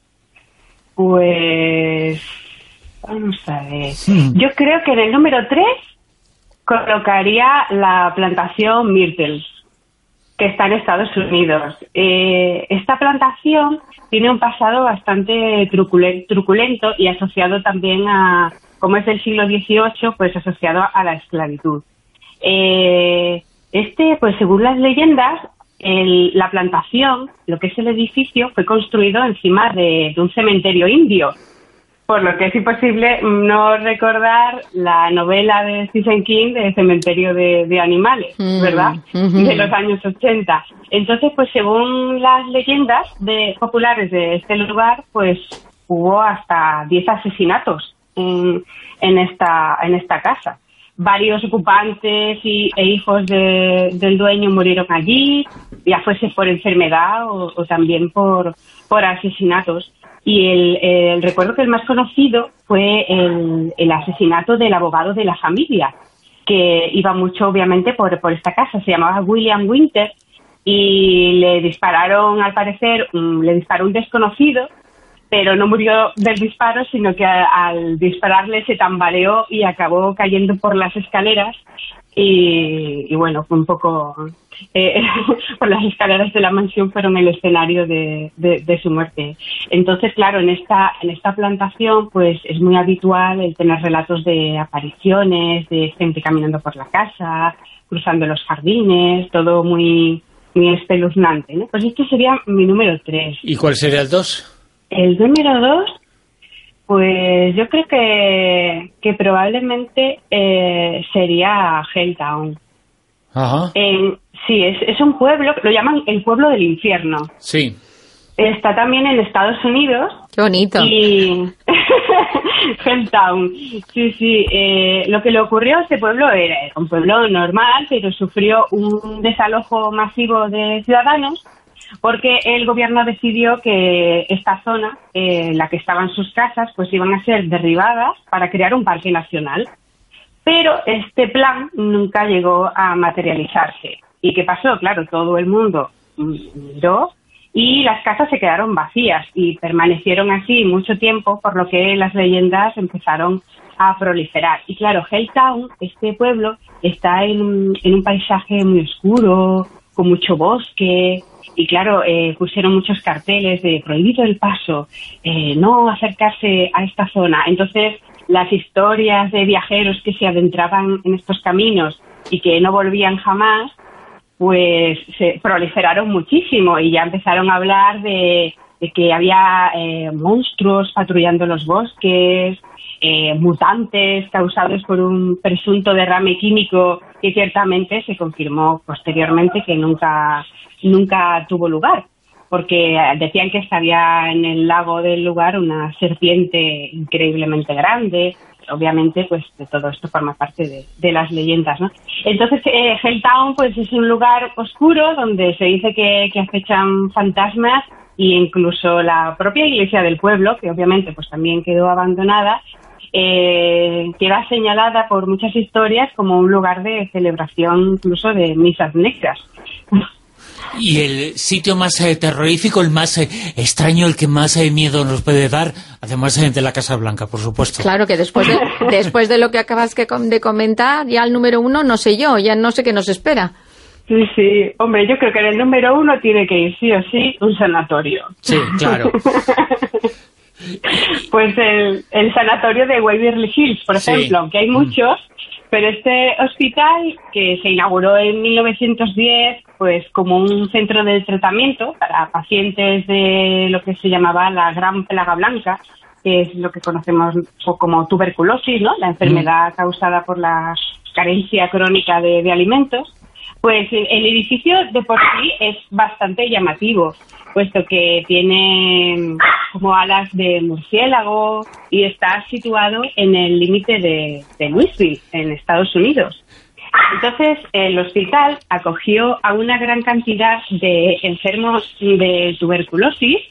Speaker 17: Pues... vamos a ver. Sí. Yo creo que en el número tres colocaría la plantación Myrtles, que está en Estados Unidos. Eh, esta plantación tiene un pasado bastante truculento y asociado también a, como es del siglo dieciocho, pues asociado a la esclavitud. Eh, este, pues según las leyendas, el, la plantación, lo que es el edificio, fue construido encima de, de un cementerio indio, por lo que es imposible no recordar la novela de Stephen King de Cementerio de, de Animales, mm, ¿verdad? Uh-huh. De los años ochenta. Entonces, pues según las leyendas de, populares de este lugar, pues hubo hasta diez asesinatos en, en, esta, en esta casa. Varios ocupantes y, e hijos de, del dueño murieron allí, ya fuese por enfermedad o, o también por, por asesinatos. Y el, el recuerdo que el más conocido fue el, el asesinato del abogado de la familia, que iba mucho obviamente por, por esta casa. Se llamaba William Winter y le dispararon, al parecer, um, le disparó un desconocido, pero no murió del disparo, sino que a, al dispararle se tambaleó y acabó cayendo por las escaleras. Y, y bueno, fue un poco... Eh, por las escaleras de la mansión fueron el escenario de, de, de su muerte. Entonces, claro, en esta en esta plantación pues es muy habitual el tener relatos de apariciones, de gente caminando por la casa, cruzando los jardines, todo muy muy espeluznante, ¿no? Pues este sería mi número tres.
Speaker 2: ¿Y cuál sería el dos?
Speaker 17: El número dos, pues yo creo que, que probablemente eh, sería Helltown.
Speaker 2: Ajá.
Speaker 17: En, sí, es, es un pueblo, lo llaman el pueblo del infierno.
Speaker 2: Sí.
Speaker 17: está también en Estados Unidos.
Speaker 3: ¡Qué bonito!
Speaker 17: Y Helltown. Sí, sí. Eh, lo que le ocurrió a este pueblo era un pueblo normal, pero sufrió un desalojo masivo de ciudadanos porque el gobierno decidió que esta zona, eh, en la que estaban sus casas, pues iban a ser derribadas para crear un parque nacional. Pero este plan nunca llegó a materializarse. ¿Y qué pasó? Claro, todo el mundo miró y las casas se quedaron vacías y permanecieron así mucho tiempo, por lo que las leyendas empezaron a proliferar. Y claro, Helltown, este pueblo, está en, en un paisaje muy oscuro, con mucho bosque, y claro, eh, pusieron muchos carteles de prohibido el paso, eh, no acercarse a esta zona. Entonces, las historias de viajeros que se adentraban en estos caminos y que no volvían jamás, pues se proliferaron muchísimo y ya empezaron a hablar de, de que había eh, monstruos patrullando los bosques, eh, mutantes causados por un presunto derrame químico que ciertamente se confirmó posteriormente que nunca, nunca tuvo lugar, porque decían que había en el lago del lugar una serpiente increíblemente grande. Obviamente, pues de todo esto forma parte de, de las leyendas, ¿no? Entonces, eh, Helltown, pues es un lugar oscuro donde se dice que, que acechan fantasmas, e incluso la propia iglesia del pueblo, que obviamente pues también quedó abandonada, eh, queda señalada por muchas historias como un lugar de celebración, incluso de misas negras.
Speaker 2: Y el sitio más eh, terrorífico, el más eh, extraño, el que más eh, miedo nos puede dar, además eh, de la Casa Blanca, por supuesto.
Speaker 3: Claro que después de, después de lo que acabas que, de comentar, ya el número uno, no sé yo, ya no sé qué nos espera.
Speaker 17: Sí, sí. Hombre, yo creo que en el número uno tiene que ir sí o sí un sanatorio.
Speaker 2: Sí, claro.
Speaker 17: Pues el, el sanatorio de Waverly Hills, por ejemplo, sí. Aunque hay muchos, pero este hospital, que se inauguró en mil novecientos diez, pues como un centro de tratamiento para pacientes de lo que se llamaba la Gran Plaga Blanca, que es lo que conocemos como tuberculosis, ¿no? La enfermedad mm. causada por la carencia crónica de, de alimentos. Pues el edificio de por sí es bastante llamativo, puesto que tiene como alas de murciélago y está situado en el límite de, de Louisville, en Estados Unidos. Entonces, el hospital acogió a una gran cantidad de enfermos de tuberculosis,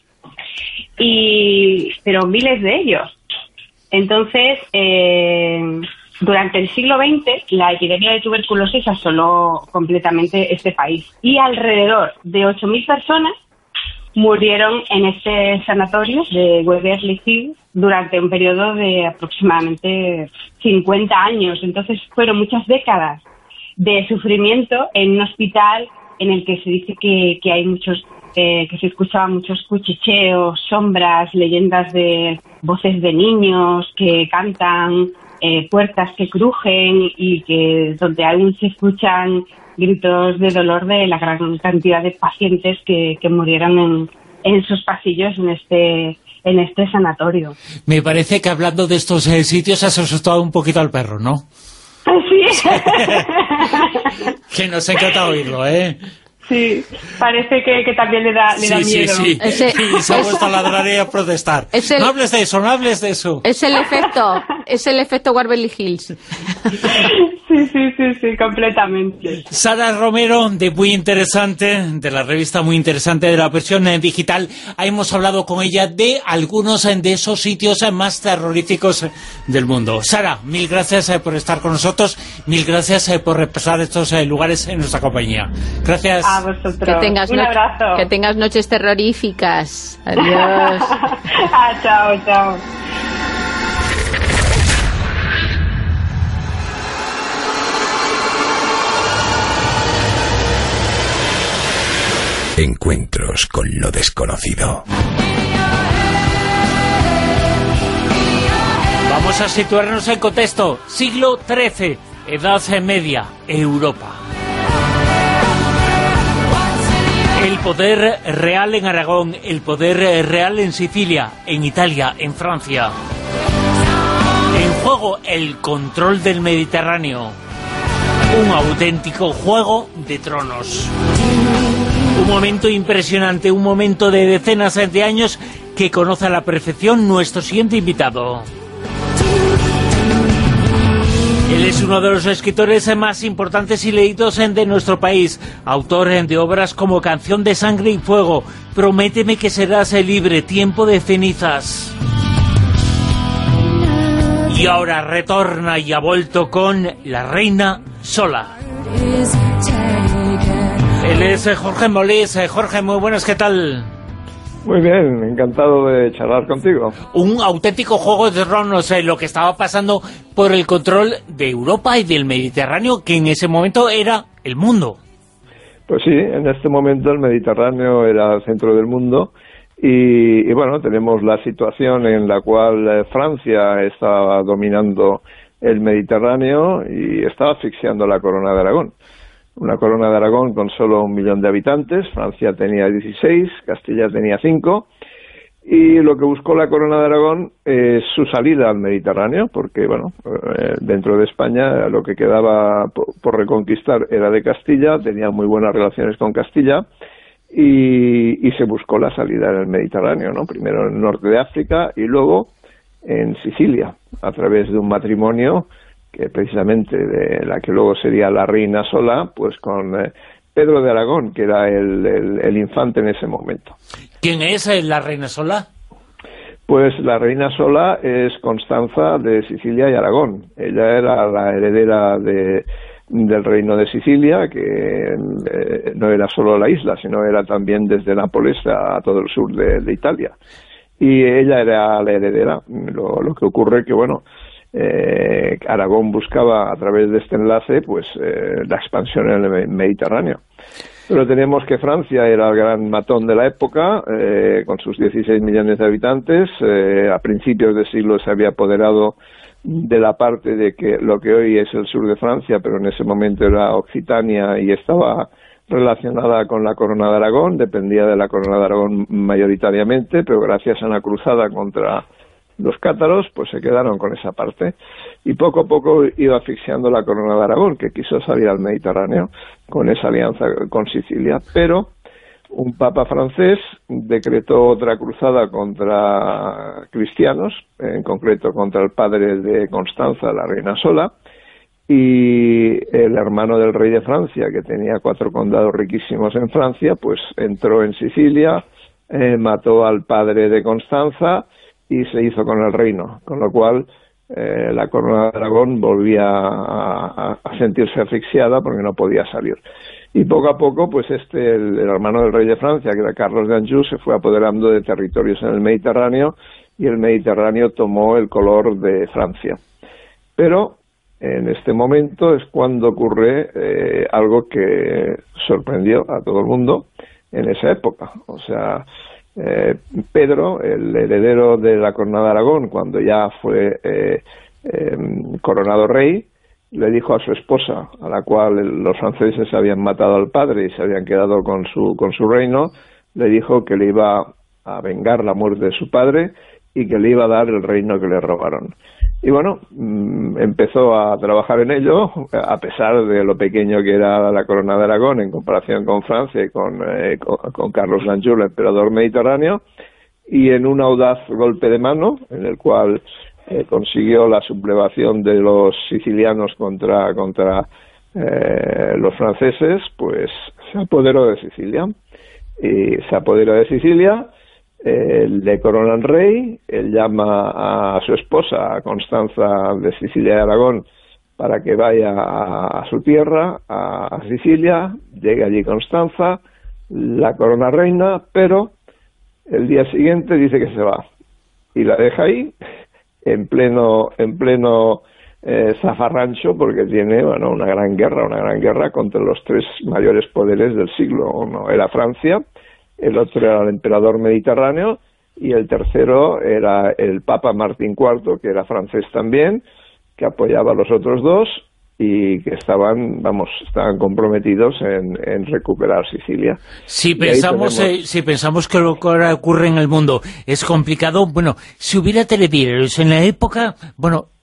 Speaker 17: y pero miles de ellos. Entonces, eh, durante el siglo veinte, la epidemia de tuberculosis asoló completamente este país y alrededor de ocho mil personas murieron en este sanatorio de Waverly Hills durante un periodo de aproximadamente cincuenta años. Entonces fueron muchas décadas de sufrimiento en un hospital en el que se dice que, que hay muchos, eh, que se escuchaban muchos cuchicheos, sombras, leyendas de voces de niños que cantan, eh, puertas que crujen, y que donde aún se escuchan gritos de dolor de la gran cantidad de pacientes que, que murieron en, en sus pasillos en este en este sanatorio.
Speaker 2: Me parece que hablando de estos eh, sitios has asustado un poquito al perro, ¿no?
Speaker 17: Sí.
Speaker 2: Que nos encanta oírlo, ¿eh?
Speaker 17: Sí, parece que, que también le da, le
Speaker 2: sí,
Speaker 17: da miedo.
Speaker 2: Sí, sí,
Speaker 3: Ese,
Speaker 2: sí, se ha puesto a ladrar y a protestar. El, no hables de eso, no hables de eso.
Speaker 3: Es el efecto, es el efecto Waverly Hills.
Speaker 17: Sí, sí, sí, sí, completamente.
Speaker 2: Sara Romero, de Muy Interesante, de la revista Muy Interesante, de la versión digital, hemos hablado con ella de algunos de esos sitios más terroríficos del mundo. Sara, mil gracias por estar con nosotros, mil gracias por repasar estos lugares en nuestra compañía. Gracias.
Speaker 17: A vosotros.
Speaker 3: Que tengas,
Speaker 17: un
Speaker 3: no
Speaker 17: abrazo.
Speaker 3: Que tengas noches terroríficas. Adiós.
Speaker 17: Ah, chao, chao.
Speaker 18: Encuentros con lo desconocido.
Speaker 2: Vamos a situarnos en contexto. Siglo trece, Edad Media, Europa. El poder real en Aragón, el poder real en Sicilia, en Italia, en Francia. En juego, el control del Mediterráneo. Un auténtico juego de tronos. Un momento impresionante, un momento de decenas de años que conoce a la perfección nuestro siguiente invitado. Él es uno de los escritores más importantes y leídos de nuestro país, autor de obras como Canción de Sangre y Fuego, Prométeme que serás libre, Tiempo de cenizas. Y ahora retorna y ha vuelto con La reina sola. Él es Jorge Molís. Jorge, muy buenas, ¿qué tal?
Speaker 19: Muy bien, encantado de charlar contigo.
Speaker 2: Un auténtico juego de tronos, eh, lo que estaba pasando por el control de Europa y del Mediterráneo, que en ese momento era el mundo.
Speaker 19: Pues sí, en este momento el Mediterráneo era el centro del mundo y, y bueno, tenemos la situación en la cual eh, Francia estaba dominando el Mediterráneo y estaba asfixiando la corona de Aragón. Una corona de Aragón con solo un millón de habitantes, Francia tenía dieciséis, Castilla tenía cinco, y lo que buscó la corona de Aragón es su salida al Mediterráneo, porque bueno, eh, dentro de España lo que quedaba por, por reconquistar era de Castilla, tenía muy buenas relaciones con Castilla, y, y se buscó la salida en el Mediterráneo, ¿no? Primero en el norte de África y luego en Sicilia, a través de un matrimonio que precisamente de la que luego sería la reina sola, pues con eh, Pedro de Aragón, que era el, el, el infante en ese momento.
Speaker 2: ¿Quién es eh, la reina sola?
Speaker 19: Pues la reina sola es Constanza de Sicilia y Aragón. Ella era la heredera de, del reino de Sicilia, que eh, no era solo la isla, sino era también desde Nápoles a todo el sur de, de Italia. Y ella era la heredera. Lo, lo que ocurre que, bueno, Eh, Aragón buscaba a través de este enlace pues eh, la expansión en el Mediterráneo, pero tenemos que Francia era el gran matón de la época, eh, con sus dieciséis millones de habitantes. Eh, a principios del siglo se había apoderado de la parte de que lo que hoy es el sur de Francia, pero en ese momento era Occitania y estaba relacionada con la corona de Aragón, dependía de la corona de Aragón mayoritariamente, pero gracias a una cruzada contra los cátaros, pues se quedaron con esa parte. Y poco a poco iba asfixiando la corona de Aragón, que quiso salir al Mediterráneo con esa alianza con Sicilia. Pero un papa francés decretó otra cruzada contra cristianos, en concreto contra el padre de Constanza, la reina sola, y el hermano del rey de Francia, que tenía cuatro condados riquísimos en Francia, pues entró en Sicilia, eh, mató al padre de Constanza y se hizo con el reino, con lo cual eh, la corona de Aragón volvía a, a, a sentirse asfixiada porque no podía salir. Y poco a poco, pues este, el, el hermano del rey de Francia, que era Carlos de Anjou, se fue apoderando de territorios en el Mediterráneo y el Mediterráneo tomó el color de Francia. Pero en este momento es cuando ocurre eh, algo que sorprendió a todo el mundo en esa época. O sea, Eh, Pedro, el heredero de la corona de Aragón, cuando ya fue eh, eh, coronado rey, le dijo a su esposa, a la cual los franceses habían matado al padre y se habían quedado con su, con su reino, le dijo que le iba a vengar la muerte de su padre y que le iba a dar el reino que le robaron. Y bueno, empezó a trabajar en ello, a pesar de lo pequeño que era la corona de Aragón en comparación con Francia y con, eh, con, con Carlos de Anjou, el emperador mediterráneo, y en un audaz golpe de mano, en el cual eh, consiguió la sublevación de los sicilianos contra, contra eh, los franceses, pues se apoderó de Sicilia. Y se apoderó de Sicilia, Eh, le coronan rey, él llama a su esposa, a Constanza de Sicilia y Aragón, para que vaya a, a su tierra, a, a Sicilia, llega allí Constanza, la corona reina, pero el día siguiente dice que se va y la deja ahí en pleno en pleno eh, zafarrancho, porque tiene bueno una gran guerra, una gran guerra contra los tres mayores poderes del siglo. Uno era Francia, el otro era el emperador mediterráneo y el tercero era el Papa Martín cuarto, que era francés también, que apoyaba a los otros dos y que estaban, vamos, estaban comprometidos en, en recuperar Sicilia.
Speaker 2: Si pensamos, tenemos... eh, si pensamos que lo que ocurre en el mundo es complicado, bueno, si hubiera telediarios en la época, bueno,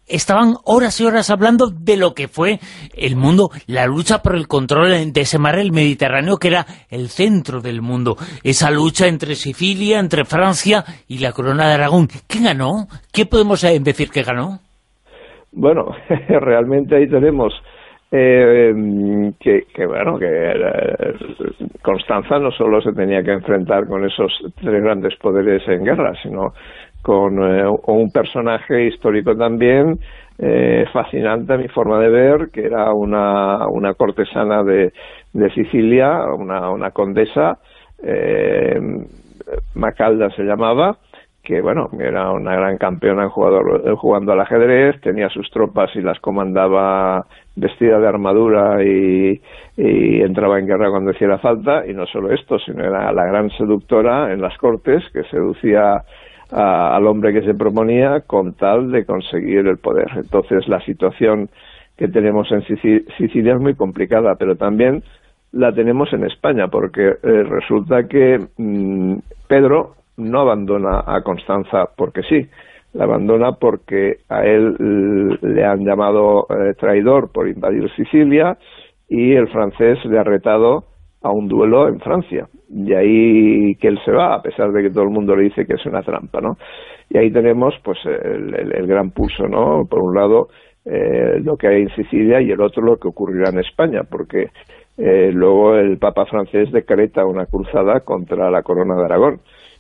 Speaker 2: estaban horas y horas hablando de lo que fue el mundo, la lucha por el control de ese mar, el Mediterráneo, que era el centro del mundo. Esa lucha entre Sicilia, entre Francia y la Corona de Aragón. ¿Quién ganó? ¿Qué podemos decir que ganó?
Speaker 19: Bueno, realmente ahí tenemos eh, que, que, bueno, que eh, Constanza no solo se tenía que enfrentar con esos tres grandes poderes en guerra, sino con eh, un personaje histórico también eh, fascinante a mi forma de ver, que era una, una cortesana de, de Sicilia, una, una condesa, eh, Macalda se llamaba, que bueno, era una gran campeona en jugador, jugando al ajedrez, tenía sus tropas y las comandaba vestida de armadura y, y entraba en guerra cuando hiciera falta, y no solo esto, sino era la gran seductora en las cortes, que seducía A, al hombre que se proponía con tal de conseguir el poder. Entonces la situación que tenemos en Sicilia es muy complicada, pero también la tenemos en España, porque eh, resulta que mmm, Pedro no abandona a Constanza porque sí, la abandona porque a él le han llamado eh, traidor por invadir Sicilia, y el francés le ha retado a un duelo en Francia, y ahí que él se va, a pesar de que todo el mundo le dice que es una trampa, ¿no? Y ahí tenemos pues el, el, el gran pulso, ¿no? Por un lado eh, lo que hay en Sicilia, y el otro lo que ocurrirá en España, porque eh, luego el Papa francés decreta una cruzada contra la Corona de Aragón,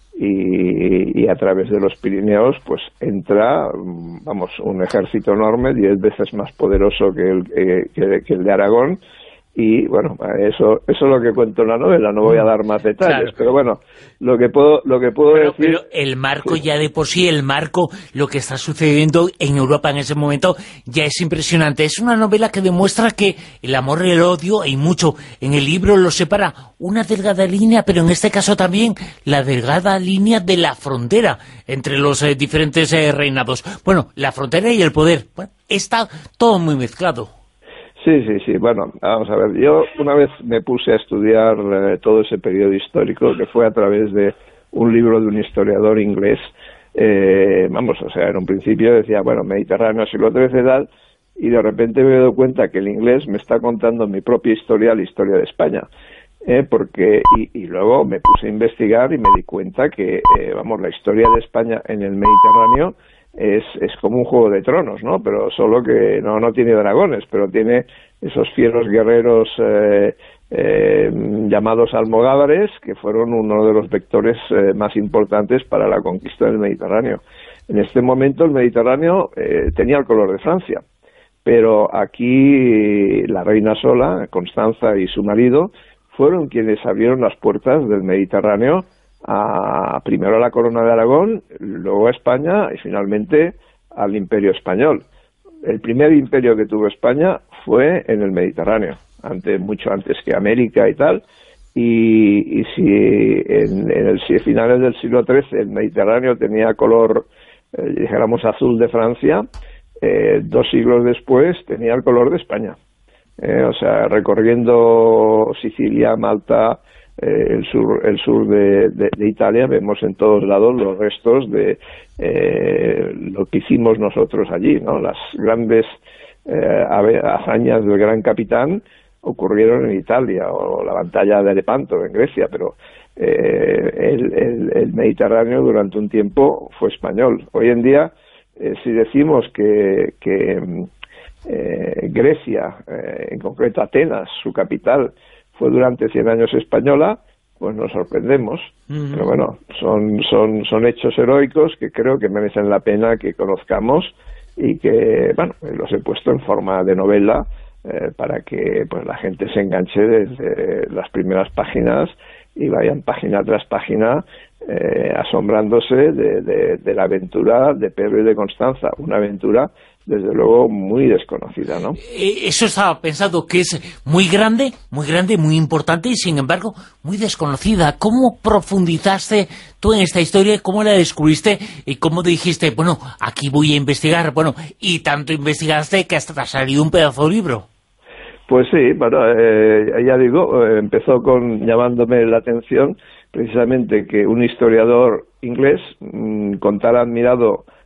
Speaker 19: y, y a través de los Pirineos pues entra, vamos, un ejército enorme, diez veces más poderoso que el, eh, que, que el de Aragón. Y bueno, eso eso es lo que cuento en la novela, no voy a dar más detalles, claro. Pero bueno, lo que puedo lo que puedo
Speaker 2: pero,
Speaker 19: decir...
Speaker 2: Pero el marco ya de por sí, el marco, lo que está sucediendo en Europa en ese momento, ya es impresionante. Es una novela que demuestra que el amor y el odio, hay mucho, en el libro lo separa una delgada línea, pero en este caso también la delgada línea de la frontera entre los eh, diferentes eh, reinados. Bueno, la frontera y el poder, bueno, está todo muy mezclado.
Speaker 19: Sí, sí, sí. Bueno, vamos a ver. Yo una vez me puse a estudiar eh, todo ese periodo histórico, que fue a través de un libro de un historiador inglés. Eh, vamos, o sea, en un principio decía, bueno, Mediterráneo, siglo trece, tal, y de repente me he dado cuenta que el inglés me está contando mi propia historia, la historia de España. Eh, porque y, y luego me puse a investigar y me di cuenta que, eh, vamos, la historia de España en el Mediterráneo Es, es como un Juego de Tronos, ¿no? Pero solo que no, no tiene dragones, pero tiene esos fieros guerreros eh, eh, llamados almogávares, que fueron uno de los vectores eh, más importantes para la conquista del Mediterráneo. En este momento el Mediterráneo eh, tenía el color de Francia, pero aquí la reina sola, Constanza, y su marido fueron quienes abrieron las puertas del Mediterráneo a, primero a la Corona de Aragón, luego a España y finalmente al Imperio Español. El primer imperio que tuvo España fue en el Mediterráneo, antes, mucho antes que América y tal, y, y si en, en el si finales del siglo trece el Mediterráneo tenía color, eh, dijéramos, azul de Francia, eh, dos siglos después tenía el color de España. Eh, o sea, recorriendo Sicilia, Malta, Eh, el sur el sur de, de, de Italia, vemos en todos lados los restos de eh, lo que hicimos nosotros allí, ¿no? Las grandes eh, hazañas del gran capitán ocurrieron en Italia, o la batalla de Lepanto en Grecia, pero eh, el, el, el Mediterráneo durante un tiempo fue español. Hoy en día, eh, si decimos que, que eh, Grecia, eh, en concreto Atenas, su capital, fue durante cien años española, pues nos sorprendemos. Uh-huh. Pero bueno, son, son, son hechos heroicos que creo que merecen la pena que conozcamos y que, bueno, los he puesto en forma de novela eh, para que pues la gente se enganche desde las primeras páginas y vayan página tras página eh, asombrándose de, de, de la aventura de Pedro y de Constanza, una aventura desde luego muy desconocida, ¿no?
Speaker 2: Eso estaba pensando, que es muy grande, muy grande, muy importante y sin embargo muy desconocida. ¿Cómo profundizaste tú en esta historia? ¿Cómo la descubriste? ¿Y cómo dijiste, bueno, aquí voy a investigar? Bueno, y tanto investigaste que hasta salió un pedazo de libro.
Speaker 19: Pues sí, bueno, eh, ya digo, eh, empezó con llamándome la atención precisamente que un historiador inglés mmm, con tal admirado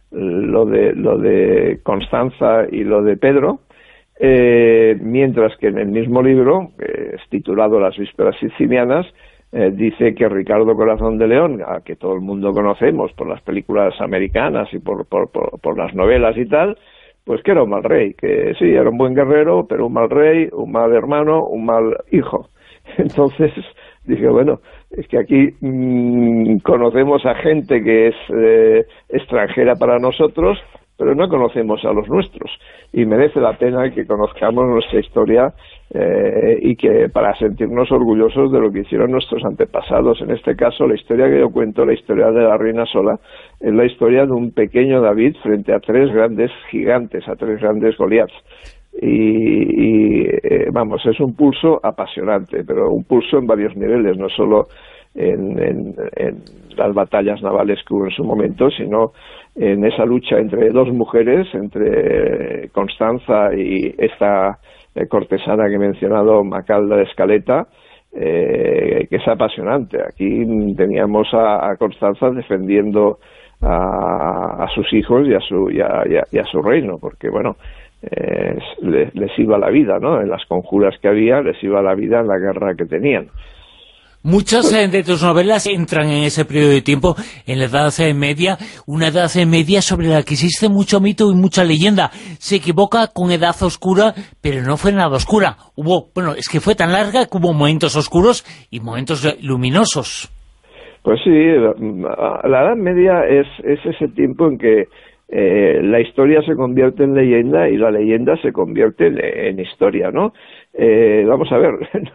Speaker 19: lo de, lo de Constanza y lo de Pedro, eh, mientras que en el mismo libro, eh, es titulado Las vísperas sicilianas, eh, dice que Ricardo Corazón de León, a que todo el mundo conocemos por las películas americanas y por, por, por, por las novelas y tal, pues que era un mal rey, que sí, era un buen guerrero, pero un mal rey, un mal hermano, un mal hijo. Entonces dije, bueno, es que aquí mmm, conocemos a gente que es eh, extranjera para nosotros, pero no conocemos a los nuestros, y merece la pena que conozcamos nuestra historia eh, y que para sentirnos orgullosos de lo que hicieron nuestros antepasados. En este caso, la historia que yo cuento, la historia de la reina sola, es la historia de un pequeño David frente a tres grandes gigantes, a tres grandes Goliaths. Y, y eh, vamos, es un pulso apasionante, pero un pulso en varios niveles, no solo en, en, en las batallas navales que hubo en su momento, sino en esa lucha entre dos mujeres, entre Constanza y esta eh, cortesana que he mencionado, Macalda de Escaleta, eh, que es apasionante. Aquí teníamos a, a Constanza defendiendo a, a sus hijos y a su, y a, y a, y a su reino, porque bueno, eh, les, les iba la vida, ¿no? En las conjuras que había, les iba la vida en la guerra que tenían.
Speaker 2: Muchas eh, de tus novelas entran en ese periodo de tiempo, en la Edad eh, Media, una Edad eh, Media sobre la que existe mucho mito y mucha leyenda. Se equivoca con Edad Oscura, pero no fue nada oscura. Hubo, bueno, es que fue tan larga que hubo momentos oscuros y momentos luminosos.
Speaker 19: Pues sí, la, la Edad Media es, es ese tiempo en que eh, la historia se convierte en leyenda y la leyenda se convierte en, en historia, ¿no? Eh, vamos a ver,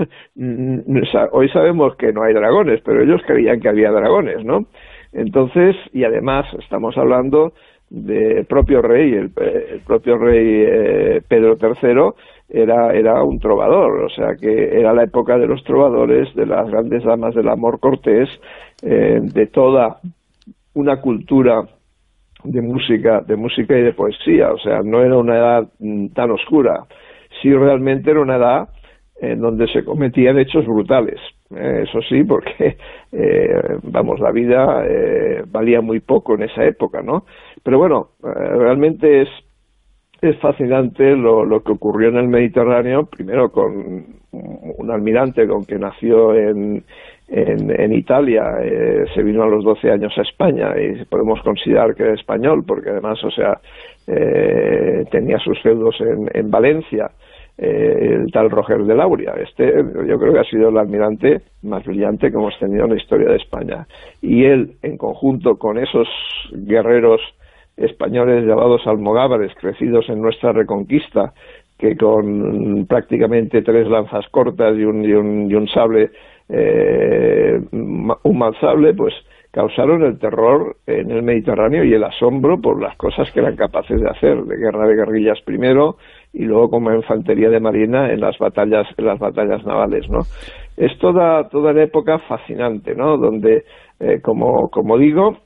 Speaker 19: hoy sabemos que no hay dragones, pero ellos creían que había dragones, ¿no? Entonces, y además estamos hablando del propio rey, el, el propio rey eh, Pedro tercero era, era un trovador, o sea que era la época de los trovadores, de las grandes damas del amor cortés, eh, de toda una cultura de música, de música y de poesía, o sea, no era una edad tan oscura. Sí, realmente era una edad en donde se cometían hechos brutales, eh, eso sí, porque, eh, vamos, la vida eh, valía muy poco en esa época, ¿no? Pero bueno, eh, realmente es, es fascinante lo, lo que ocurrió en el Mediterráneo, primero con un almirante con que nació en, en, en Italia, eh, se vino a los doce años a España y podemos considerar que era español, porque además, o sea, eh, tenía sus feudos en, en Valencia, eh, el tal Roger de Lauria. Este yo creo que ha sido el almirante más brillante que hemos tenido en la historia de España, y él, en conjunto con esos guerreros españoles llamados almogávares, crecidos en nuestra reconquista, que con prácticamente tres lanzas cortas y un, y un, y un sable, eh, un mal sable, pues causaron el terror en el Mediterráneo y el asombro por las cosas que eran capaces de hacer, de guerra de guerrillas primero y luego como infantería de marina en las batallas, en las batallas navales, ¿no? Es toda, toda una época fascinante, ¿no? Donde, eh, como, como digo,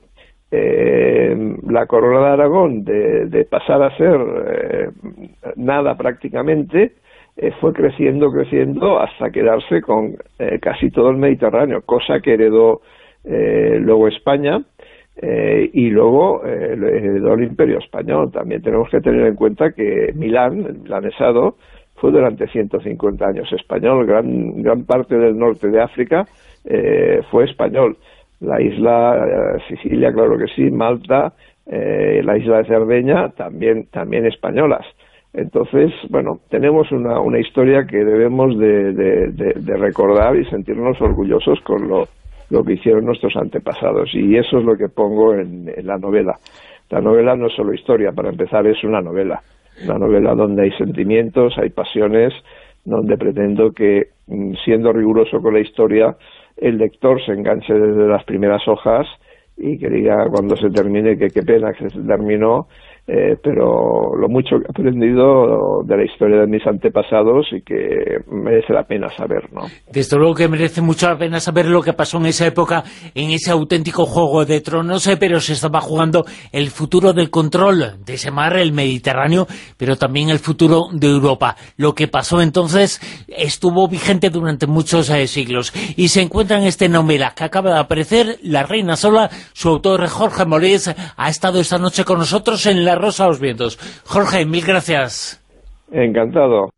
Speaker 19: eh, la corona de Aragón, de, de pasar a ser eh, nada prácticamente, eh, fue creciendo, creciendo hasta quedarse con eh, casi todo el Mediterráneo, cosa que heredó eh, luego España, eh, y luego eh, heredó el Imperio Español. También tenemos que tener en cuenta que Milán, el milanesado, fue durante ciento cincuenta años español. Gran, gran parte del norte de África eh, fue español. La isla eh, Sicilia, claro que sí, Malta, eh, la isla de Cerdeña, también, también españolas. Entonces, bueno, tenemos una, una historia que debemos de, de, de, de recordar y sentirnos orgullosos con lo, lo que hicieron nuestros antepasados. Y eso es lo que pongo en, en la novela. La novela no es solo historia, para empezar es una novela. Una novela donde hay sentimientos, hay pasiones, donde pretendo que, siendo riguroso con la historia, el lector se enganche desde las primeras hojas y que diga cuando se termine que qué pena que se terminó, eh, pero lo mucho que he aprendido de la historia de mis antepasados y que merece la pena saber, ¿no?
Speaker 2: Desde luego que merece mucho la pena saber lo que pasó en esa época, en ese auténtico Juego de Tronos, eh, pero se estaba jugando el futuro del control de ese mar, el Mediterráneo, pero también el futuro de Europa. Lo que pasó entonces estuvo vigente durante muchos eh, siglos, y se encuentra en este novela que acaba de aparecer, La Reina Sola. Su autor, Jorge Molés, ha estado esta noche con nosotros en La Rosa de los Vientos. Jorge, mil gracias.
Speaker 19: Encantado.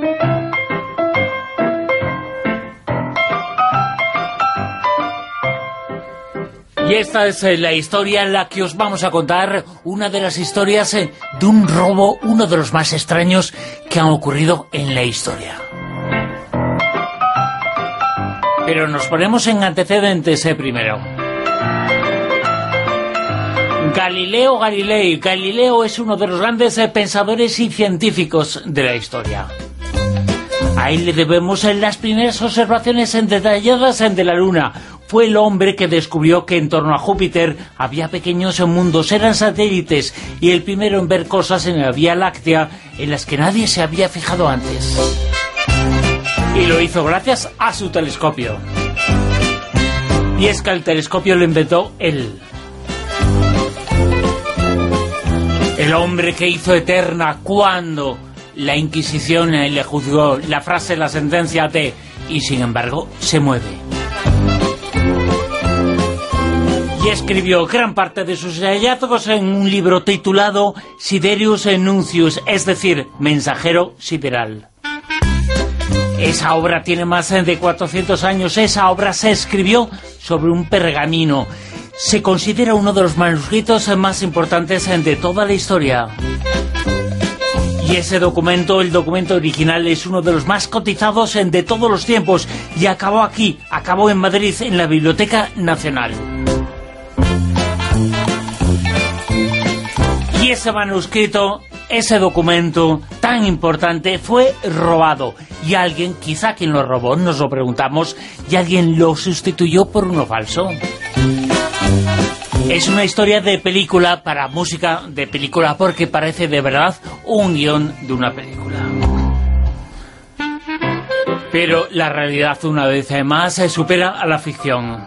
Speaker 2: Y esta es eh, la historia en la que os vamos a contar, una de las historias eh, de un robo, uno de los más extraños que han ocurrido en la historia. Pero nos ponemos en antecedentes eh, primero. Galileo Galilei. Galileo es uno de los grandes eh, pensadores y científicos de la historia. A él le debemos en las primeras observaciones en detalladas en de la Luna. Fue el hombre que descubrió que en torno a Júpiter había pequeños mundos, eran satélites, y el primero en ver cosas en la Vía Láctea en las que nadie se había fijado antes. Y lo hizo gracias a su telescopio. Y es que el telescopio lo inventó él. El hombre que hizo eterna cuando la Inquisición le juzgó la frase, la sentencia de "y sin embargo se mueve". Y escribió gran parte de sus hallazgos en un libro titulado Siderius Nuncius, es decir, Mensajero Sideral. Esa obra tiene más de cuatrocientos años. Esa obra se escribió sobre un pergamino. Se considera uno de los manuscritos más importantes de toda la historia. Y ese documento, el documento original, es uno de los más cotizados de todos los tiempos, y acabó aquí, acabó en Madrid, en la Biblioteca Nacional. Y ese manuscrito, ese documento tan importante, fue robado. Y alguien, quizá quien lo robó, nos lo preguntamos, y alguien lo sustituyó por uno falso. Es una historia de película, para música de película, porque parece de verdad un guión de una película. Pero la realidad, una vez más, supera a la ficción.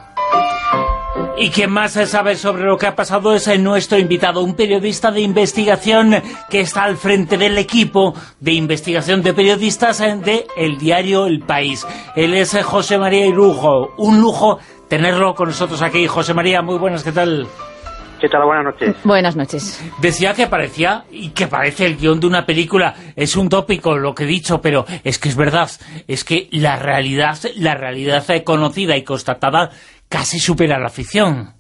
Speaker 2: Y quien más sabe sobre lo que ha pasado es nuestro invitado, un periodista de investigación que está al frente del equipo de investigación de periodistas de el diario El País. Él es José María Irujo. Un lujo tenerlo con nosotros aquí. José María, muy buenas, ¿qué tal?
Speaker 20: ¿Qué tal? Buenas noches.
Speaker 3: Buenas noches.
Speaker 2: Decía que parecía, y que parece el guión de una película. Es un tópico lo que he dicho, pero es que es verdad. Es que la realidad, la realidad conocida y constatada casi supera la ficción.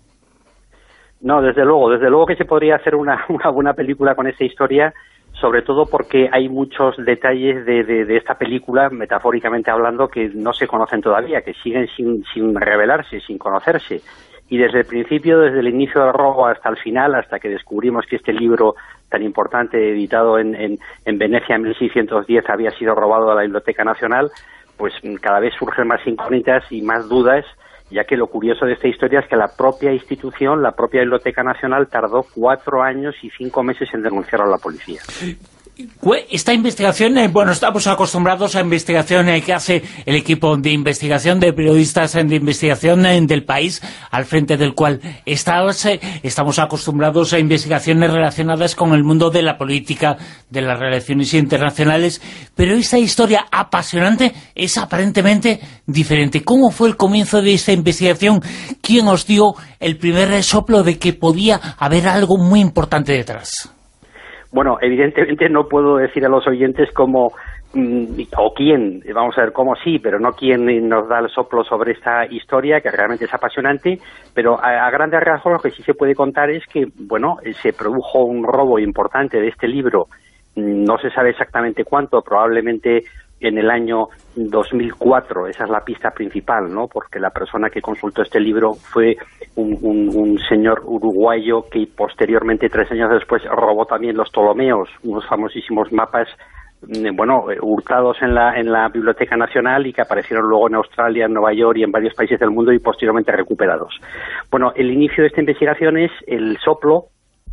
Speaker 20: No, desde luego, desde luego que se podría hacer una, una buena película con esta historia, sobre todo porque hay muchos detalles de, de, de esta película, metafóricamente hablando, que no se conocen todavía, que siguen sin, sin revelarse, sin conocerse. Y desde el principio, desde el inicio del robo hasta el final, hasta que descubrimos que este libro tan importante, editado en, en, en Venecia en mil seiscientos diez, había sido robado a la Biblioteca Nacional, pues cada vez surgen más incógnitas y más dudas, ya que lo curioso de esta historia es que la propia institución, la propia Biblioteca Nacional, tardó cuatro años y cinco meses en denunciarlo a la policía.
Speaker 2: Esta investigación, eh, bueno, estamos acostumbrados a investigación eh, que hace el equipo de investigación de periodistas eh, de investigación eh, del País, al frente del cual estamos, eh, estamos acostumbrados a investigaciones relacionadas con el mundo de la política, de las relaciones internacionales, pero esta historia apasionante es aparentemente diferente. ¿Cómo fue el comienzo de esta investigación? ¿Quién os dio el primer soplo de que podía haber algo muy importante detrás?
Speaker 20: Bueno, evidentemente no puedo decir a los oyentes cómo, mmm, o quién, vamos a ver cómo sí, pero no quién nos da el soplo sobre esta historia, que realmente es apasionante, pero a, a grandes rasgos lo que sí se puede contar es que, bueno, se produjo un robo importante de este libro, no se sabe exactamente cuánto, probablemente en el año dos mil cuatro, esa es la pista principal, ¿no? Porque la persona que consultó este libro fue un, un, un señor uruguayo que posteriormente, tres años después, robó también los Ptolomeos, unos famosísimos mapas, bueno, hurtados en la, en la Biblioteca Nacional y que aparecieron luego en Australia, en Nueva York y en varios países del mundo y posteriormente recuperados. Bueno, el inicio de esta investigación es el soplo.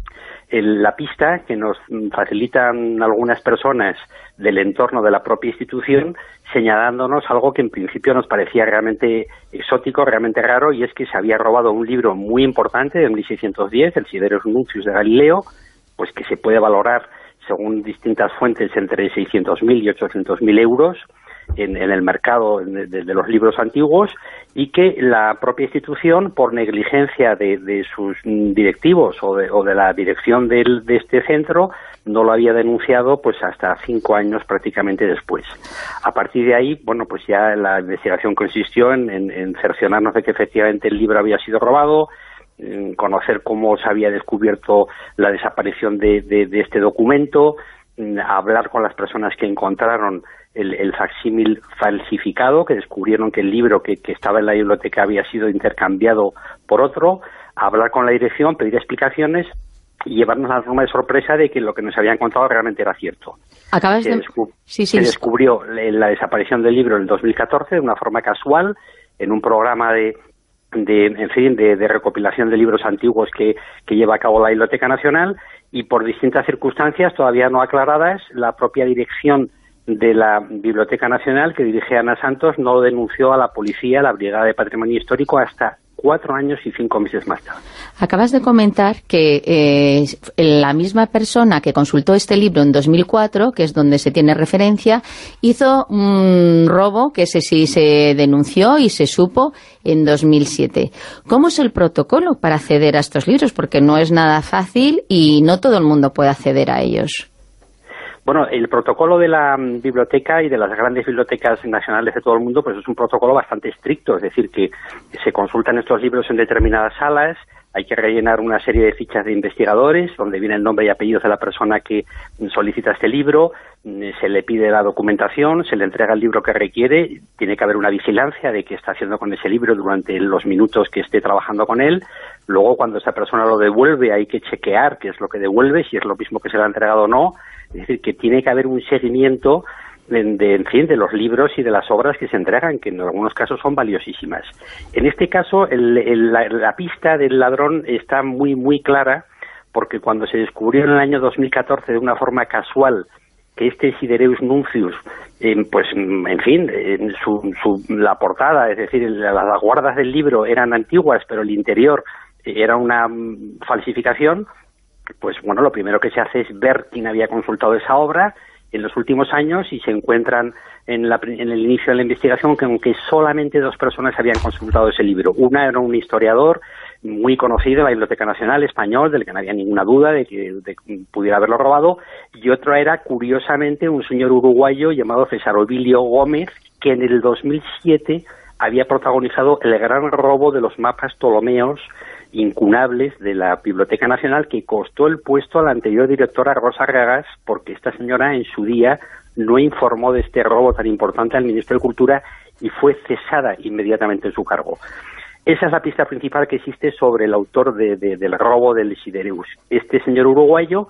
Speaker 20: el, la pista que nos facilitan algunas personas del entorno de la propia institución, señalándonos algo que en principio nos parecía realmente exótico, realmente raro, y es que se había robado un libro muy importante de mil seiscientos diez, el Sidereus Nuncius de Galileo, pues que se puede valorar según distintas fuentes entre seiscientos mil y ochocientos mil euros en, en el mercado de, de los libros antiguos, y que la propia institución, por negligencia de, de sus directivos o de, o de la dirección del, de este centro, no lo había denunciado pues hasta cinco años prácticamente después. A partir de ahí, bueno, pues ya la investigación consistió en, en, en cerciorarnos de que efectivamente el libro había sido robado, en conocer cómo se había descubierto la desaparición de, de, de este documento, hablar con las personas que encontraron el, el facsímil falsificado, que descubrieron que el libro que, que estaba en la biblioteca había sido intercambiado por otro, hablar con la dirección, pedir explicaciones y llevarnos la forma de sorpresa de que lo que nos habían contado realmente era cierto.
Speaker 3: Acabas
Speaker 20: se
Speaker 3: de...
Speaker 20: descu
Speaker 3: sí, sí,
Speaker 20: se
Speaker 3: sí.
Speaker 20: descubrió la desaparición del libro en el dos mil catorce de una forma casual, en un programa de de en fin de, de recopilación de libros antiguos que, que lleva a cabo la Biblioteca Nacional, y por distintas circunstancias todavía no aclaradas, la propia dirección de la Biblioteca Nacional, que dirige Ana Santos, no lo denunció a la policía, a la Brigada de Patrimonio Histórico, hasta cuatro años y cinco meses más tarde.
Speaker 3: Acabas de comentar que eh, la misma persona que consultó este libro en dos mil cuatro, que es donde se tiene referencia, hizo un robo que ese sí se denunció y se supo en dos mil siete. ¿Cómo es el protocolo para acceder a estos libros? Porque no es nada fácil y no todo el mundo puede acceder a ellos.
Speaker 20: Bueno, el protocolo de la biblioteca y de las grandes bibliotecas nacionales de todo el mundo, pues es un protocolo bastante estricto, es decir, que se consultan estos libros en determinadas salas, hay que rellenar una serie de fichas de investigadores, donde viene el nombre y apellidos de la persona que solicita este libro, se le pide la documentación, se le entrega el libro que requiere, tiene que haber una vigilancia de qué está haciendo con ese libro durante los minutos que esté trabajando con él. Luego, cuando esa persona lo devuelve, hay que chequear qué es lo que devuelve, si es lo mismo que se le ha entregado o no. Es decir, que tiene que haber un seguimiento de, de, en fin, de los libros y de las obras que se entregan, que en algunos casos son valiosísimas. En este caso, el, el, la, la pista del ladrón está muy, muy clara, porque cuando se descubrió en el año dos mil catorce de una forma casual que este Sidereus Nuncius, eh, pues, en fin, en su, su, la portada, es decir, la, las guardas del libro eran antiguas, pero el interior era una falsificación, pues bueno, lo primero que se hace es ver quién había consultado esa obra en los últimos años, y se encuentran en, la, en el inicio de la investigación que aunque solamente dos personas habían consultado ese libro. Una era un historiador muy conocido en la Biblioteca Nacional español, del que no había ninguna duda de que, de que pudiera haberlo robado, y otro era, curiosamente, un señor uruguayo llamado César Ovilio Gómez, que en el dos mil siete había protagonizado el gran robo de los mapas ptolomeos incunables de la Biblioteca Nacional, que costó el puesto a la anterior directora Rosa Ragas, porque esta señora en su día no informó de este robo tan importante al Ministro de Cultura y fue cesada inmediatamente en su cargo. Esa es la pista principal que existe sobre el autor de, de, del robo del Sidereus. Este señor uruguayo,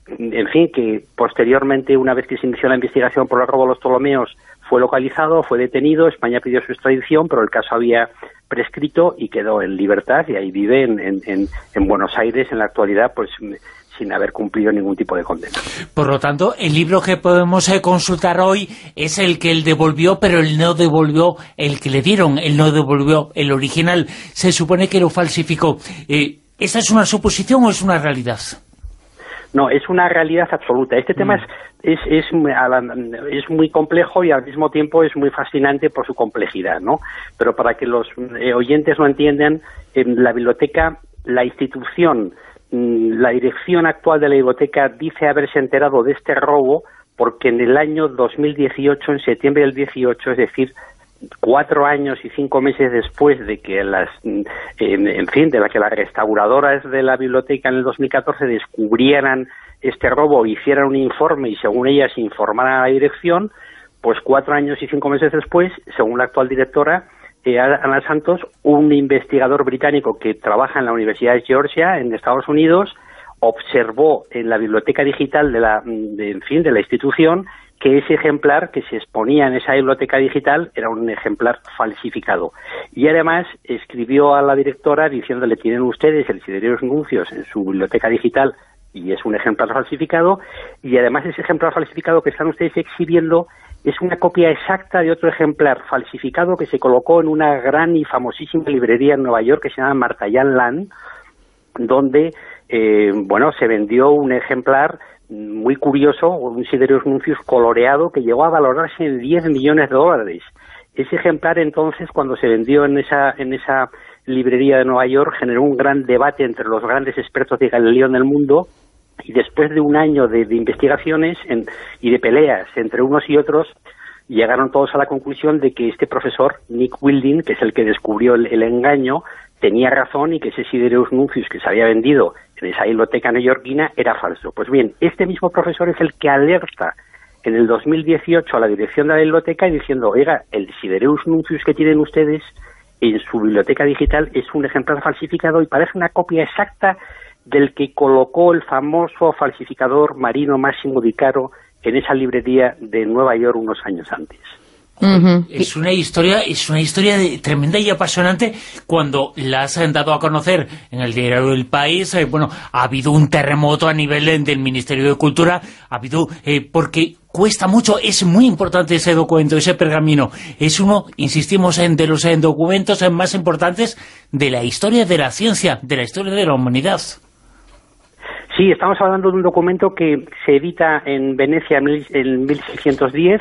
Speaker 20: en fin, que posteriormente, una vez que se inició la investigación por el robo de los Ptolomeos, fue localizado, fue detenido, España pidió su extradición, pero el caso había prescrito y quedó en libertad, y ahí vive en, en, en, en Buenos Aires en la actualidad, pues sin haber cumplido ningún tipo de condena.
Speaker 2: Por lo tanto, el libro que podemos eh, consultar hoy es el que él devolvió, pero él no devolvió el que le dieron, él no devolvió el original. Se supone que lo falsificó. Eh, ¿Esa es una suposición o es una realidad?
Speaker 20: No, es una realidad absoluta. Este tema es, es, es, es muy complejo y al mismo tiempo es muy fascinante por su complejidad, ¿no? Pero para que los eh, oyentes lo entiendan, en la biblioteca, la institución, la dirección actual de la biblioteca dice haberse enterado de este robo porque en el año dos mil dieciocho, en septiembre del dieciocho, es decir, cuatro años y cinco meses después de que las, en, en fin, de la que las restauradoras de la biblioteca en el dos mil catorce descubrieran este robo, hicieran un informe y según ellas informaran a la dirección, pues cuatro años y cinco meses después, según la actual directora, eh, Ana Santos, un investigador británico que trabaja en la Universidad de Georgia, en Estados Unidos, observó en la biblioteca digital de la, de, en fin, de la institución que ese ejemplar que se exponía en esa biblioteca digital era un ejemplar falsificado. Y además escribió a la directora diciéndole: tienen ustedes el Sidereus Nuncius en su biblioteca digital y es un ejemplar falsificado, y además ese ejemplar falsificado que están ustedes exhibiendo es una copia exacta de otro ejemplar falsificado que se colocó en una gran y famosísima librería en Nueva York que se llama Marthayan Land, donde eh, bueno, se vendió un ejemplar muy curioso, un Sidereus nuncius coloreado que llegó a valorarse en diez millones de dólares. Ese ejemplar entonces, cuando se vendió en esa en esa librería de Nueva York, generó un gran debate entre los grandes expertos de Galileo en el mundo, y después de un año de, de investigaciones en, y de peleas entre unos y otros, llegaron todos a la conclusión de que este profesor, Nick Wilding, que es el que descubrió el, el engaño, tenía razón y que ese Sidereus nuncius que se había vendido en esa biblioteca neoyorquina era falso. Pues bien, este mismo profesor es el que alerta en el dos mil dieciocho a la dirección de la biblioteca y diciendo, oiga, el Sidereus nuncius que tienen ustedes en su biblioteca digital es un ejemplar falsificado y parece una copia exacta del que colocó el famoso falsificador Marino Massimo Di Caro en esa librería de Nueva York unos años antes.
Speaker 2: Uh-huh. Es una historia, es una historia de, tremenda y apasionante. Cuando la has dado a conocer en el diario El País, eh, bueno, ha habido un terremoto a nivel eh, del Ministerio de Cultura, ha habido, eh, porque cuesta mucho, es muy importante ese documento, ese pergamino. Es uno, insistimos, en de los en documentos eh, más importantes de la historia de la ciencia, de la historia de la humanidad.
Speaker 20: Sí, estamos hablando de un documento que se edita en Venecia en mil seiscientos diez,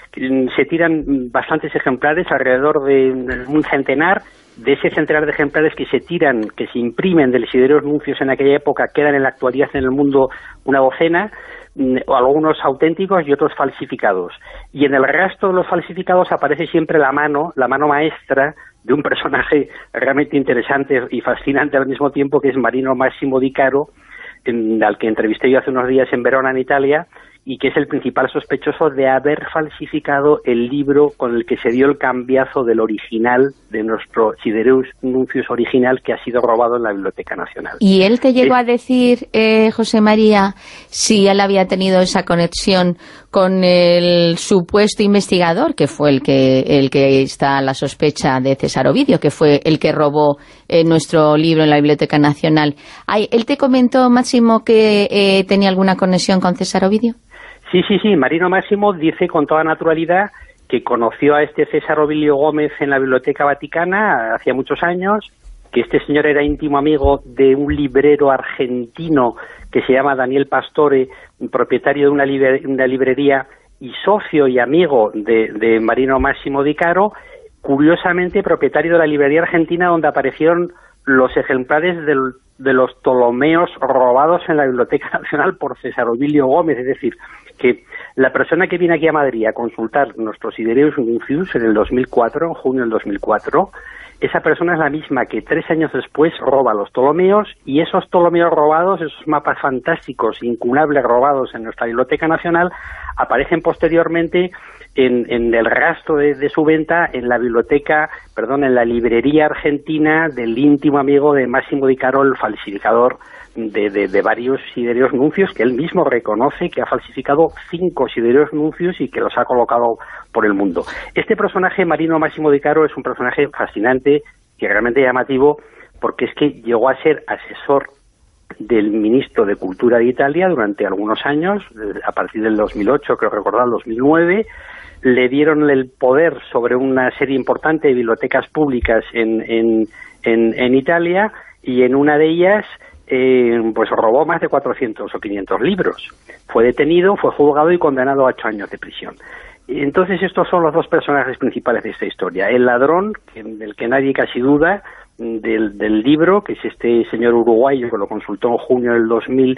Speaker 20: se tiran bastantes ejemplares, alrededor de un centenar. De ese centenar de ejemplares que se tiran, que se imprimen del Sidereus nuncius en aquella época, quedan en la actualidad en el mundo una docena, algunos auténticos y otros falsificados. Y en el resto de los falsificados aparece siempre la mano, la mano maestra de un personaje realmente interesante y fascinante al mismo tiempo, que es Marino Massimo Di Caro, En, al que entrevisté yo hace unos días en Verona, en Italia, y que es el principal sospechoso de haber falsificado el libro con el que se dio el cambiazo del original, de nuestro Sidereus nuncius original, que ha sido robado en la Biblioteca Nacional.
Speaker 3: ¿Y él te llegó
Speaker 20: es...
Speaker 3: a decir, eh, José María, si él había tenido esa conexión con el supuesto investigador, que fue el que el que está a la sospecha de César Ovidio, que fue el que robó eh, nuestro libro en la Biblioteca Nacional? Ay, ¿él te comentó, Máximo, que eh, tenía alguna conexión con César Ovidio?
Speaker 20: Sí, sí, sí. Marino Máximo dice con toda naturalidad que conoció a este César Ovidio Gómez en la Biblioteca Vaticana hacía muchos años, que este señor era íntimo amigo de un librero argentino que se llama Daniel Pastore, propietario de una, libre, una librería y socio y amigo de, de Marino Massimo Di Caro, curiosamente propietario de la librería argentina donde aparecieron los ejemplares del, de los Ptolomeos robados en la Biblioteca Nacional por César Ovidio Gómez. Es decir, que la persona que viene aquí a Madrid a consultar nuestro Sidereus nuncius en el dos mil cuatro, en junio del dos mil cuatro, esa persona es la misma que tres años después roba los Ptolomeos, y esos Ptolomeos robados, esos mapas fantásticos, incunables robados en nuestra Biblioteca Nacional, aparecen posteriormente en, en el rastro de, de su venta en la biblioteca, perdón, en la librería argentina del íntimo amigo de Massimo Di Caro, el falsificador de, de, de varios Sidereus nuncius, que él mismo reconoce que ha falsificado cinco Sidereus nuncius y que los ha colocado por el mundo. Este personaje, Marino Massimo Di Caro, es un personaje fascinante y realmente llamativo, porque es que llegó a ser asesor del ministro de Cultura de Italia durante algunos años, a partir del dos mil ocho, creo recordar, el dos mil nueve, le dieron el poder sobre una serie importante de bibliotecas públicas en, en, en, en Italia, y en una de ellas eh, pues robó más de cuatrocientos o quinientos libros. Fue detenido, fue juzgado y condenado a ocho años de prisión. Entonces estos son los dos personajes principales de esta historia. El ladrón, del que nadie casi duda, del, del libro, que es este señor uruguayo que lo consultó en junio del dos mil,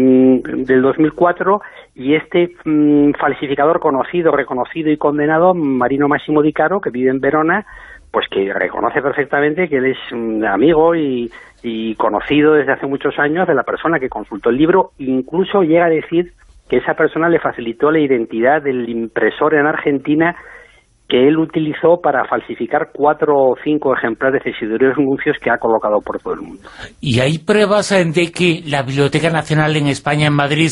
Speaker 20: del dos mil cuatro, y este mmm, falsificador conocido, reconocido y condenado, Marino Massimo Di Caro, que vive en Verona, pues que reconoce perfectamente que él es un amigo y, y conocido desde hace muchos años de la persona que consultó el libro. Incluso llega a decir que esa persona le facilitó la identidad del impresor en Argentina que él utilizó para falsificar cuatro o cinco ejemplares de Sidereus nuncius que ha colocado por todo el mundo.
Speaker 2: ¿Y hay pruebas de que la Biblioteca Nacional en España, en Madrid,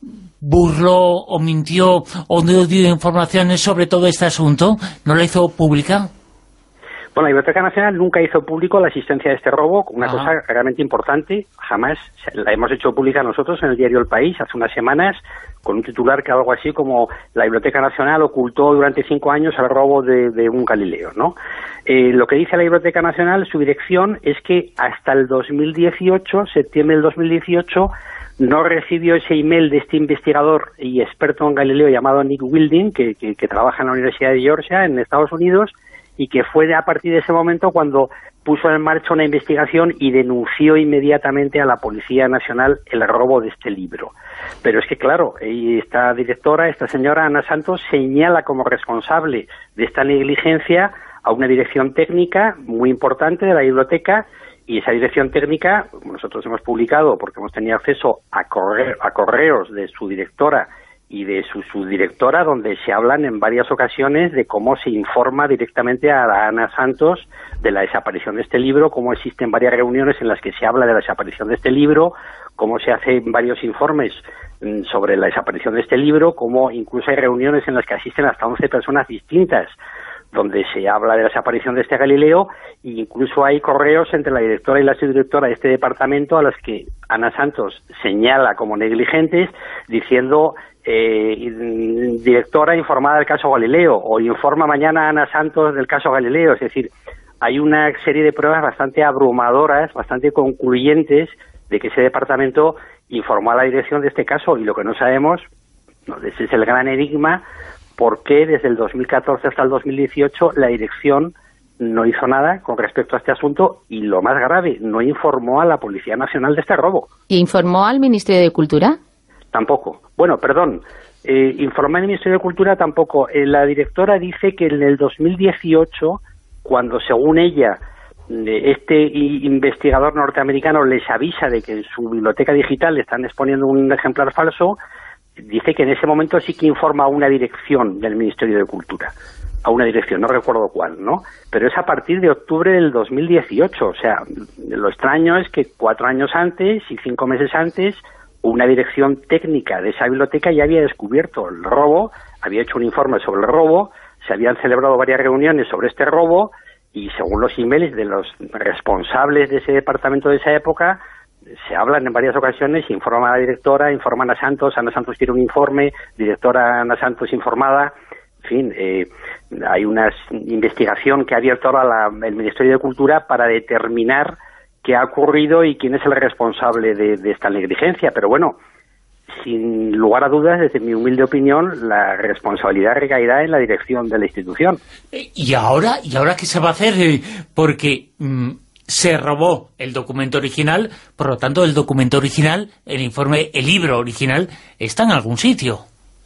Speaker 2: burló o mintió o no dio informaciones sobre todo este asunto? ¿No la hizo pública?
Speaker 20: Bueno, la Biblioteca Nacional nunca hizo público la existencia de este robo, una
Speaker 2: Ajá.
Speaker 20: cosa realmente importante, jamás la hemos hecho pública nosotros en el diario El País hace unas semanas, con un titular que algo así como la Biblioteca Nacional ocultó durante cinco años el robo de, de un Galileo, ¿no? Eh, lo que dice la Biblioteca Nacional, su dirección, es que hasta el dos mil dieciocho, septiembre del dos mil dieciocho, no recibió ese email de este investigador y experto en Galileo llamado Nick Wilding, que, que, que trabaja en la Universidad de Georgia, en Estados Unidos, y que fue a partir de ese momento cuando puso en marcha una investigación y denunció inmediatamente a la Policía Nacional el robo de este libro. Pero es que, claro, esta directora, esta señora Ana Santos, señala como responsable de esta negligencia a una dirección técnica muy importante de la biblioteca, y esa dirección técnica, nosotros hemos publicado, porque hemos tenido acceso a, corre a correos de su directora y de su subdirectora, donde se hablan en varias ocasiones de cómo se informa directamente a la Ana Santos de la desaparición de este libro, cómo existen varias reuniones en las que se habla de la desaparición de este libro, cómo se hacen varios informes mm, sobre la desaparición de este libro, cómo incluso hay reuniones en las que asisten hasta once personas distintas, donde se habla de la desaparición de este Galileo, e incluso hay correos entre la directora y la subdirectora de este departamento a las que Ana Santos señala como negligentes, diciendo eh, directora informada del caso Galileo, o informa mañana a Ana Santos del caso Galileo. Es decir, hay una serie de pruebas bastante abrumadoras, bastante concluyentes, de que ese departamento informó a la dirección de este caso, y lo que no sabemos, no, ese es el gran enigma, por qué desde el dos mil catorce hasta el dos mil dieciocho la dirección no hizo nada con respecto a este asunto, y lo más grave, no informó a la Policía Nacional de este robo.
Speaker 3: ¿Y informó al Ministerio de Cultura?
Speaker 20: Tampoco. Bueno, perdón, eh, informó al Ministerio de Cultura tampoco. Eh, la directora dice que en el dos mil dieciocho, cuando según ella este investigador norteamericano les avisa de que en su biblioteca digital le están exponiendo un ejemplar falso, dice que en ese momento sí que informa a una dirección del Ministerio de Cultura, a una dirección, no recuerdo cuál, ¿no? Pero es a partir de octubre del dos mil dieciocho, o sea, lo extraño es que cuatro años antes y cinco meses antes, una dirección técnica de esa biblioteca ya había descubierto el robo, había hecho un informe sobre el robo, se habían celebrado varias reuniones sobre este robo, y según los emails de los responsables de ese departamento de esa época, se hablan en varias ocasiones, informa a la directora, informa a Ana Santos, Ana Santos tiene un informe, directora Ana Santos informada, en fin, eh, hay una investigación que ha abierto ahora la, el Ministerio de Cultura para determinar qué ha ocurrido y quién es el responsable de, de esta negligencia, pero bueno, sin lugar a dudas, desde mi humilde opinión, la responsabilidad recaerá en la dirección de la institución.
Speaker 2: ¿Y ahora, y ahora qué se va a hacer? Porque mmm, se robó el documento original, por lo tanto el documento original, el informe, el libro original, está en algún sitio.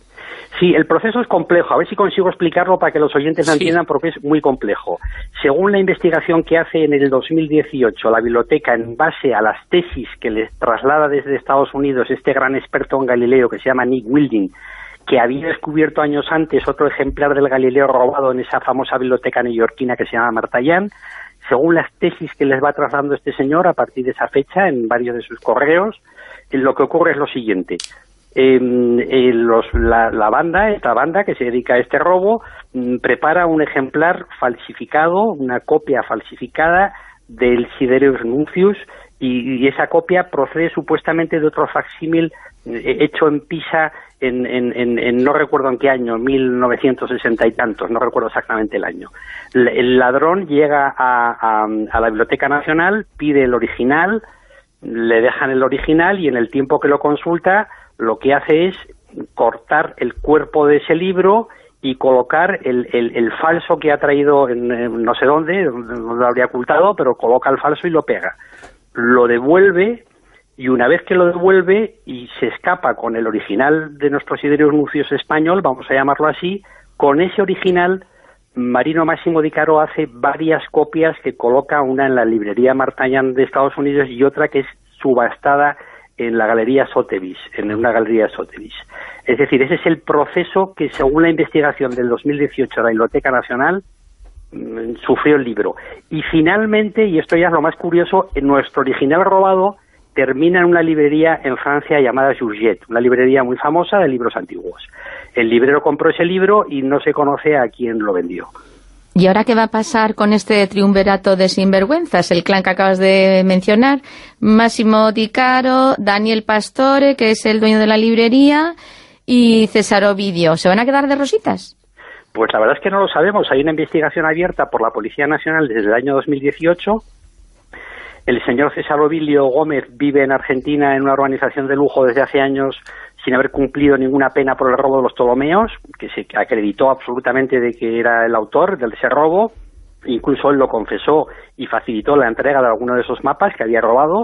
Speaker 20: Sí, el proceso es complejo. A ver si consigo explicarlo para que los oyentes lo sí. entiendan, porque es muy complejo. Según la investigación que hace en el dos mil dieciocho la biblioteca, en base a las tesis que les traslada desde Estados Unidos este gran experto en Galileo que se llama Nick Wilding, que había descubierto años antes otro ejemplar del Galileo robado en esa famosa biblioteca neoyorquina que se llama Martallán, según las tesis que les va trasladando este señor a partir de esa fecha en varios de sus correos, lo que ocurre es lo siguiente. Eh, eh, los, la, la banda, esta banda que se dedica a este robo, mm, prepara un ejemplar falsificado, una copia falsificada del Sidereus Nuncius, y, y esa copia procede supuestamente de otro facsímil eh, hecho en Pisa en, en, en, en no recuerdo en qué año, mil novecientos sesenta y tantos, no recuerdo exactamente el año. El, el ladrón llega a, a, a la Biblioteca Nacional, pide el original, le dejan el original, y en el tiempo que lo consulta lo que hace es cortar el cuerpo de ese libro y colocar el, el, el falso que ha traído en, en no sé dónde, donde lo habría ocultado, pero coloca el falso y lo pega. Lo devuelve, y una vez que lo devuelve y se escapa con el original de nuestro Sidereus Nuncius español, vamos a llamarlo así, con ese original Marino Massimo Di Caro hace varias copias que coloca, una en la librería Martallán de Estados Unidos y otra que es subastada en la galería Sotheby's, en una galería Sotheby's. Es decir, ese es el proceso que, según la investigación del dos mil dieciocho de la Biblioteca Nacional, mmm, sufrió el libro. Y finalmente, y esto ya es lo más curioso, nuestro original robado termina en una librería en Francia llamada Georgette, una librería muy famosa de libros antiguos. El librero compró ese libro y no se conoce a quién lo vendió.
Speaker 3: ¿Y ahora qué va a pasar con este triunvirato de sinvergüenzas? El clan que acabas de mencionar, Massimo Di Caro, Daniel Pastore, que es el dueño de la librería, y César Ovidio. ¿Se van a quedar de rositas?
Speaker 20: Pues la verdad es que no lo sabemos. Hay una investigación abierta por la Policía Nacional desde el año dos mil dieciocho. El señor César Ovidio Gómez vive en Argentina en una urbanización de lujo desde hace años sin haber cumplido ninguna pena por el robo de los Ptolomeos, que se acreditó absolutamente de que era el autor de ese robo. Incluso él lo confesó y facilitó la entrega de alguno de esos mapas que había robado,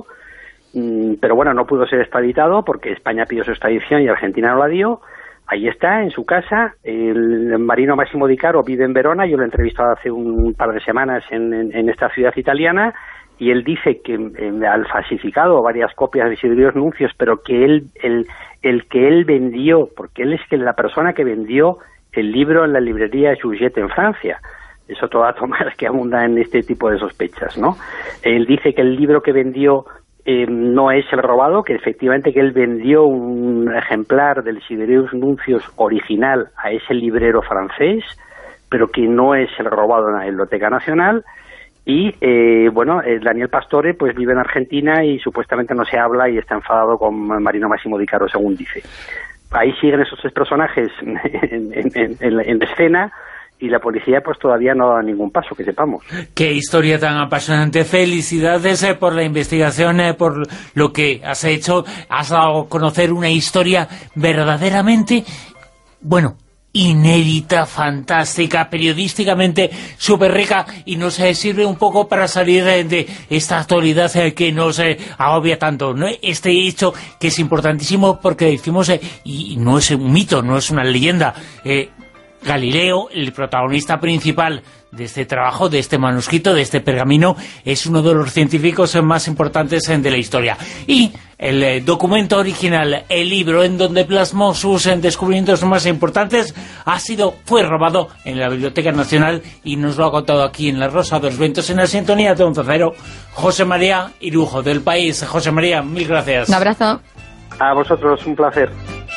Speaker 20: pero bueno, no pudo ser extraditado porque España pidió su extradición y Argentina no la dio. Ahí está, en su casa. El marino Massimo Di Caro vive en Verona. Yo lo he entrevistado hace un par de semanas en, en, en esta ciudad italiana, y él dice que eh, al falsificado varias copias de Isidorius Nuncios, pero que él, el, el que él vendió, porque él es que la persona que vendió el libro en la librería Jouget en Francia. Es otro dato más que abunda en este tipo de sospechas, ¿no? Él dice que el libro que vendió eh, no es el robado, que efectivamente que él vendió un ejemplar del Isidorius Nuncios original a ese librero francés, pero que no es el robado en la Biblioteca Nacional. Y, eh, bueno, eh, Daniel Pastore pues vive en Argentina y supuestamente no se habla y está enfadado con Marino Massimo Di Caro, según dice. Ahí siguen esos tres personajes en, en, en, en, en escena, y la policía pues todavía no da ningún paso, que sepamos.
Speaker 2: Qué historia tan apasionante. Felicidades eh, por la investigación, eh, por lo que has hecho. Has dado a conocer una historia verdaderamente, bueno, inédita, fantástica, periodísticamente súper rica, y nos eh, sirve un poco para salir eh, de esta actualidad eh, que nos eh, agobia tanto, ¿no? Este hecho que es importantísimo porque decimos, eh, y no es un mito, no es una leyenda, eh, Galileo, el protagonista principal de este trabajo, de este manuscrito, de este pergamino, es uno de los científicos más importantes de la historia. Y el eh, documento original, el libro en donde plasmó sus eh, descubrimientos más importantes, ha sido, fue robado en la Biblioteca Nacional, y nos lo ha contado aquí en La Rosa de los Vientos, en la sintonía de Onda Cero, José María Irujo, del País. José María, mil gracias.
Speaker 3: Un abrazo.
Speaker 20: A vosotros, un placer.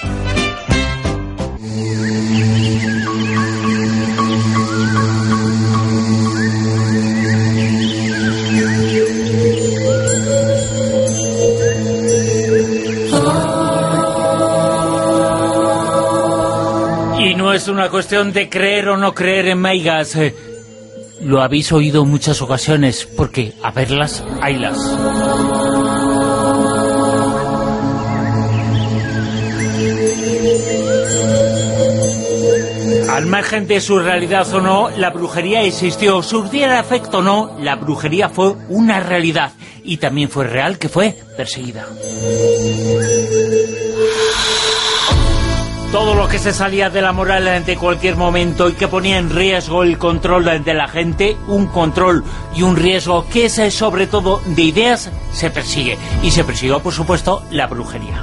Speaker 2: Y no es una cuestión de creer o no creer en meigas. Eh, lo habéis oído en muchas ocasiones, porque a verlas, haylas. Al margen de su realidad o no, la brujería existió. Surtiera efecto o no, la brujería fue una realidad. Y también fue real que fue perseguida. Todo lo que se salía de la moral ante cualquier momento y que ponía en riesgo el control de la gente, un control y un riesgo que es sobre todo de ideas, se persigue. Y se persiguió, por supuesto, la brujería.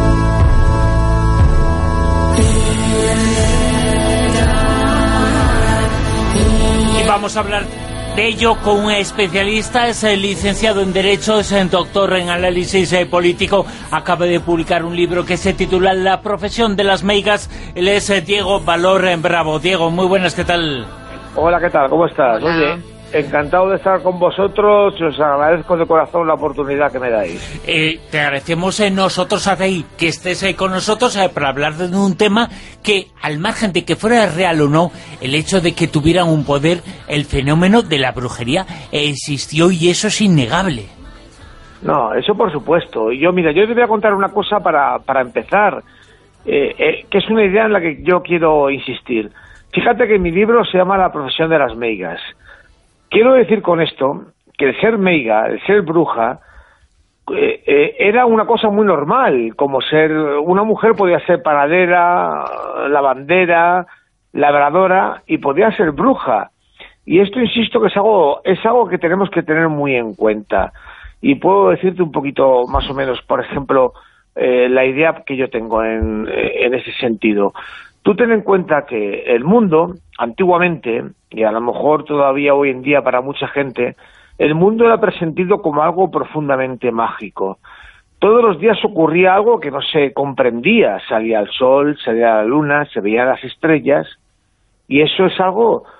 Speaker 2: Y vamos a hablar de ello con un especialista. Es el licenciado en Derecho, es el doctor en análisis eh, político. Acaba de publicar un libro que se titula La profesión de las meigas. Él es eh, Diego Valor en Bravo. Diego, muy buenas, ¿qué tal?
Speaker 21: Hola, ¿qué tal? ¿Cómo estás?
Speaker 2: Hola.
Speaker 21: Oye, encantado de estar con vosotros y os agradezco de corazón la oportunidad que me dais.
Speaker 2: Eh, te agradecemos eh, nosotros a ti que estés eh, con nosotros eh, para hablar de un tema que, al margen de que fuera real o no, el hecho de que tuvieran un poder, el fenómeno de la brujería eh, existió, y eso es innegable.
Speaker 21: No, eso por supuesto. Y yo, mira, yo te voy a contar una cosa para, para empezar, eh, eh, que es una idea en la que yo quiero insistir. Fíjate que mi libro se llama La profesión de las meigas. Quiero decir con esto que el ser meiga, el ser bruja, eh, eh, era una cosa muy normal, como ser una mujer podía ser panadera, lavandera, labradora, y podía ser bruja. Y esto, insisto, que es algo, es algo que tenemos que tener muy en cuenta. Y puedo decirte un poquito, más o menos, por ejemplo, eh, la idea que yo tengo en, en ese sentido. Tú ten en cuenta que el mundo, antiguamente, y a lo mejor todavía hoy en día para mucha gente, el mundo era presentido como algo profundamente mágico. Todos los días ocurría algo que no se comprendía. Salía el sol, salía la luna, se veían las estrellas, y eso es algo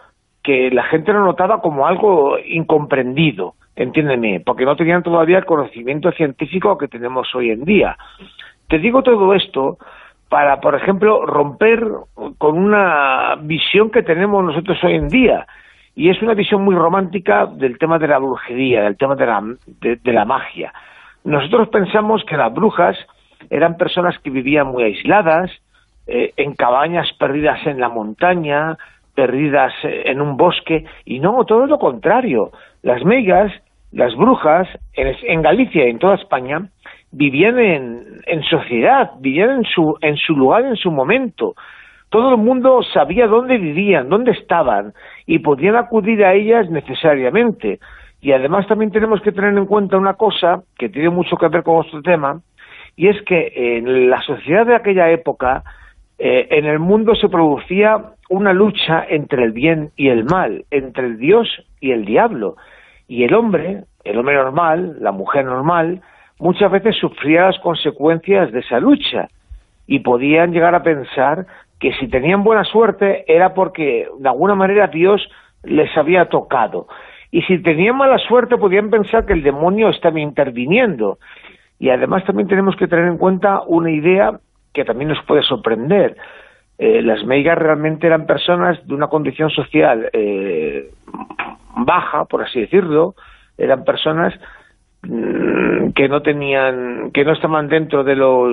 Speaker 21: que la gente lo notaba como algo incomprendido, entiéndeme, porque no tenían todavía el conocimiento científico que tenemos hoy en día. Te digo todo esto para, por ejemplo, romper con una visión que tenemos nosotros hoy en día, y es una visión muy romántica del tema de la brujería, del tema de la, de, de la magia. Nosotros pensamos que las brujas eran personas que vivían muy aisladas, eh, en cabañas perdidas en la montaña, perdidas en un bosque, y no, todo lo contrario. Las meigas, las brujas, en, en Galicia y en toda España, vivían en, en sociedad, vivían en su, en su lugar, en su momento. Todo el mundo sabía dónde vivían, dónde estaban, y podían acudir a ellas necesariamente. Y además también tenemos que tener en cuenta una cosa que tiene mucho que ver con nuestro tema, y es que en la sociedad de aquella época, eh, en el mundo se producía una lucha entre el bien y el mal, entre el Dios y el diablo. Y el hombre, el hombre normal, la mujer normal, muchas veces sufría las consecuencias de esa lucha, y podían llegar a pensar que si tenían buena suerte era porque de alguna manera Dios les había tocado, y si tenían mala suerte podían pensar que el demonio estaba interviniendo. Y además también tenemos que tener en cuenta una idea que también nos puede sorprender. Eh, las meigas realmente eran personas de una condición social eh, baja, por así decirlo, eran personas mmm, que no tenían, que no estaban dentro de los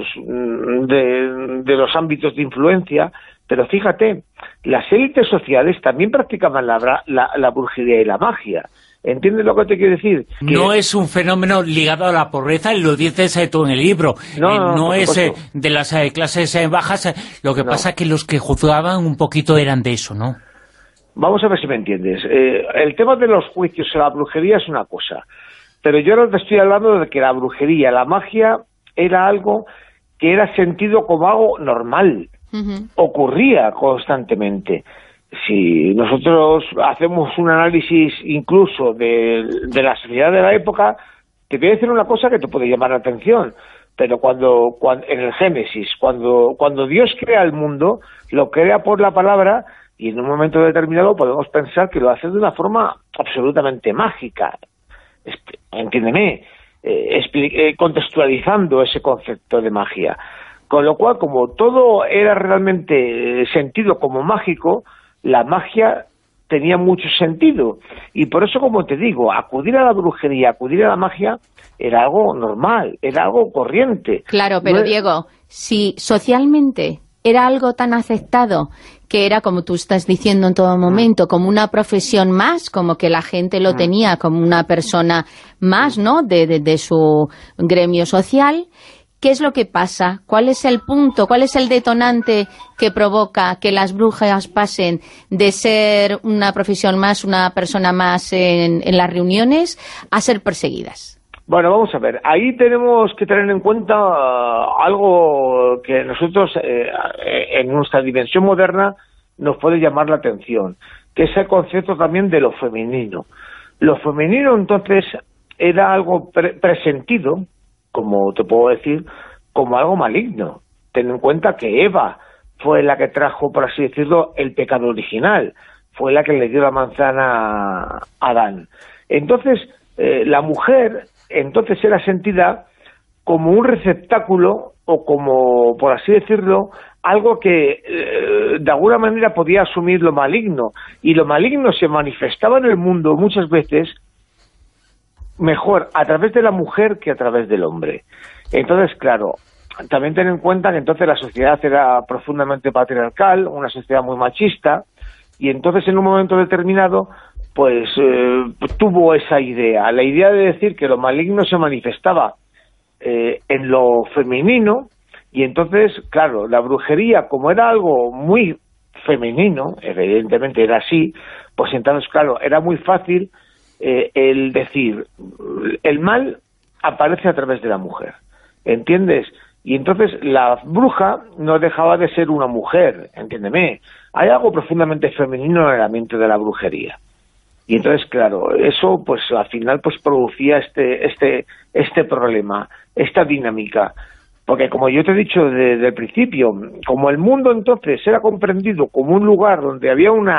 Speaker 21: de, de los ámbitos de influencia, pero fíjate, las élites sociales también practicaban la, la, la brujería y la magia. ¿Entiendes lo que te quiero decir? Que
Speaker 2: no es un fenómeno ligado a la pobreza, y lo dices eh, tú en el libro.
Speaker 21: No,
Speaker 2: eh,
Speaker 21: no,
Speaker 2: no es eh,
Speaker 21: supuesto.
Speaker 2: de las eh, clases eh, bajas. Eh, lo que
Speaker 21: No.
Speaker 2: pasa es que los que juzgaban un poquito eran de eso, ¿no?
Speaker 21: Vamos a ver si me entiendes. Eh, el tema de los juicios y la brujería es una cosa, pero yo ahora te estoy hablando de que la brujería, la magia, era algo que era sentido como algo normal. Uh-huh. Ocurría constantemente. Si nosotros hacemos un análisis incluso de, de la sociedad de la época, te voy a decir una cosa que te puede llamar la atención, pero cuando, cuando en el Génesis, cuando, cuando Dios crea el mundo, lo crea por la palabra, y en un momento determinado podemos pensar que lo hace de una forma absolutamente mágica. Entiéndeme, eh, eh, contextualizando ese concepto de magia. Con lo cual, como todo era realmente eh, sentido como mágico, la magia tenía mucho sentido, y por eso, como te digo, acudir a la brujería, acudir a la magia era algo normal, era algo corriente.
Speaker 3: Claro, pero
Speaker 21: no es...
Speaker 3: Diego, si socialmente era algo tan aceptado, que era, como tú estás diciendo en todo momento, como una profesión más, como que la gente lo tenía como una persona más, ¿no?, de, de, de su gremio social. ¿Qué es lo que pasa? ¿Cuál es el punto? ¿Cuál es el detonante que provoca que las brujas pasen de ser una profesión más, una persona más en, en las reuniones, a ser perseguidas?
Speaker 21: Bueno, vamos a ver. Ahí tenemos que tener en cuenta uh, algo que nosotros, eh, en nuestra dimensión moderna, nos puede llamar la atención, que es el concepto también de lo femenino. Lo femenino, entonces, era algo pre presentido, como te puedo decir, como algo maligno. Ten en cuenta que Eva fue la que trajo, por así decirlo, el pecado original, fue la que le dio la manzana a Adán. Entonces, eh, la mujer, entonces era sentida como un receptáculo, o como, por así decirlo, algo que eh, de alguna manera podía asumir lo maligno, y lo maligno se manifestaba en el mundo muchas veces mejor a través de la mujer que a través del hombre. Entonces, claro, también ten en cuenta que entonces la sociedad era profundamente patriarcal, una sociedad muy machista, y entonces en un momento determinado pues eh, tuvo esa idea, la idea de decir que lo maligno se manifestaba eh, en lo femenino, y entonces, claro, la brujería, como era algo muy femenino, evidentemente era así, pues entonces, claro, era muy fácil Eh, el decir, el mal aparece a través de la mujer, ¿entiendes? Y entonces la bruja no dejaba de ser una mujer, entiéndeme. Hay algo profundamente femenino en el ambiente de la brujería. Y entonces, claro, eso pues al final pues producía este, este, este problema, esta dinámica. Porque como yo te he dicho desde el principio, como el mundo entonces era comprendido como un lugar donde había una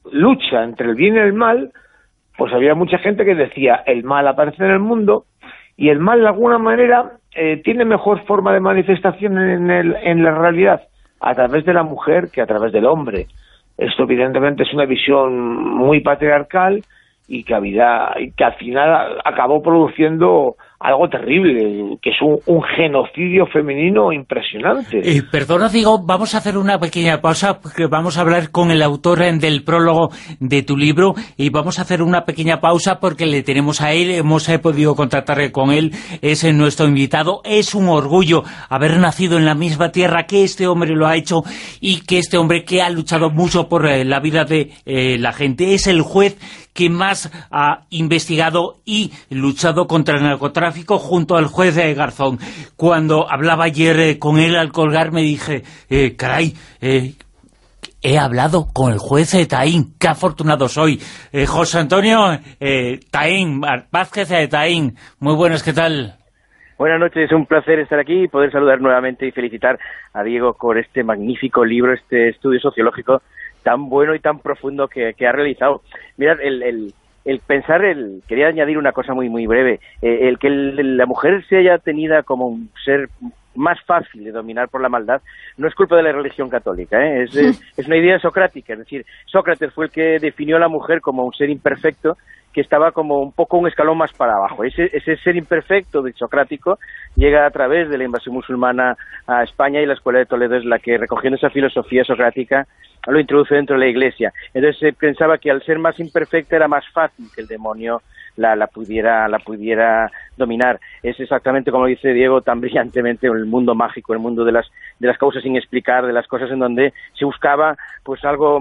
Speaker 21: lucha entre el bien y el mal, pues había mucha gente que decía, el mal aparece en el mundo, y el mal de alguna manera eh, tiene mejor forma de manifestación en, el, en la realidad a través de la mujer que a través del hombre. Esto evidentemente es una visión muy patriarcal y que, había, y que al final acabó produciendo algo terrible, que es un, un genocidio femenino impresionante.
Speaker 2: Eh, perdona, digo, vamos a hacer una pequeña pausa, porque vamos a hablar con el autor eh, del prólogo de tu libro, y vamos a hacer una pequeña pausa porque le tenemos a él, hemos eh, podido contactar con él, es eh, nuestro invitado. Es un orgullo haber nacido en la misma tierra que este hombre lo ha hecho, y que este hombre que ha luchado mucho por eh, la vida de eh, la gente, es el juez que más ha investigado y luchado contra el narcotráfico junto al juez eh, Garzón. Cuando hablaba ayer eh, con él al colgar me dije, eh, caray, eh, he hablado con el juez eh, Taín, qué afortunado soy. Eh, José Antonio eh, Taín, Vázquez de Taín, muy buenas, ¿qué tal?
Speaker 6: Buenas noches, es un placer estar aquí y poder saludar nuevamente y felicitar a Diego por este magnífico libro, este estudio sociológico tan bueno y tan profundo que, que ha realizado. Mirad, el, el, el pensar, el quería añadir una cosa muy muy breve, eh, el que el, la mujer se haya tenida como un ser más fácil de dominar por la maldad, no es culpa de la religión católica, ¿eh? es, es, es una idea socrática, es decir, Sócrates fue el que definió a la mujer como un ser imperfecto que estaba como un poco un escalón más para abajo. Ese, ese ser imperfecto de socrático llega a través de la invasión musulmana a España, y la Escuela de Toledo es la que, recogiendo esa filosofía socrática, lo introduce dentro de la Iglesia. Entonces se pensaba que al ser más imperfecta era más fácil que el demonio la, la pudiera la pudiera dominar. Es exactamente como dice Diego tan brillantemente, el mundo mágico, el mundo de las de las causas sin explicar, de las cosas en donde se buscaba pues algo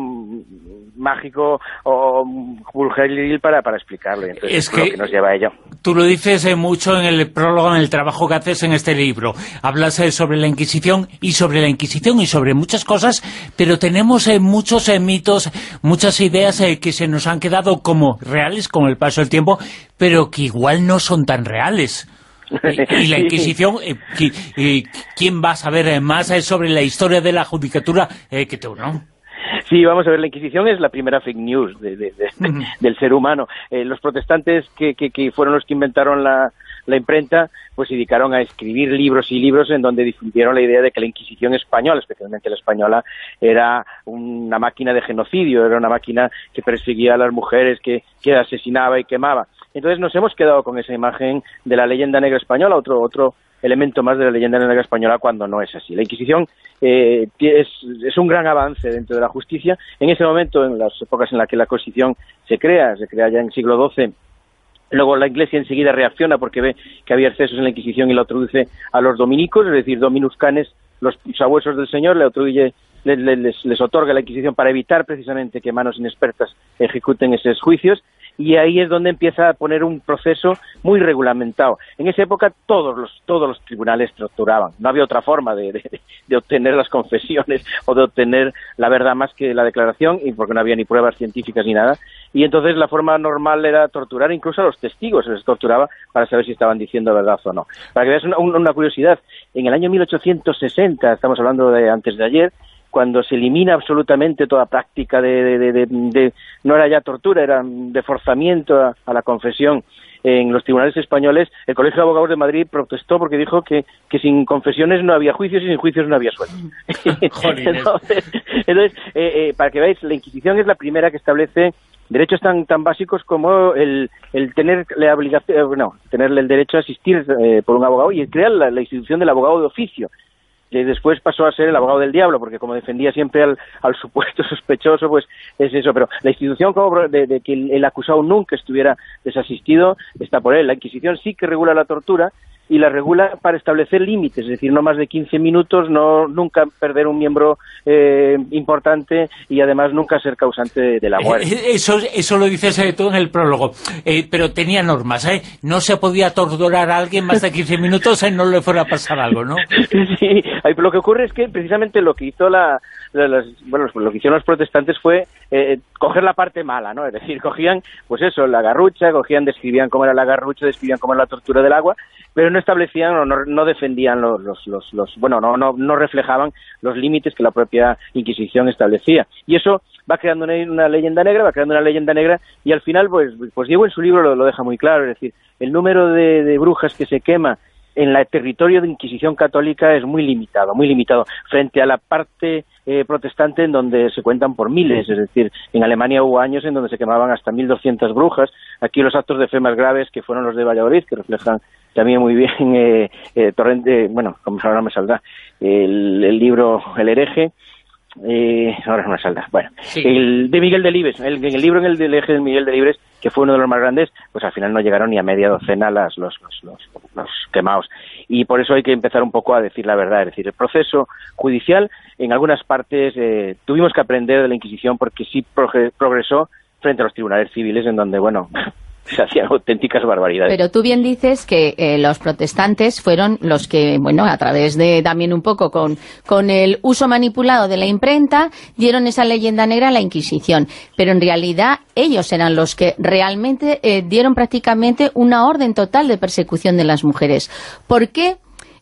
Speaker 6: mágico o vulgaril para, para explicarlo. Entonces, es que, lo que nos lleva a ello.
Speaker 2: Tú lo dices eh, mucho en el prólogo, en el trabajo que haces en este libro. Hablas eh, sobre la Inquisición y sobre la Inquisición y sobre muchas cosas, pero tenemos eh, muchos eh, mitos, muchas ideas eh, que se nos han quedado como reales con el paso del tiempo, pero que igual no son tan reales. Y, y la Inquisición, eh, eh, ¿quién va a saber eh, más eh, sobre la historia de la judicatura eh, que tú, no?
Speaker 6: Sí, vamos a ver, la Inquisición es la primera fake news de, de, de, uh-huh. del ser humano. Eh, los protestantes que, que, que fueron los que inventaron la, la imprenta, pues se dedicaron a escribir libros y libros en donde difundieron la idea de que la Inquisición española, especialmente la española, era una máquina de genocidio, era una máquina que perseguía a las mujeres, que, que asesinaba y quemaba. Entonces nos hemos quedado con esa imagen de la leyenda negra española, otro otro elemento más de la leyenda negra española, cuando no es así. La Inquisición eh, es, es un gran avance dentro de la justicia. En ese momento, en las épocas en las que la Constitución se crea, se crea ya en el siglo doce, luego la Iglesia enseguida reacciona porque ve que había excesos en la Inquisición y la introduce a los dominicos, es decir, dominus canes, los sabuesos del Señor, le atribuye, les, les, les otorga la Inquisición para evitar precisamente que manos inexpertas ejecuten esos juicios. Y ahí es donde empieza a poner un proceso muy regulamentado. En esa época todos los todos los tribunales torturaban. No había otra forma de, de, de obtener las confesiones o de obtener la verdad más que la declaración, y porque no había ni pruebas científicas ni nada. Y entonces la forma normal era torturar incluso a los testigos, se les torturaba para saber si estaban diciendo verdad o no. Para que veas una, una curiosidad, en el año mil ochocientos sesenta, estamos hablando de antes de ayer, cuando se elimina absolutamente toda práctica de, de, de, de, de no era ya tortura, era de forzamiento a, a la confesión en los tribunales españoles, el Colegio de Abogados de Madrid protestó porque dijo que, que sin confesiones no había juicios y sin juicios no había sueldo. entonces, entonces eh, eh, para que veáis, la Inquisición es la primera que establece derechos tan tan básicos como el, el tener la obligación, eh, no, tener el derecho a asistir eh, por un abogado, y crear la, la institución del abogado de oficio. Y después pasó a ser el abogado del diablo, porque como defendía siempre al, al supuesto sospechoso, pues es eso. Pero la institución como de, de que el, el acusado nunca estuviera desasistido está por él. La Inquisición sí que regula la tortura, y la regula para establecer límites, es decir, no más de quince minutos, no nunca perder un miembro eh, importante, y además nunca ser causante de, de la muerte.
Speaker 2: Eso, eso lo dices eh, tú en el prólogo, eh, pero tenía normas, ¿eh? No se podía torturar a alguien más de quince minutos, eh, no le fuera a pasar algo, ¿no?
Speaker 6: Sí, lo que ocurre es que precisamente lo que hizo la, la las, bueno, lo que hicieron los protestantes fue eh, coger la parte mala, ¿no? Es decir, cogían, pues eso, la garrucha, cogían, describían cómo era la garrucha, describían cómo era la tortura del agua, pero no establecían o no, no defendían los, los, los, los bueno, no, no, no reflejaban los límites que la propia Inquisición establecía. Y eso va creando una, una leyenda negra, va creando una leyenda negra, y al final, pues, pues Diego en su libro lo, lo deja muy claro, es decir, el número de, de brujas que se quema en el territorio de Inquisición católica es muy limitado, muy limitado, frente a la parte eh, protestante en donde se cuentan por miles, es decir, en Alemania hubo años en donde se quemaban hasta mil doscientas brujas. Aquí los actos de fe más graves, que fueron los de Valladolid, que reflejan también muy bien eh, eh, Torrente, bueno, como ahora me saldrá, el, el libro El hereje, Eh, ahora no me saldrá. Bueno, sí. el de Miguel Delibes, el, el libro en el del eje de Miguel Delibes, que fue uno de los más grandes, pues al final no llegaron ni a media docena las, los, los, los, los quemados. Y por eso hay que empezar un poco a decir la verdad, es decir, el proceso judicial, en algunas partes eh, tuvimos que aprender de la Inquisición porque sí progresó frente a los tribunales civiles, en donde, bueno, se hacían auténticas barbaridades.
Speaker 3: Pero tú bien dices que eh, los protestantes fueron los que, bueno, a través de también un poco con, con el uso manipulado de la imprenta, dieron esa leyenda negra a la Inquisición. Pero en realidad ellos eran los que realmente eh, dieron prácticamente una orden total de persecución de las mujeres. ¿Por qué?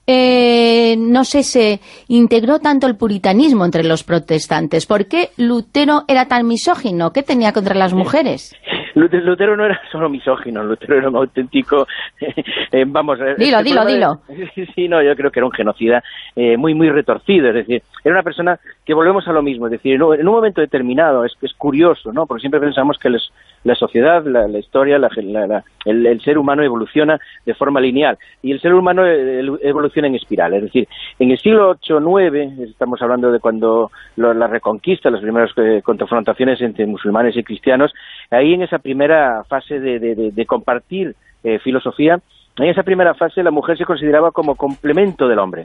Speaker 3: Eh, no sé, se integró tanto el puritanismo entre los protestantes. ¿Por qué Lutero era tan misógino? ¿Qué tenía contra las mujeres?
Speaker 6: Lutero no era solo misógino, Lutero era un auténtico, eh, vamos...
Speaker 3: Dilo, dilo, dilo.
Speaker 6: Sí, sí, no, yo creo que era un genocida eh, muy, muy retorcido, es decir, era una persona que volvemos a lo mismo, es decir, en un, en un momento determinado, es, es curioso, ¿no?, porque siempre pensamos que les, la sociedad, la, la historia, la, la, la, el, el ser humano evoluciona de forma lineal, y el ser humano evoluciona en espiral, es decir, en el siglo ocho nueve, estamos hablando de cuando lo, la reconquista, las primeras eh, confrontaciones entre musulmanes y cristianos, ahí en esa primera fase de, de, de, de compartir eh, filosofía, en esa primera fase la mujer se consideraba como complemento del hombre.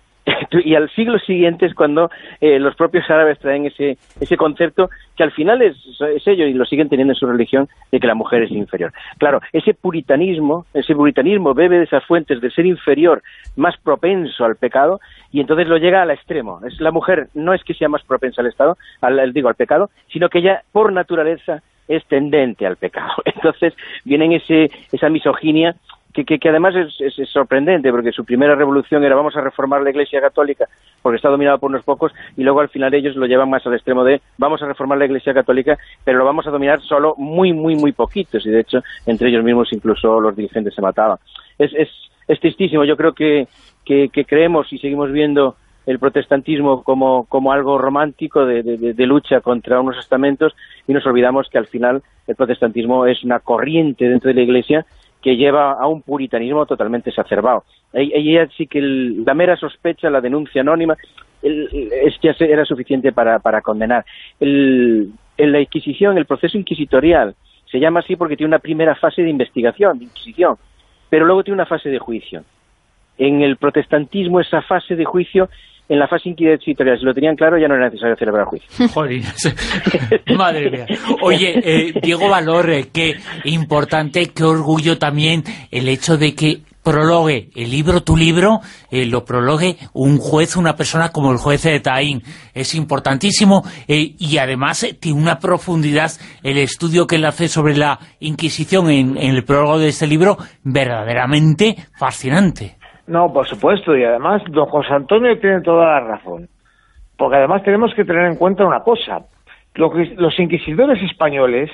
Speaker 6: Y al siglo siguiente es cuando eh, los propios árabes traen ese ese concepto que al final es, es ello, y lo siguen teniendo en su religión, de que la mujer es inferior. Claro, ese puritanismo, ese puritanismo bebe de esas fuentes de ser inferior, más propenso al pecado, y entonces lo llega al extremo. Es la mujer no es que sea más propensa al estado, al, digo al pecado, sino que ella por naturaleza es tendente al pecado. Entonces viene ese esa misoginia que, que, que además es, es, es sorprendente, porque su primera revolución era vamos a reformar la Iglesia Católica porque está dominada por unos pocos, y luego al final ellos lo llevan más al extremo de vamos a reformar la Iglesia Católica, pero lo vamos a dominar solo muy, muy, muy poquitos, y de hecho entre ellos mismos incluso los dirigentes se mataban. Es, es, es tristísimo. Yo creo que, que, que creemos y seguimos viendo el protestantismo como, como algo romántico de, de, de lucha contra unos estamentos, y nos olvidamos que al final el protestantismo es una corriente dentro de la Iglesia que lleva a un puritanismo totalmente exacerbado. Y ella sí que el, la mera sospecha, la denuncia anónima, el, es ya era suficiente para, para condenar. El, en la Inquisición, el proceso inquisitorial, se llama así porque tiene una primera fase de investigación, de inquisición, pero luego tiene una fase de juicio. En el protestantismo, esa fase de juicio, en la fase inquisitorial, si lo tenían claro, ya no era necesario celebrar juicio.
Speaker 2: Joder, madre mía. Oye, eh, Diego Valor, eh, qué importante, qué orgullo también el hecho de que prologue el libro, tu libro, eh, lo prologue un juez, una persona como el juez de Taín. Es importantísimo eh, y además eh, tiene una profundidad el estudio que él hace sobre la Inquisición en, en el prólogo de este libro, verdaderamente fascinante.
Speaker 21: No, por supuesto, y además don José Antonio tiene toda la razón, porque además tenemos que tener en cuenta una cosa. Los inquisidores españoles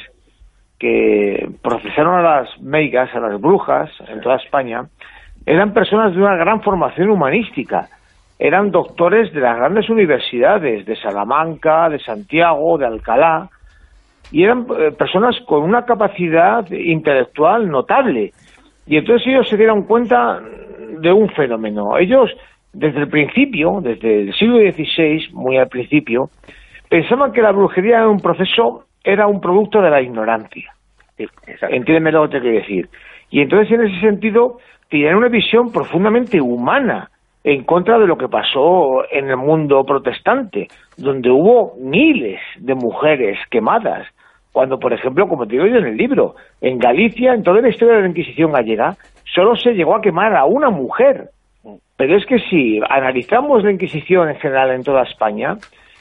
Speaker 21: que procesaron a las meigas, a las brujas en toda España, eran personas de una gran formación humanística, eran doctores de las grandes universidades de Salamanca, de Santiago, de Alcalá, y eran eh, personas con una capacidad intelectual notable, y entonces ellos se dieron cuenta de un fenómeno. Ellos, desde el principio, desde el siglo dieciséis, muy al principio, pensaban que la brujería era un proceso, era un producto de la ignorancia. Sí, entiéndeme lo que te quiero decir. Y entonces, en ese sentido, tenían una visión profundamente humana en contra de lo que pasó en el mundo protestante, donde hubo miles de mujeres quemadas. Cuando, por ejemplo, como te digo yo en el libro, en Galicia, en toda la historia de la Inquisición gallega, solo se llegó a quemar a una mujer. Pero es que si analizamos la Inquisición en general en toda España,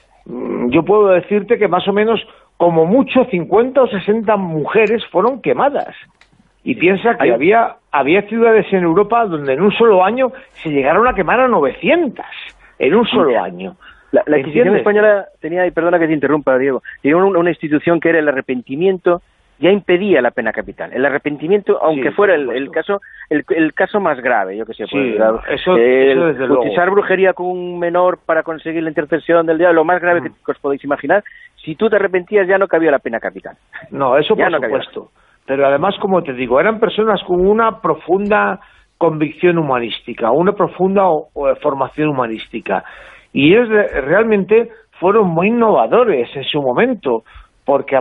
Speaker 21: yo puedo decirte que más o menos, como mucho, cincuenta o sesenta mujeres fueron quemadas. Y piensa que había había ciudades en Europa donde en un solo año se llegaron a quemar a novecientas, en un solo año.
Speaker 6: La, la Inquisición española tenía, y perdona que te interrumpa, Diego, tenía una, una institución que era el arrepentimiento, ya impedía la pena capital. El arrepentimiento, aunque sí, fuera el, el caso el, el caso más grave, yo que sé, pues,
Speaker 21: sí, eso,
Speaker 6: eh,
Speaker 21: eso desde luego.
Speaker 6: Utilizar brujería con un menor para conseguir la intercesión del diablo, lo más grave mm. que os podéis imaginar, si tú te arrepentías ya no cabía la pena capital.
Speaker 21: No, eso
Speaker 6: ya
Speaker 21: por
Speaker 6: no
Speaker 21: supuesto. Cabía. Pero además, como te digo, eran personas con una profunda convicción humanística, una profunda o, o, formación humanística. Y ellos realmente fueron muy innovadores en su momento, porque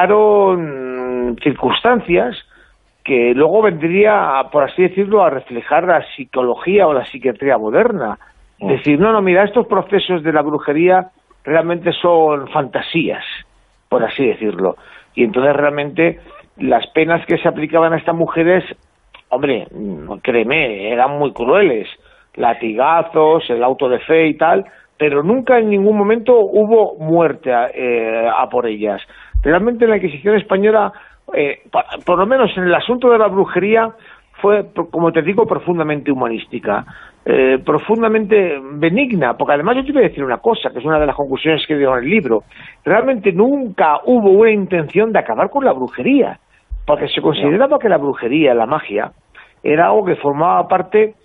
Speaker 21: aplicaron circunstancias que luego vendría, por así decirlo, a reflejar la psicología o la psiquiatría moderna. Es decir, no, no, mira, estos procesos de la brujería realmente son fantasías, por así decirlo. Y entonces realmente las penas que se aplicaban a estas mujeres, hombre, créeme, eran muy crueles. Latigazos, el auto de fe y tal, pero nunca en ningún momento hubo muerte a, eh, a por ellas. Realmente la Inquisición española, eh, por, por lo menos en el asunto de la brujería, fue, como te digo, profundamente humanística, eh, profundamente benigna, porque además yo te voy a decir una cosa, que es una de las conclusiones que dio en el libro. Realmente nunca hubo una intención de acabar con la brujería, porque se consideraba que la brujería, la magia, era algo que formaba parte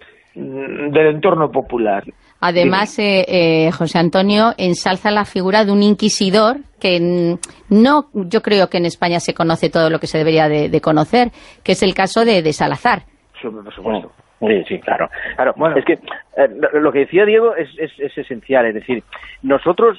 Speaker 21: del entorno popular.
Speaker 3: Además, eh, eh, José Antonio ensalza la figura de un inquisidor que no, yo creo que en España se conoce todo lo que se debería de, de conocer, que es el caso de, de Salazar.
Speaker 6: Sí, por supuesto. Sí, sí, claro. claro. Bueno. Es que eh, lo que decía Diego es, es, es esencial, es decir, nosotros...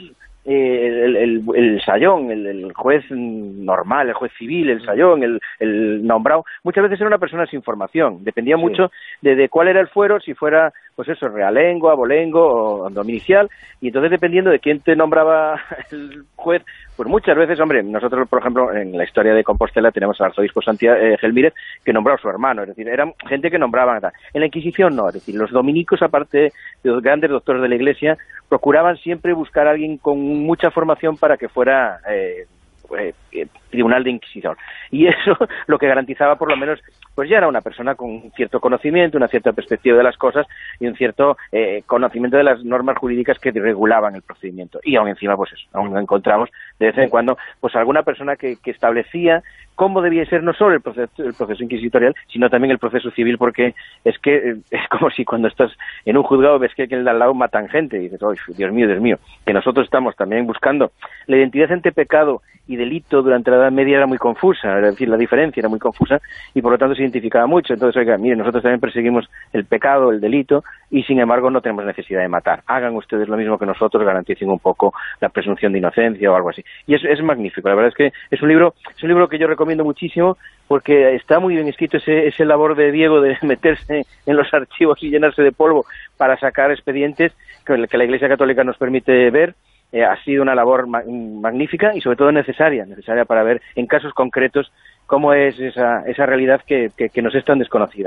Speaker 6: Eh, el, el, el sayón, el, el juez normal, el juez civil, el sayón, el, el nombrado, muchas veces era una persona sin formación, dependía sí. mucho de, de cuál era el fuero, si fuera, pues eso, realengo, abolengo o dominicial, y entonces dependiendo de quién te nombraba el juez, pues muchas veces, hombre, nosotros, por ejemplo, en la historia de Compostela tenemos al arzobispo Santiago eh, Gelmírez, que nombraba a su hermano, es decir, eran gente que nombraban. En la Inquisición no, es decir, los dominicos, aparte de los grandes doctores de la Iglesia, procuraban siempre buscar a alguien con mucha formación para que fuera eh, eh, tribunal de inquisidor. Y eso lo que garantizaba, por lo menos, pues ya era una persona con un cierto conocimiento, una cierta perspectiva de las cosas y un cierto eh, conocimiento de las normas jurídicas que regulaban el procedimiento. Y aún encima, pues eso, aún encontramos de vez en cuando pues alguna persona que, que establecía cómo debía ser no solo el proceso, el proceso inquisitorial, sino también el proceso civil, porque es que eh, es como si cuando estás en un juzgado ves que al lado matan gente y dices, oh, Dios mío, Dios mío, que nosotros estamos también buscando. La identidad entre pecado y delito durante la Edad Media era muy confusa, es decir, la diferencia era muy confusa y por lo tanto se identificaba mucho. Entonces, oiga, miren, nosotros también perseguimos el pecado, el delito, y sin embargo no tenemos necesidad de matar. Hagan ustedes lo mismo que nosotros, garanticen un poco la presunción de inocencia o algo así. Y es, es magnífico, la verdad es que es un libro, es un libro que yo recomiendo muchísimo porque está muy bien escrito ese, ese labor de Diego de meterse en los archivos y llenarse de polvo para sacar expedientes que, que la Iglesia Católica nos permite ver. Eh, ha sido una labor ma magnífica y sobre todo necesaria, necesaria para ver en casos concretos cómo es esa, esa realidad que, que, que nos es tan desconocida.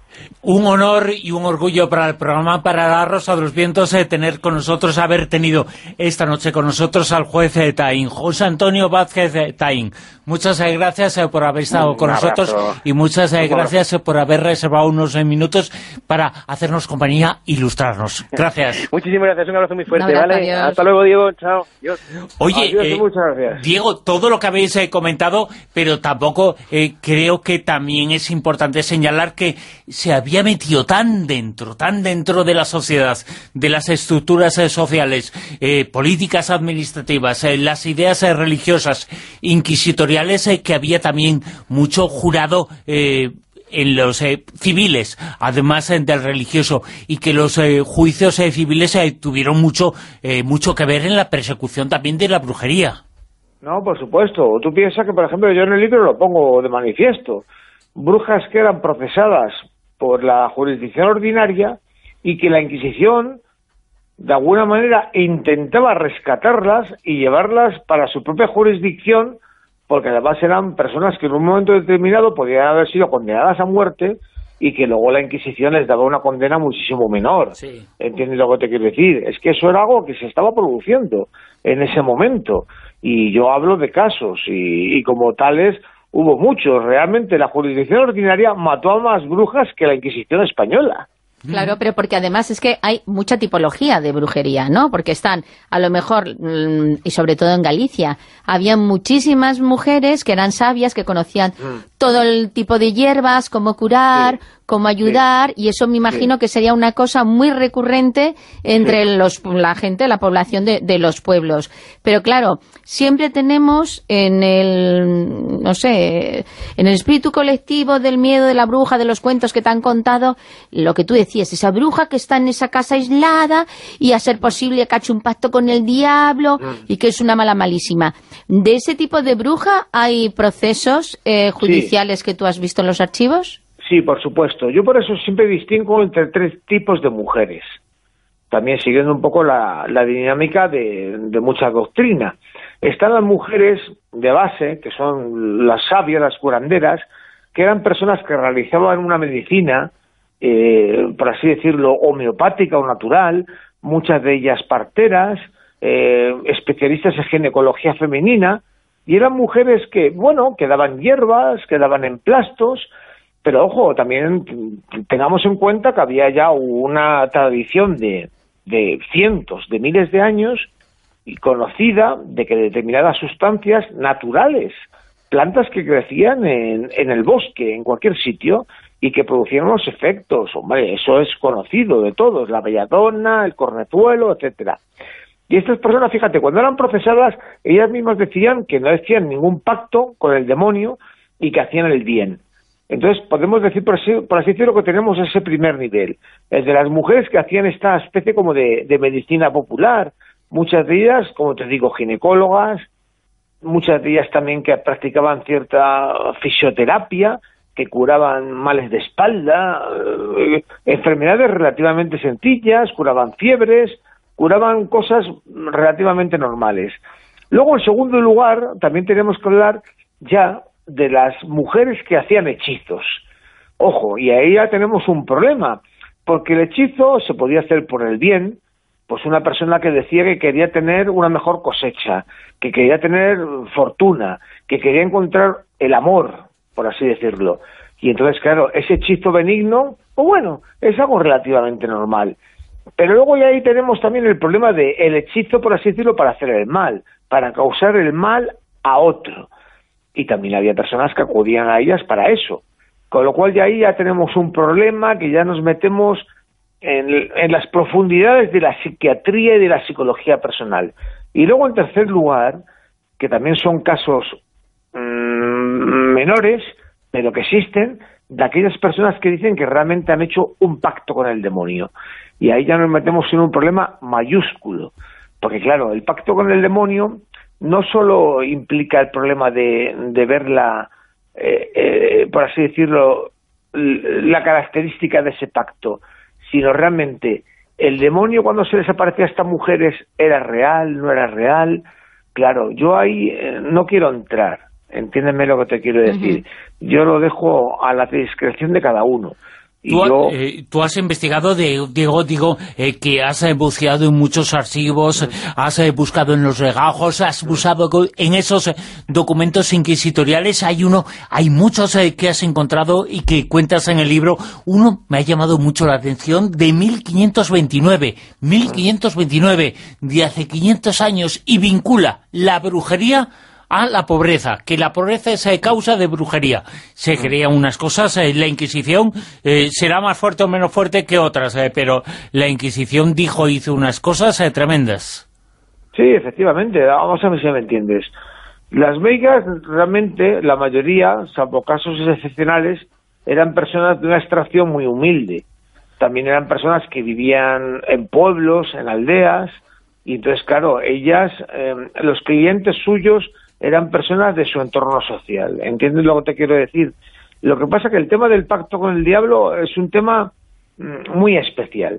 Speaker 2: Un honor y un orgullo para el programa, para la Rosa de los Vientos, eh, tener con nosotros, haber tenido esta noche con nosotros al juez eh, Taín, José Antonio Vázquez eh, Taín. Muchas eh, gracias eh, por haber estado un con abrazo. nosotros y muchas eh, gracias eh, por haber reservado unos eh, minutos para hacernos compañía, ilustrarnos. Gracias.
Speaker 6: Muchísimas gracias, un abrazo muy fuerte,
Speaker 3: abrazo,
Speaker 6: ¿vale?
Speaker 3: adiós.
Speaker 6: Hasta luego, Diego, chao. Adiós.
Speaker 2: Oye,
Speaker 6: adiós,
Speaker 2: eh,
Speaker 6: muchas gracias.
Speaker 2: Diego, todo lo que habéis eh, comentado, pero tampoco eh, creo que también es importante señalar que se había metido tan dentro, tan dentro de la sociedad, de las estructuras eh, sociales, eh, políticas administrativas, eh, las ideas eh, religiosas, inquisitoriales, eh, que había también mucho jurado eh, en los eh, civiles, además eh, del religioso, y que los eh, juicios eh, civiles eh, tuvieron mucho, eh, mucho que ver en la persecución también de la brujería.
Speaker 21: No, por supuesto. Tú piensas que, por ejemplo, yo en el libro lo pongo de manifiesto. Brujas que eran procesadas por la jurisdicción ordinaria y que la Inquisición de alguna manera intentaba rescatarlas y llevarlas para su propia jurisdicción, porque además eran personas que en un momento determinado podían haber sido condenadas a muerte y que luego la Inquisición les daba una condena muchísimo menor. Sí. ¿Entiendes lo que te quiero decir? Es que eso era algo que se estaba produciendo en ese momento y yo hablo de casos y, y como tales hubo muchos. Realmente la jurisdicción ordinaria mató a más brujas que la Inquisición española.
Speaker 3: Claro, pero porque además es que hay mucha tipología de brujería, ¿no? Porque están, a lo mejor, y sobre todo en Galicia, había muchísimas mujeres que eran sabias, que conocían mm. todo el tipo de hierbas, cómo curar, sí. cómo ayudar, sí. y eso me imagino sí. que sería una cosa muy recurrente entre sí. los, la gente, la población de, de los pueblos. Pero claro, siempre tenemos en el, no sé, en el espíritu colectivo del miedo de la bruja, de los cuentos que te han contado, lo que tú decías, esa bruja que está en esa casa aislada y a ser posible que ha hecho un pacto con el diablo mm. y que es una mala malísima. ¿De ese tipo de bruja hay procesos eh, judiciales sí. que tú has visto en los archivos?
Speaker 21: Sí, por supuesto. Yo por eso siempre distingo entre tres tipos de mujeres. También siguiendo un poco la, la dinámica de, de mucha doctrina. Están las mujeres de base, que son las sabias, las curanderas, que eran personas que realizaban una medicina, eh, por así decirlo, homeopática o natural, muchas de ellas parteras, eh, especialistas en ginecología femenina, y eran mujeres que, bueno, que daban hierbas, que daban emplastos, pero ojo, también tengamos en cuenta que había ya una tradición de, de cientos, de miles de años, y conocida de que determinadas sustancias naturales, plantas que crecían en, en el bosque, en cualquier sitio, y que producían unos efectos, hombre, eso es conocido de todos, la belladona, el cornezuelo, etcétera. Y estas personas, fíjate, cuando eran procesadas, ellas mismas decían que no hacían ningún pacto con el demonio y que hacían el bien. Entonces, podemos decir, por así, por así decirlo, que tenemos ese primer nivel, el de las mujeres que hacían esta especie como de, de medicina popular, muchas de ellas, como te digo, ginecólogas, muchas de ellas también que practicaban cierta fisioterapia, que curaban males de espalda, eh, enfermedades relativamente sencillas, curaban fiebres, curaban cosas relativamente normales. Luego, en segundo lugar, también tenemos que hablar ya de las mujeres que hacían hechizos. Ojo, y ahí ya tenemos un problema, porque el hechizo se podía hacer por el bien, pues una persona que decía que quería tener una mejor cosecha, que quería tener fortuna, que quería encontrar el amor, por así decirlo. Y entonces, claro, ese hechizo benigno, pues bueno, es algo relativamente normal. Pero luego ya ahí tenemos también el problema de el hechizo, por así decirlo, para hacer el mal, para causar el mal a otro. Y también había personas que acudían a ellas para eso. Con lo cual ya ahí ya tenemos un problema que ya nos metemos en, en las profundidades de la psiquiatría y de la psicología personal. Y luego, en tercer lugar, que también son casos mmm, menores, pero que existen, de aquellas personas que dicen que realmente han hecho un pacto con el demonio. Y ahí ya nos metemos en un problema mayúsculo. Porque claro, el pacto con el demonio no solo implica el problema de, de ver la, eh, eh, por así decirlo, la característica de ese pacto, sino realmente el demonio cuando se les aparecía a estas mujeres era real, no era real. Claro, yo ahí eh, no quiero entrar, entiéndeme lo que te quiero decir. Uh-huh. Yo lo dejo a la discreción de cada uno. Y
Speaker 2: tú,
Speaker 21: yo...
Speaker 2: eh, tú has investigado, de, Diego, digo, eh, que has eh, buscado en muchos archivos, uh-huh. has eh, buscado en los legajos, has buscado en esos eh, documentos inquisitoriales. Hay uno, hay muchos eh, que has encontrado y que cuentas en el libro. Uno me ha llamado mucho la atención, de mil quinientos veintinueve, mil quinientos veintinueve, de hace quinientos años, y vincula la brujería a la pobreza, que la pobreza es eh, causa de brujería. Se creían unas cosas, eh, la Inquisición eh, será más fuerte o menos fuerte que otras, eh, pero la Inquisición dijo, hizo unas cosas eh, tremendas.
Speaker 21: Sí, efectivamente, vamos a ver si me entiendes. Las meigas, realmente, la mayoría, salvo casos excepcionales, eran personas de una extracción muy humilde. También eran personas que vivían en pueblos, en aldeas, y entonces, claro, ellas, eh, los clientes suyos eran personas de su entorno social. ¿Entiendes lo que te quiero decir? Lo que pasa es que el tema del pacto con el diablo es un tema muy especial,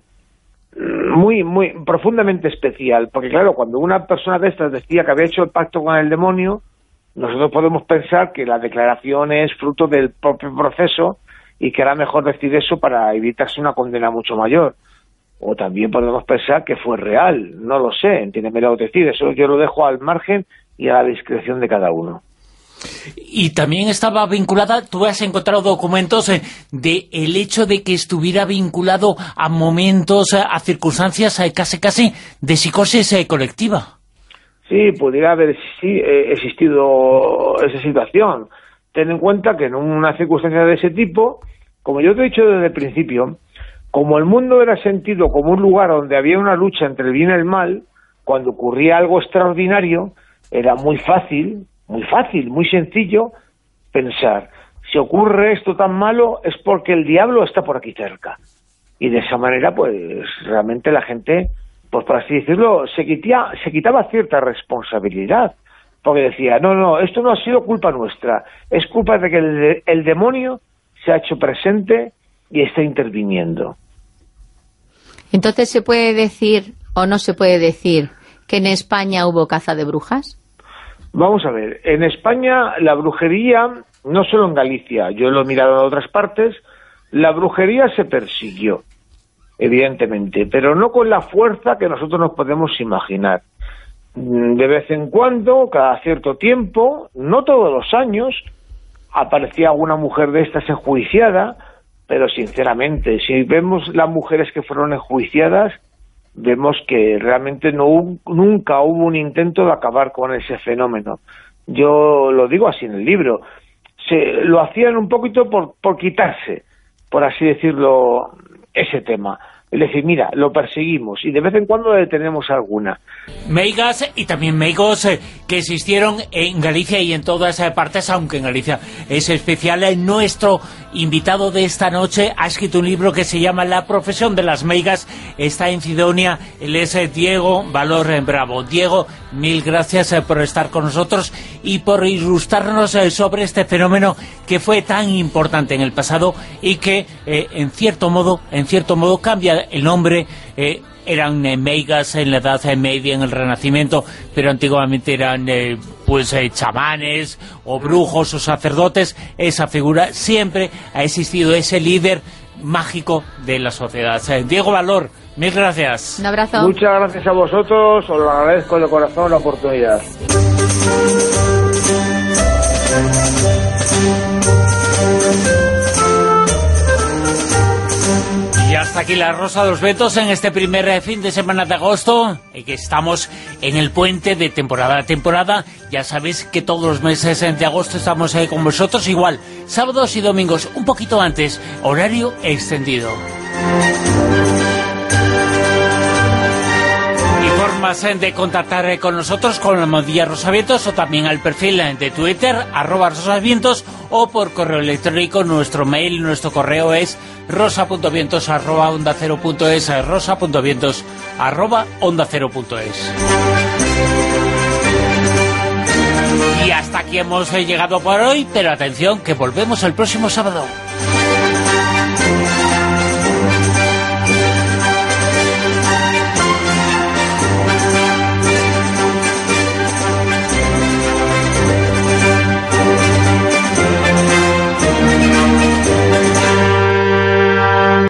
Speaker 21: muy, muy profundamente especial, porque claro, cuando una persona de estas decía que había hecho el pacto con el demonio, nosotros podemos pensar que la declaración es fruto del propio proceso y que era mejor decir eso para evitarse una condena mucho mayor. O también podemos pensar que fue real, no lo sé, entiéndeme lo que decir, eso yo lo dejo al margen y a la discreción de cada uno.
Speaker 2: Y también estaba vinculada, tú has encontrado documentos eh, de el hecho de que estuviera vinculado a momentos, a, a circunstancias eh, casi casi de psicosis eh, colectiva.
Speaker 21: Sí, pudiera haber sí, eh, existido esa situación. Ten en cuenta que en una circunstancia de ese tipo, como yo te he dicho desde el principio, como el mundo era sentido como un lugar donde había una lucha entre el bien y el mal, cuando ocurría algo extraordinario, era muy fácil, muy fácil, muy sencillo pensar, si ocurre esto tan malo es porque el diablo está por aquí cerca. Y de esa manera, pues, realmente la gente, pues por así decirlo, se quitaba, se quitaba cierta responsabilidad. Porque decía, no, no, esto no ha sido culpa nuestra, es culpa de que el, el demonio se ha hecho presente y está interviniendo.
Speaker 3: Entonces, ¿se puede decir o no se puede decir que en España hubo caza de brujas?
Speaker 21: Vamos a ver, en España la brujería, no solo en Galicia, yo lo he mirado en otras partes, la brujería se persiguió, evidentemente, pero no con la fuerza que nosotros nos podemos imaginar. De vez en cuando, cada cierto tiempo, no todos los años, aparecía alguna mujer de estas enjuiciada, pero sinceramente, si vemos las mujeres que fueron enjuiciadas, vemos que realmente no hubo, nunca hubo un intento de acabar con ese fenómeno. Yo lo digo así en el libro, se lo hacían un poquito por, por quitarse, por así decirlo, ese tema. Es decir, mira, lo perseguimos y de vez en cuando detenemos alguna.
Speaker 2: Meigas y también meigos eh, que existieron en Galicia y en todas eh, partes, aunque en Galicia es especial. Eh, nuestro invitado de esta noche ha escrito un libro que se llama La profesión de las meigas. Está en Cidonia, él es eh, Diego Valor eh, Bravo. Diego, mil gracias eh, por estar con nosotros y por ilustrarnos eh, sobre este fenómeno que fue tan importante en el pasado y que eh, en cierto modo, en cierto modo cambia el nombre. eh, eran eh, meigas en la Edad Media, en el Renacimiento, pero antiguamente eran eh, pues eh, chamanes o brujos o sacerdotes. Esa figura siempre ha existido, ese líder mágico de la sociedad. Eh, Diego Valor, mil gracias.
Speaker 3: Un abrazo.
Speaker 21: Muchas gracias a vosotros, os lo agradezco de corazón la oportunidad.
Speaker 2: Y hasta aquí la Rosa de los Vientos en este primer eh, fin de semana de agosto, eh, que estamos en el puente de temporada a temporada. Ya sabéis que todos los meses de agosto estamos eh, con vosotros, igual, sábados y domingos, un poquito antes, horario extendido. Formas de contactar con nosotros con la almohadilla Rosavientos o también al perfil de Twitter arroba rosavientos o por correo electrónico. Nuestro mail, nuestro correo es rosa.vientos arroba onda cero punto es, rosa.vientos arroba onda cero punto es. Y hasta aquí hemos llegado por hoy, pero atención que volvemos el próximo sábado.